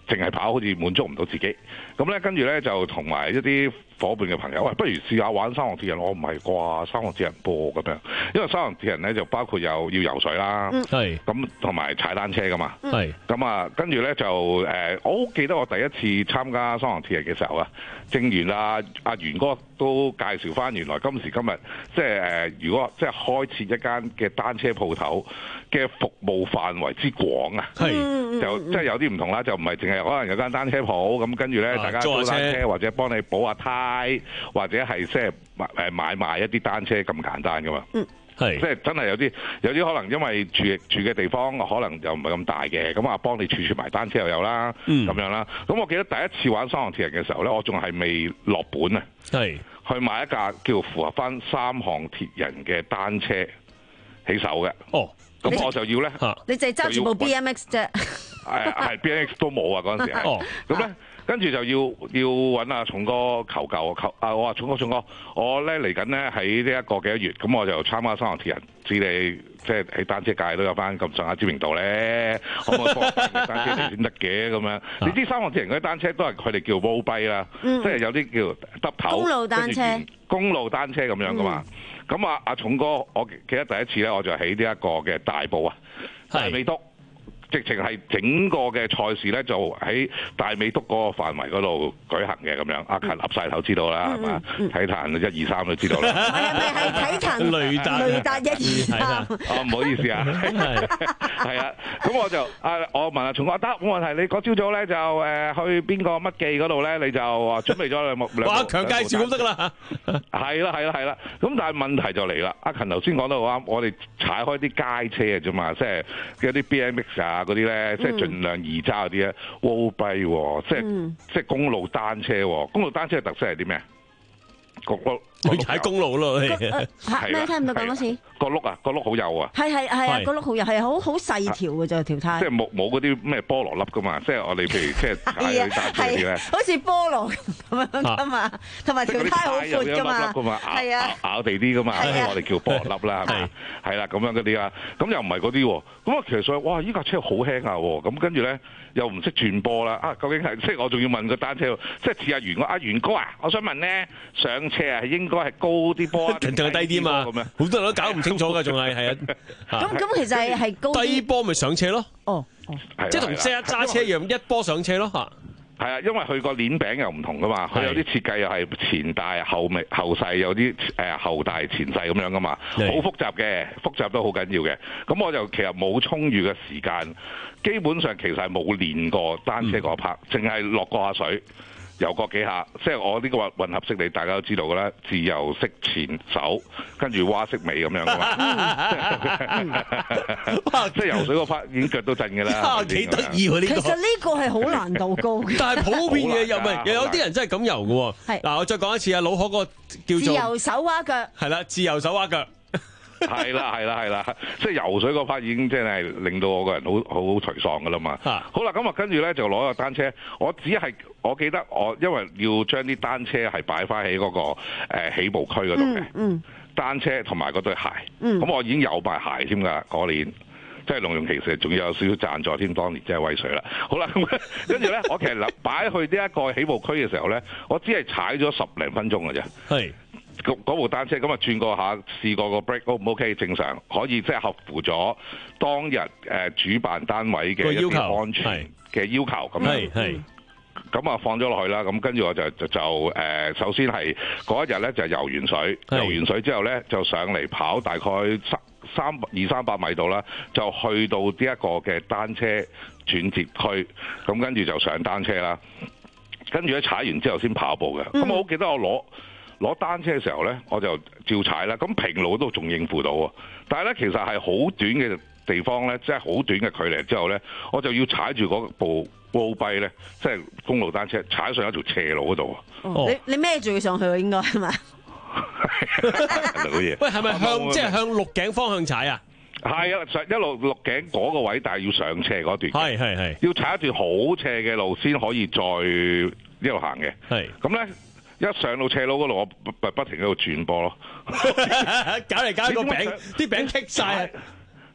[SPEAKER 3] 淨係跑好似滿足唔到自己。咁咧跟住咧就同埋一啲伙伴嘅朋友，喂，不如試下玩三項鐵人。我唔係啩，三項鐵人波咁樣，因為三項鐵人咧就包括有要游水啦，係咁同埋踩單車噶嘛，係咁啊，跟住咧就誒、呃，我好記得我第一次參加三項鐵人嘅時候啊，正如啊阿元哥都介紹翻，原來今時今日即係誒，如果即係開設一間嘅單車鋪頭嘅服務範圍之廣啊，係就即係有啲唔同啦，就唔係淨係可能有間單車鋪咁，跟住咧大家租單車或者幫你補下胎，或者係即係誒買賣一啲單車咁簡單噶嘛。嗯，係即係真係有啲有啲可能因為住住嘅地方可能就唔係咁大嘅，咁啊幫你儲儲埋單車又有啦，咁、嗯、樣啦。咁我記得第一次玩三項鐵人嘅時候咧，我仲係未落本啊，係去買一架叫符合翻三項鐵人嘅單車起手嘅。哦，咁我就要咧，
[SPEAKER 2] 你淨係揸住部 B M X 啫，
[SPEAKER 3] 係係 B M X 都冇啊嗰陣時係。哦，咁咧。跟住就要要揾阿重哥求救，求啊！我話重哥重哥，我咧嚟緊咧喺呢一個幾多月，咁我就參加三項鐵人，知你即係喺單車界都有翻咁上下知名度咧，可唔可以幫我帶單車嚟先得嘅咁樣？你知三項鐵人嗰啲單車都係佢哋叫 road bike 啦，即係有啲叫耷頭
[SPEAKER 2] 公路單車，
[SPEAKER 3] 公路單車咁樣噶嘛。咁、嗯、啊，阿重哥，我記得第一次咧，我就喺呢一個嘅大埔啊，大美督。直情係整個嘅賽事咧，就喺大美督嗰個範圍嗰度舉行嘅咁樣。阿勤岌晒頭知道啦，係嘛？體壇一二三都知道啦。
[SPEAKER 2] 係咪係體壇雷達雷達一二三？
[SPEAKER 3] 哦，唔好意思啊，係啊。咁我就啊，我問阿重哥得冇問題。你嗰朝早咧就誒去邊個乜記嗰度咧？你就準備咗兩幕兩幕。哇！強介紹咁得啦。係啦係啦係啦。咁但係問題就嚟啦。阿勤頭先講得好啱，我哋踩開啲街車嘅啫嘛，即係有啲 B M X 啊。嗰啲咧，即係盡量易揸嗰啲咧，road bike，即係、嗯、即係公路單車。公路單車嘅特色係啲咩？個轆佢踩公路咯，
[SPEAKER 2] 咩聽唔到講多次？
[SPEAKER 3] 個轆啊，個轆好幼啊，
[SPEAKER 2] 係係係啊，個轆好幼，係好好細條嘅啫條胎。
[SPEAKER 3] 即係冇冇嗰啲咩菠蘿粒噶嘛？即係我哋譬如即係踩嗰啲單車啲咧，
[SPEAKER 2] 好似菠蘿咁樣噶嘛，同埋條胎好闊噶嘛，係啊，
[SPEAKER 3] 咬地啲噶嘛，我哋叫菠蘿粒啦，係咪？係啦，咁樣嗰啲啊，咁又唔係嗰啲，咁啊其實所以哇，依架車好輕啊，咁跟住咧又唔識轉波啦，啊究竟係即係我仲要問個單車，即係似阿元哥，阿元哥啊，我想問咧上車啊係應該係高啲波，
[SPEAKER 1] 定係低啲嘛？咁樣好多人都搞唔清楚㗎，仲係係啊。
[SPEAKER 2] 咁咁其實係係高
[SPEAKER 1] 低波咪上車咯。哦，即係同揸揸車一樣，一波上車咯嚇。
[SPEAKER 3] 係啊，因為佢個鏈餅又唔同噶嘛，佢有啲設計又係前大後微後細，有啲誒後大前細咁樣噶嘛，好複雜嘅，複雜都好緊要嘅。咁我就其實冇充裕嘅時間，基本上其實係冇練過單車嗰 part，淨係落過下水。游過幾下，即係我呢個混合式，你大家都知道㗎啦，自由式前手，跟住蛙式尾咁樣㗎嘛。即係游水嗰 part 已經腳都震㗎啦。
[SPEAKER 1] 幾得意喎呢個！
[SPEAKER 2] 其實呢個係好難度高嘅。
[SPEAKER 1] 但係普遍嘅又唔係，又有啲人真係咁游嘅喎。係嗱，我再講一次啊，老可嗰個叫做
[SPEAKER 2] 自由手蛙腳。
[SPEAKER 1] 係啦，自由手蛙腳。
[SPEAKER 3] 係啦，係啦，係啦，即係游水嗰 part 已經真係令到我個人好好頹喪噶啦嘛。好啦，咁啊跟住咧就攞個單車，我只係我記得我因為要將啲單車係擺翻喺嗰個、呃、起步區嗰度嘅。嗯。單車同埋嗰對鞋。嗯。咁我已經有買鞋添㗎嗰年，即係隆用其實仲要有少少贊助添，當年真係威水啦。好啦，咁跟住咧，我其實擺去呢一個起步區嘅時候咧，我只係踩咗十零分鐘㗎啫。係。嗰部單車咁啊轉過下試過個 brake O 唔 OK 正常可以即係合乎咗當日誒、呃、主辦單位嘅一啲安全嘅要求咁樣，係咁啊放咗落去啦。咁跟住我就就就誒、呃、首先係嗰一日咧就游完水，游完水之後咧就上嚟跑大概三三二三百米度啦，就去到呢一個嘅單車轉接區，咁跟住就上單車啦。跟住咧踩完之後先跑步嘅。咁、嗯、我好記得我攞。攞單車嘅時候咧，我就照踩啦。咁平路都仲應付到喎，但係咧其實係好短嘅地方咧，即係好短嘅距離之後咧，我就要踩住嗰部 road bike 咧，即係公路單車踩上一條斜路嗰度。
[SPEAKER 2] 哦，你你孭住佢上去應該係嘛？
[SPEAKER 3] 老爺，
[SPEAKER 1] 喂，係咪向即係向鹿頸方向踩啊？
[SPEAKER 3] 係啊，上一路鹿頸嗰個位，但係要上斜嗰段。係係係，要踩一段好斜嘅路先可以再一路行嘅。係咁咧。一上到斜路嗰度，我不不停喺度轉波咯，
[SPEAKER 1] 搞嚟搞去個餅，啲餅棘晒。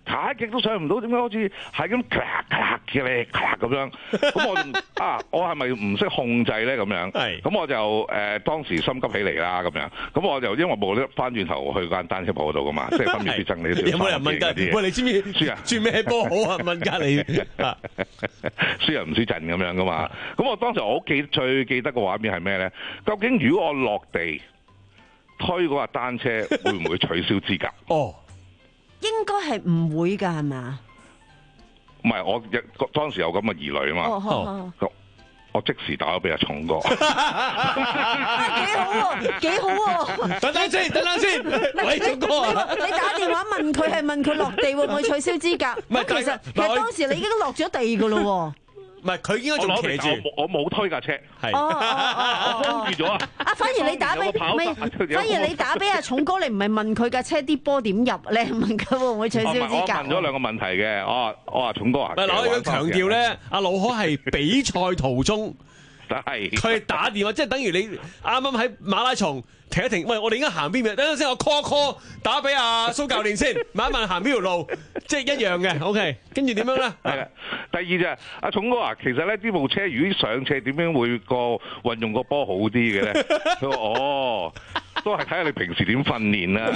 [SPEAKER 3] 踩極都上唔到，點解好似係咁咔咔嘅咧咔咁樣？咁我啊，我係咪唔識控制咧？咁樣，咁我就誒、呃、當時心急起嚟啦，咁樣，咁我就因為冇得翻轉頭去間單車鋪度噶嘛，即係分秒必爭你啲。
[SPEAKER 1] 有冇人問㗎？喂，你知唔知輸啊？轉咩波好啊？問隔你
[SPEAKER 3] 輸人唔輸陣咁樣噶嘛？咁我當時我好記最記得個畫面係咩咧？究竟如果我落地推嗰架單車，會唔會取消資格？
[SPEAKER 1] 哦。
[SPEAKER 2] 應該係唔會㗎，係咪啊？
[SPEAKER 3] 唔係，我當時有咁嘅疑慮啊嘛。
[SPEAKER 2] 哦哦哦、
[SPEAKER 3] 我即時打咗俾阿重哥。幾
[SPEAKER 2] 好喎，幾好喎！
[SPEAKER 1] 等等先，等等先。喂，重哥，
[SPEAKER 2] 你打電話問佢係問佢落地會唔會取消資格？唔係，其實其實當時你已經落咗地㗎咯喎。
[SPEAKER 1] 唔係，佢應該仲騎住，
[SPEAKER 3] 我冇推架車，係
[SPEAKER 2] 哦哦哦，
[SPEAKER 3] 我封住咗啊！
[SPEAKER 2] 啊，反而你打俾，反而你打俾阿重哥，你唔係問佢架車啲波點入，你係問佢會唔會取消資格？
[SPEAKER 3] 我問咗兩個問題嘅，我話我話重哥啊，
[SPEAKER 1] 嗱，我要強調咧，阿老可係比賽途中，
[SPEAKER 3] 係
[SPEAKER 1] 佢打電話，即係等於你啱啱喺馬拉松。停一停，喂！我哋應該行邊邊？等陣先，我 call call 打俾阿蘇教練先，問一問行邊條路，即係一樣嘅。OK，跟住點樣咧？
[SPEAKER 3] 係啊。第二就係阿重哥啊，其實咧呢部車如果上斜點樣會個運用個波好啲嘅咧？佢話哦，都係睇下你平時點訓練啦。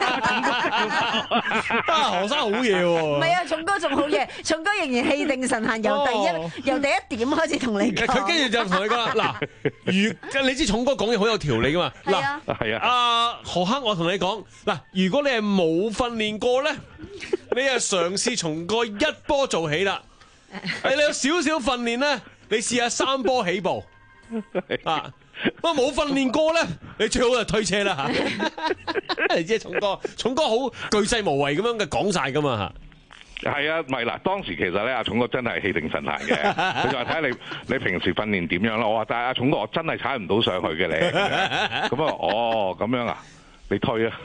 [SPEAKER 1] 啊，何生好嘢喎！
[SPEAKER 2] 唔係啊，重哥仲好嘢，重哥仍然氣定神閒，由第一、哦、由第一點開始同你講。
[SPEAKER 1] 佢跟住就同你講啦，嗱，如你知重哥講嘢好有條理噶嘛？嗱。
[SPEAKER 3] 係啊，
[SPEAKER 1] 阿何克，我同你講嗱，如果你係冇訓練過咧，你係嘗試從個一波做起啦。誒，你有少少訓練咧，你試下三波起步啊。不過冇訓練過咧，你最好就推車啦吓。你知重哥，重哥好巨細無遺咁樣嘅講晒噶嘛。
[SPEAKER 3] 係啊，唔係嗱，當時其實咧，阿重哥真係氣定神閒嘅，佢就話睇下你你平時訓練點樣啦。我話但係阿重哥，我真係踩唔到上去嘅你，咁啊，哦，咁樣啊，你推啊，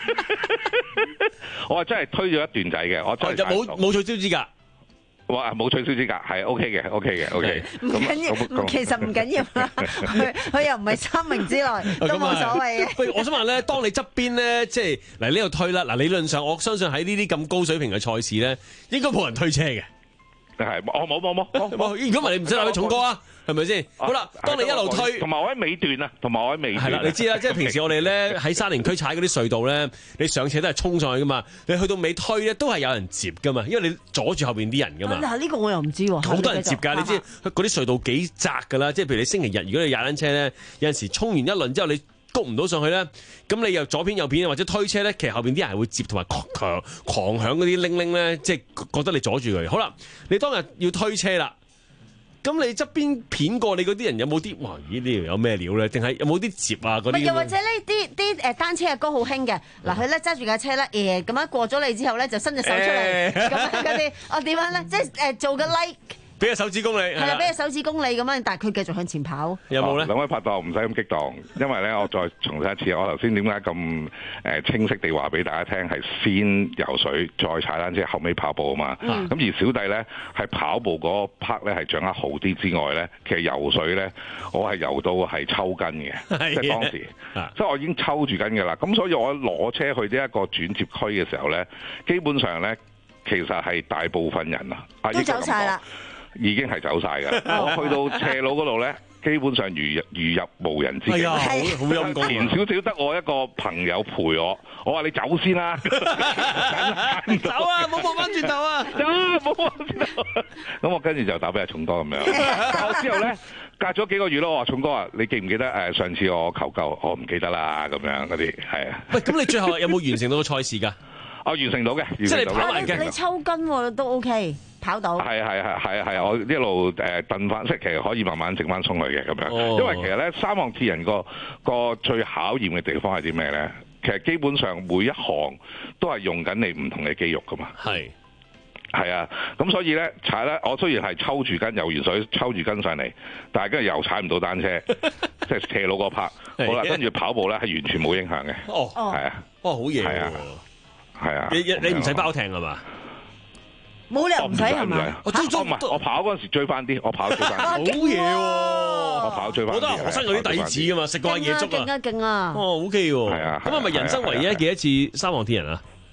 [SPEAKER 3] 我話真係推咗一段仔嘅，我真係
[SPEAKER 1] 就冇冇取消資格。
[SPEAKER 3] 哇！冇取消資格，係 OK 嘅 ，OK 嘅 ，OK。
[SPEAKER 2] 唔緊要，其實唔緊要啦。佢佢又唔係三名之內，都冇所謂嘅。
[SPEAKER 1] 喂，我想問咧，當你側邊咧，即係嚟呢度推啦。嗱，理論上我相信喺呢啲咁高水平嘅賽事咧，應該冇人推車嘅。
[SPEAKER 3] 係，我冇冇冇冇。
[SPEAKER 1] 如果唔係你唔使話佢重哥啊，係咪先？好啦，當你一路推，
[SPEAKER 3] 同埋我喺尾段啊，同埋我喺尾段。
[SPEAKER 1] 係啦，你知啦，即係平時我哋咧喺沙田區踩嗰啲隧道咧，你上斜都係衝上去噶嘛，你去到尾推咧都係有人接噶嘛，因為你阻住後邊啲人噶嘛。
[SPEAKER 2] 嗱，呢個我又唔知喎。
[SPEAKER 1] 好多人接㗎，你知嗰啲隧道幾窄㗎啦，即係譬如你星期日，如果你踩單車咧，有陣時衝完一輪之後你谷唔到上去咧，咁你又左邊右邊或者推車咧，其實後邊啲人係會接同埋狂狂狂響嗰啲鈴鈴咧，即係覺得你阻住佢。好啦，你當日要推車啦，咁你側邊片過你嗰啲人有冇啲哇？咦，呢條有咩料咧？定係有冇啲接啊嗰啲？
[SPEAKER 2] 又或者呢啲啲誒單車嘅歌好興嘅，嗱佢咧揸住架車咧，誒咁樣過咗你之後咧，就伸隻手出嚟咁樣嗰啲，哦點樣咧？即係誒做個 like。
[SPEAKER 1] 俾個手指公你，係
[SPEAKER 2] 啦，俾個手指公你咁樣，但係佢繼續向前跑。
[SPEAKER 1] 有冇咧？
[SPEAKER 3] 兩位拍檔唔使咁激動，因為咧，我再重申一次，我頭先點解咁誒清晰地話俾大家聽，係先游水再踩單車，後尾跑步啊嘛。咁、嗯、而小弟咧係跑步嗰 part 咧係掌握好啲之外咧，其實游水咧我係游到係抽筋嘅，即係當時，即係我已經抽住筋嘅啦。咁所以我攞車去呢一個轉接區嘅時候咧，基本上咧其實係大部分人啊
[SPEAKER 2] 都走晒啦。
[SPEAKER 3] 已經係走晒㗎，我去到斜路嗰度咧，基本上如如入無人之境，
[SPEAKER 1] 好陰功。
[SPEAKER 3] 前少少得我一個朋友陪我，我話你走先啦，
[SPEAKER 1] 走啊，冇望翻轉頭啊，
[SPEAKER 3] 走啊，冇望翻轉頭。咁我跟住就打俾阿重哥咁樣，我之後咧隔咗幾個月咯，我話重哥啊，你記唔記得誒上次我求救，我唔記得啦，咁樣嗰啲係啊。
[SPEAKER 1] 喂，咁你最後有冇完成到個賽事㗎？
[SPEAKER 3] 我完成到嘅，
[SPEAKER 1] 即係你跑完嘅，
[SPEAKER 2] 你抽筋喎都 OK。跑到
[SPEAKER 3] 係係係係係，我一路誒蹬翻，即係其實可以慢慢整翻鬆佢嘅咁樣。哦、因為其實咧，三項鐵人個個最考驗嘅地方係啲咩咧？其實基本上每一項都係用緊你唔同嘅肌肉噶嘛。係係啊，咁所以咧踩咧，我雖然係抽住筋游完水，抽住筋上嚟，但係跟住又踩唔到單車，即係斜路嗰 part。好啦，跟住跑步咧係完全冇影響嘅。
[SPEAKER 1] 哦，
[SPEAKER 3] 係啊，
[SPEAKER 1] 哦好嘢，
[SPEAKER 3] 係啊，係啊，
[SPEAKER 1] 你你唔使包艇係嘛？
[SPEAKER 2] 冇理由唔使係咪？
[SPEAKER 3] 我追追唔係，我跑嗰陣時追翻啲，我跑追翻。
[SPEAKER 1] 好嘢喎！
[SPEAKER 3] 我跑追翻。
[SPEAKER 1] 我覺得何生有啲底子噶嘛，食過野粥啊。
[SPEAKER 2] 勁啊勁啊！
[SPEAKER 1] 哦，OK 喎。
[SPEAKER 3] 係啊。
[SPEAKER 1] 咁係咪人生唯一幾多次三項鐵人啊？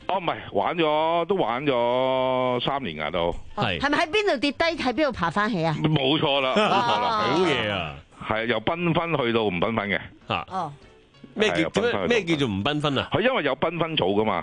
[SPEAKER 3] 哦，唔係玩咗，都玩咗三年㗎都。
[SPEAKER 2] 係係咪喺邊度跌低，喺邊度爬翻起啊？
[SPEAKER 3] 冇錯啦，冇錯啦，
[SPEAKER 1] 好嘢啊！
[SPEAKER 3] 係由繽紛去到唔繽紛嘅
[SPEAKER 1] 嚇。哦，咩叫咩叫做唔繽紛啊？
[SPEAKER 3] 佢因為有繽紛組噶嘛。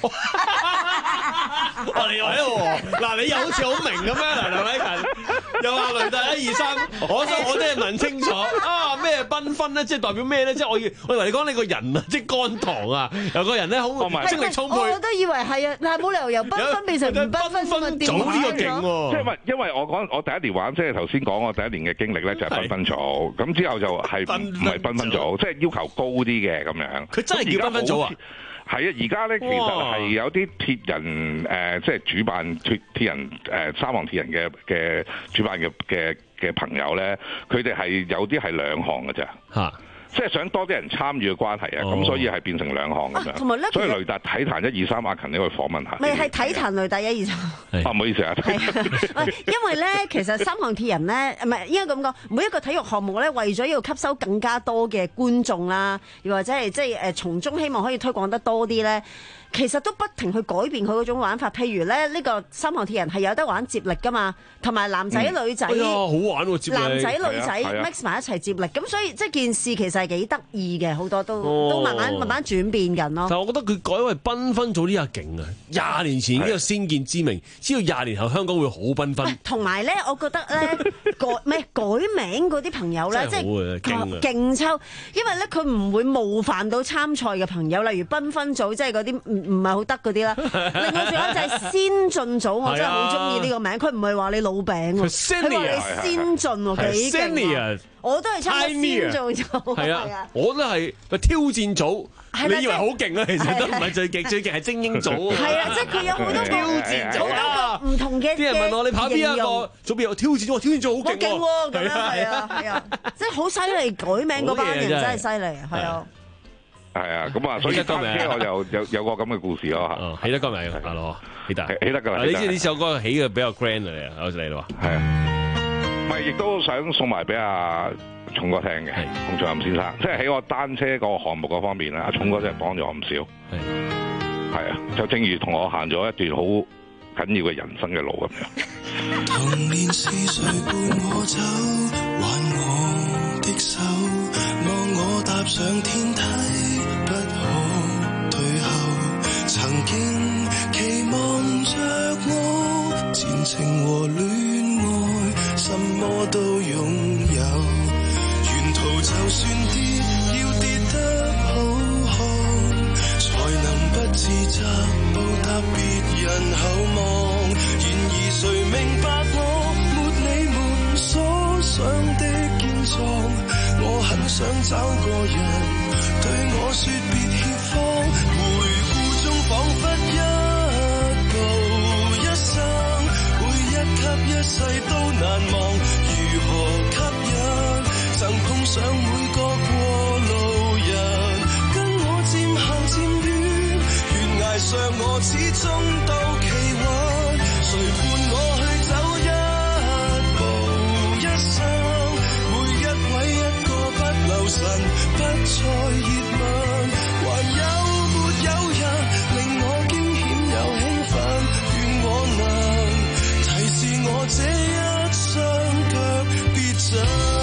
[SPEAKER 1] 哇！你又喺度嗱，你又好似好明咁樣，嗱，梁禮勤又話雷達一二三，我想我真係問清楚啊！咩繽紛咧？即係代表咩咧？即係我以我以為你講你個人啊，即係肝糖啊，有個人咧好精力充沛。
[SPEAKER 2] 我都以為係啊，但係冇理由由繽紛變成唔繽紛，
[SPEAKER 1] 早呢個勁喎。
[SPEAKER 3] 即係因為因為我講我第一年玩，即係頭先講我第一年嘅經歷咧，就係繽紛組。咁之後就係唔係繽紛組，即係要求高啲嘅咁樣。
[SPEAKER 1] 佢真係叫繽紛組啊！
[SPEAKER 3] 係啊，而家咧其實係有啲鐵人誒、呃，即係主辦鐵鐵人誒、呃、三項鐵人嘅嘅主辦嘅嘅嘅朋友咧，佢哋係有啲係兩項嘅咋嚇。即係想多啲人參與嘅關係啊，咁、哦、所以係變成兩項咁樣。同埋咧，所以雷達體壇一二三，阿勤你可以訪問下。
[SPEAKER 2] 咪係體壇雷達一二三。
[SPEAKER 3] 啊，唔好意思啊。
[SPEAKER 2] 因為咧，其實三項鐵人咧，唔係應該咁講，每一個體育項目咧，為咗要吸收更加多嘅觀眾啦，又或者係即係誒從中希望可以推廣得多啲咧。其實都不停去改變佢嗰種玩法，譬如咧呢、呢個三項鐵人係有得玩接力噶嘛，同埋男仔女仔、
[SPEAKER 1] 嗯，哎呀好玩喎、啊、接力，
[SPEAKER 2] 男仔女仔 mix 埋一齊接力，咁所以即係件事其實係幾得意嘅，好多都、哦、都慢慢慢慢轉變緊咯。
[SPEAKER 1] 但係我覺得佢改為繽紛組呢下勁啊！廿年前已經有先見之明，知道廿年後香港會好繽紛。
[SPEAKER 2] 同埋咧，我覺得咧改咩改名嗰啲朋友咧，即係勁抽，因為咧佢唔會冒犯到參賽嘅朋友，例如繽紛組，即係嗰啲唔係好得嗰啲啦，另外仲有就係先進組，我真係好中意呢個名。佢唔係話你老餅喎，佢話你先進喎，幾勁啊！我都係參加先進組，
[SPEAKER 1] 係啊，我都係挑戰組。你以為好勁啊？其實都唔係最勁，最勁係精英組。
[SPEAKER 2] 係啊，即係佢有好多個
[SPEAKER 1] 挑戰組啊，
[SPEAKER 2] 唔同嘅。
[SPEAKER 1] 啲人問我你跑邊一個組別？有挑戰組，挑戰組好勁喎。
[SPEAKER 2] 咁樣係啊係啊，即係好犀利，改名嗰班人真係犀利，係啊。
[SPEAKER 3] 係啊，咁啊，所以單車我就有有個咁嘅故事咯嚇。
[SPEAKER 1] 起得個名，阿羅起得，
[SPEAKER 3] 起得㗎啦。
[SPEAKER 1] 你知呢首歌起嘅比較 grand 嚟啊，好似你咯。
[SPEAKER 3] 係啊，咪亦都想送埋俾阿聰哥聽嘅，洪卓林先生，即係喺我單車個項目嗰方面咧，阿聰哥真係幫咗我唔少。係，係啊，就正如同我行咗一段好緊要嘅人生嘅路咁樣。童年是誰伴我走，挽我的手，望我踏上天梯，不可退後。曾經期望着我，前程和戀愛，什麼都擁有。沿途就算跌，要跌得好看，才能不自責，報答別人厚望。然而誰明白我，沒你們所想的堅壯。我很想找個人對我說別怯慌，回顧中彷彿一步一生，每一級一世都難忘。如何吸引曾碰上每個過路人，跟我漸行漸遠，懸崖上我始終都企穩。誰伴我去走一步一生，每一位一個不留神，不再熱吻。還有沒有人令我驚險又興奮？願我能提示我這一雙腳別震。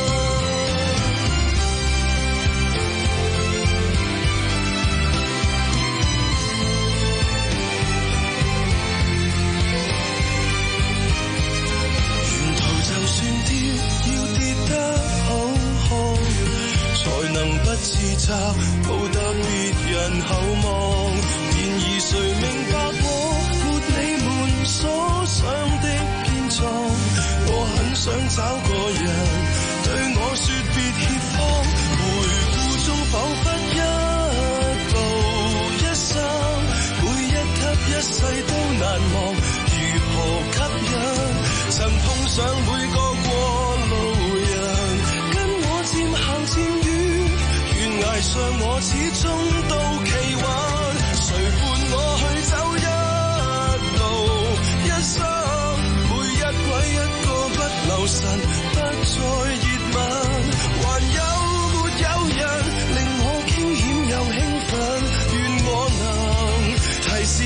[SPEAKER 3] 不自責，報答別人厚望。然而誰明白我，沒你們所想的堅壯。我很想找個人對我說別怯慌，回顧中彷彿一步一生，每一級一世都難忘。如何吸引曾碰上每個過路人，跟我漸行漸遠，崖上我始終都企穩。誰伴我去走一步一生，每一軌一個不留神，不再熱吻。還有沒有人令我驚險又興奮？願我能提示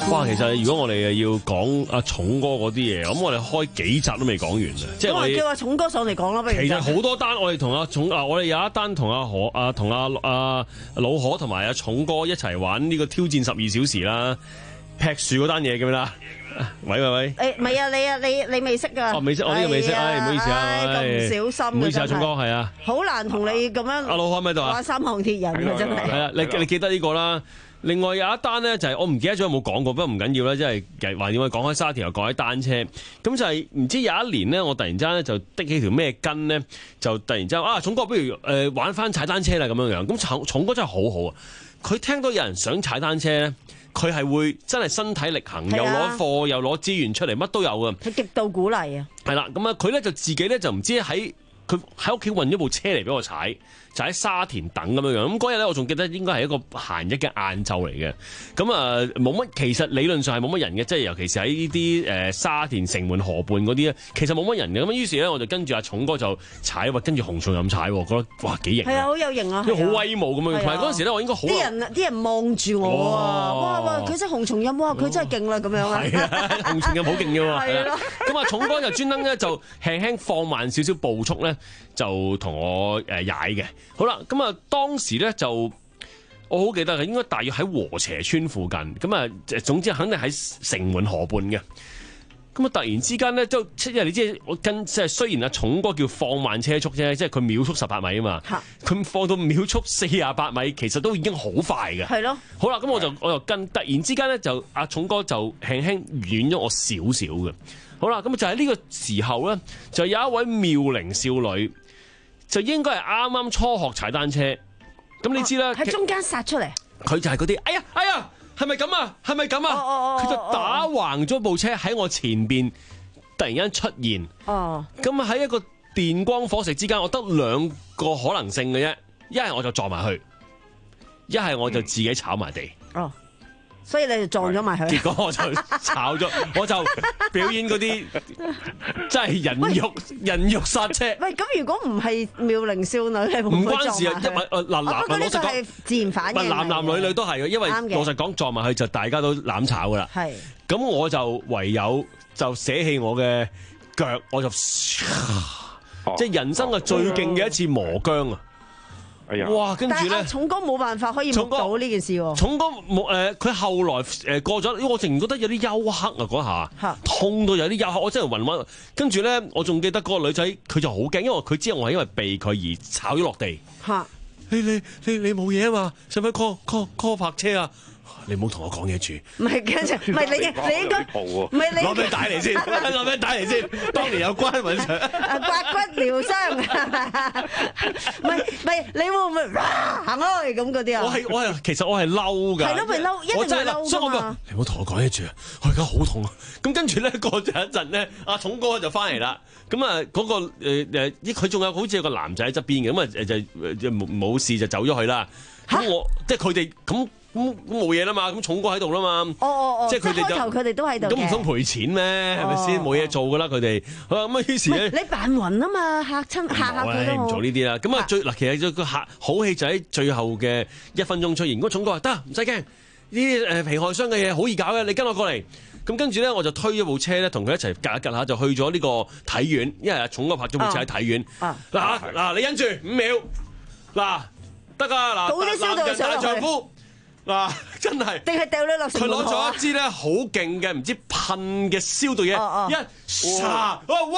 [SPEAKER 1] 哇，其實如果我哋要講阿重哥嗰啲嘢，咁我哋開幾集都未講完啊！即係我哋
[SPEAKER 2] 叫阿重哥上嚟講啦，不如。
[SPEAKER 1] 其實好多單，我哋同阿重啊，我哋有一單同阿何啊，同阿阿老何同埋阿重哥一齊玩呢個挑戰十二小時啦，劈樹嗰單嘢叫咩啦？喂喂喂！
[SPEAKER 2] 誒唔係啊，你啊你你未識㗎？
[SPEAKER 1] 哦，未識，我呢個未識，唉，唔好意思啊，
[SPEAKER 2] 咁小心，
[SPEAKER 1] 唔好意思啊，重哥，係啊，
[SPEAKER 2] 好難同你咁樣。
[SPEAKER 1] 阿老何喺咪度啊？
[SPEAKER 2] 三項鐵人啊，真係。
[SPEAKER 1] 係啊，你你記得呢個啦。另外有一單咧，就係我唔記得咗有冇講過，不過唔緊要啦，即係話點解講開沙田又講開單車，咁就係唔知有一年咧，我突然之間咧就的起條咩筋咧，就突然之間啊，重哥不如誒玩翻踩單車啦咁樣樣，咁重重哥真係好好啊，佢聽到有人想踩單車咧，佢係會真係身體力行，又攞貨又攞資源出嚟，乜都有㗎。
[SPEAKER 2] 佢極度鼓勵啊！
[SPEAKER 1] 係啦，咁啊佢咧就自己咧就唔知喺佢喺屋企運咗部車嚟俾我踩。就喺沙田等咁樣樣，咁嗰日咧我仲記得應該係一個閒日嘅晏晝嚟嘅，咁啊冇乜，其實理論上係冇乜人嘅，即係尤其是喺呢啲誒沙田城門河畔嗰啲咧，其實冇乜人嘅，咁於是咧我就跟住阿重哥就踩，話跟住洪松蔭踩，覺得哇幾型，
[SPEAKER 2] 係啊，好有型啊，
[SPEAKER 1] 因為好威武咁樣，同埋嗰陣時咧我應該好
[SPEAKER 2] 啲人啲人望住我啊，哇哇佢識洪松蔭，哇佢真係勁啦咁樣啊，
[SPEAKER 1] 係啊，洪松蔭好勁嘅喎，係啦，咁啊重哥就專登咧就輕輕放慢少少步速咧，就同我誒踩嘅。好啦，咁啊當時咧就我好記得嘅，應該大約喺禾輋村附近，咁啊總之肯定喺城門河畔嘅。咁啊突然之間咧，都即係你知我跟即係雖然阿重哥叫放慢車速啫，即係佢秒速十八米啊嘛，佢放到秒速四十八米，其實都已經好快嘅。係咯。好啦，咁我就我就跟，突然之間咧就阿重哥就輕輕遠咗我少少嘅。好啦，咁就喺呢個時候咧，就有一位妙齡少女。就應該係啱啱初學踩單車，咁你知啦，
[SPEAKER 2] 喺中間殺出嚟，
[SPEAKER 1] 佢就係嗰啲，哎呀哎呀，係咪咁啊？係咪咁啊？佢就打橫咗部車喺我前邊，突然間出現。哦，咁喺一個電光火石之間，我得兩個可能性嘅啫，一係我就撞埋去，一係我就自己炒埋地。哦。
[SPEAKER 2] 所以你就撞咗埋佢，
[SPEAKER 1] 結果我就炒咗，我就表演嗰啲真係人肉人肉剎車。
[SPEAKER 2] 喂，咁如果唔係妙齡少女，你會唔會撞埋佢？唔關事啊，因為誒嗱嗱，老實講，自然反應。
[SPEAKER 1] 男男女女都係嘅，因為老實講撞埋去就大家都攬炒噶啦。係，咁我就唯有就捨棄我嘅腳，我就即係人生嘅最勁嘅一次磨姜啊！哎呀！哇，跟住咧，
[SPEAKER 2] 重哥冇辦法可以目睹呢件事喎。
[SPEAKER 1] 重哥冇誒，佢、呃、後來誒過咗，因為我淨覺得有啲休克啊嗰下，痛到有啲休克，我真係暈暈。跟住咧，我仲記得嗰個女仔，佢就好驚，因為佢知道我係因為避佢而炒咗落地。嚇！你你你你冇嘢啊嘛？使唔使 call call call 泊車啊？你唔好同我講嘢住。唔係，跟住唔係你，你應該唔係你攞咩帶嚟先？攞咩帶嚟先？當年有關揾上
[SPEAKER 2] 刮骨療傷，唔係唔係，你會唔會行開咁嗰啲啊？
[SPEAKER 1] 我係我係，其實我係嬲㗎。係咯，咪嬲，一定係嬲㗎嘛。你唔好同我講嘢住啊！我而家好痛啊！咁跟住咧，過咗一陣咧，阿重哥就翻嚟啦。咁啊，嗰個誒誒，佢仲有好似有個男仔喺側邊嘅，咁啊誒就冇事就走咗去啦。咁我即係佢哋咁。咁咁冇嘢啦嘛，咁重哥喺度啦嘛，哦哦哦，即係佢哋就開頭佢哋都喺度，咁唔通賠錢咩？係咪先？冇嘢做噶啦，佢哋好啦，咁啊於是咧，
[SPEAKER 2] 你扮暈啊嘛，嚇親嚇嚇佢都好。
[SPEAKER 1] 唔做呢啲啦，咁啊最嗱，其實個客好戲就喺最後嘅一分鐘出現。如果重哥話得唔使驚，呢啲誒皮外傷嘅嘢好易搞嘅，你跟我過嚟。咁跟住咧，我就推咗部車咧，同佢一齊趌一趌下就去咗呢個體院，因為阿重哥泊咗部車喺體院。嗱嗱，你忍住五秒，嗱得啊嗱，男人大丈夫。嗱，真係定係掉你落水。佢攞咗一支咧好勁嘅，唔知噴嘅消毒嘢，哦哦一撒，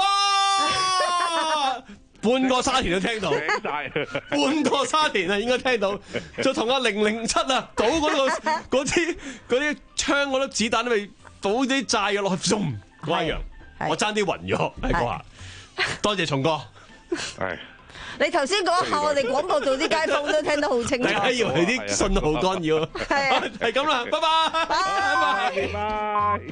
[SPEAKER 1] 哇！半個沙田都聽到，半個沙田啊，應該聽到，就同阿零零七啊，倒嗰個嗰啲嗰啲槍嗰粒子彈都未倒啲炸藥落去，鬆嗰一樣，我爭啲暈咗喺嗰下。多謝重哥，係。
[SPEAKER 2] 你頭先講下，我哋廣播道啲街坊都聽得好清楚。大
[SPEAKER 1] 家以為啲信號干擾，係係咁啦，拜拜，拜拜，拜拜。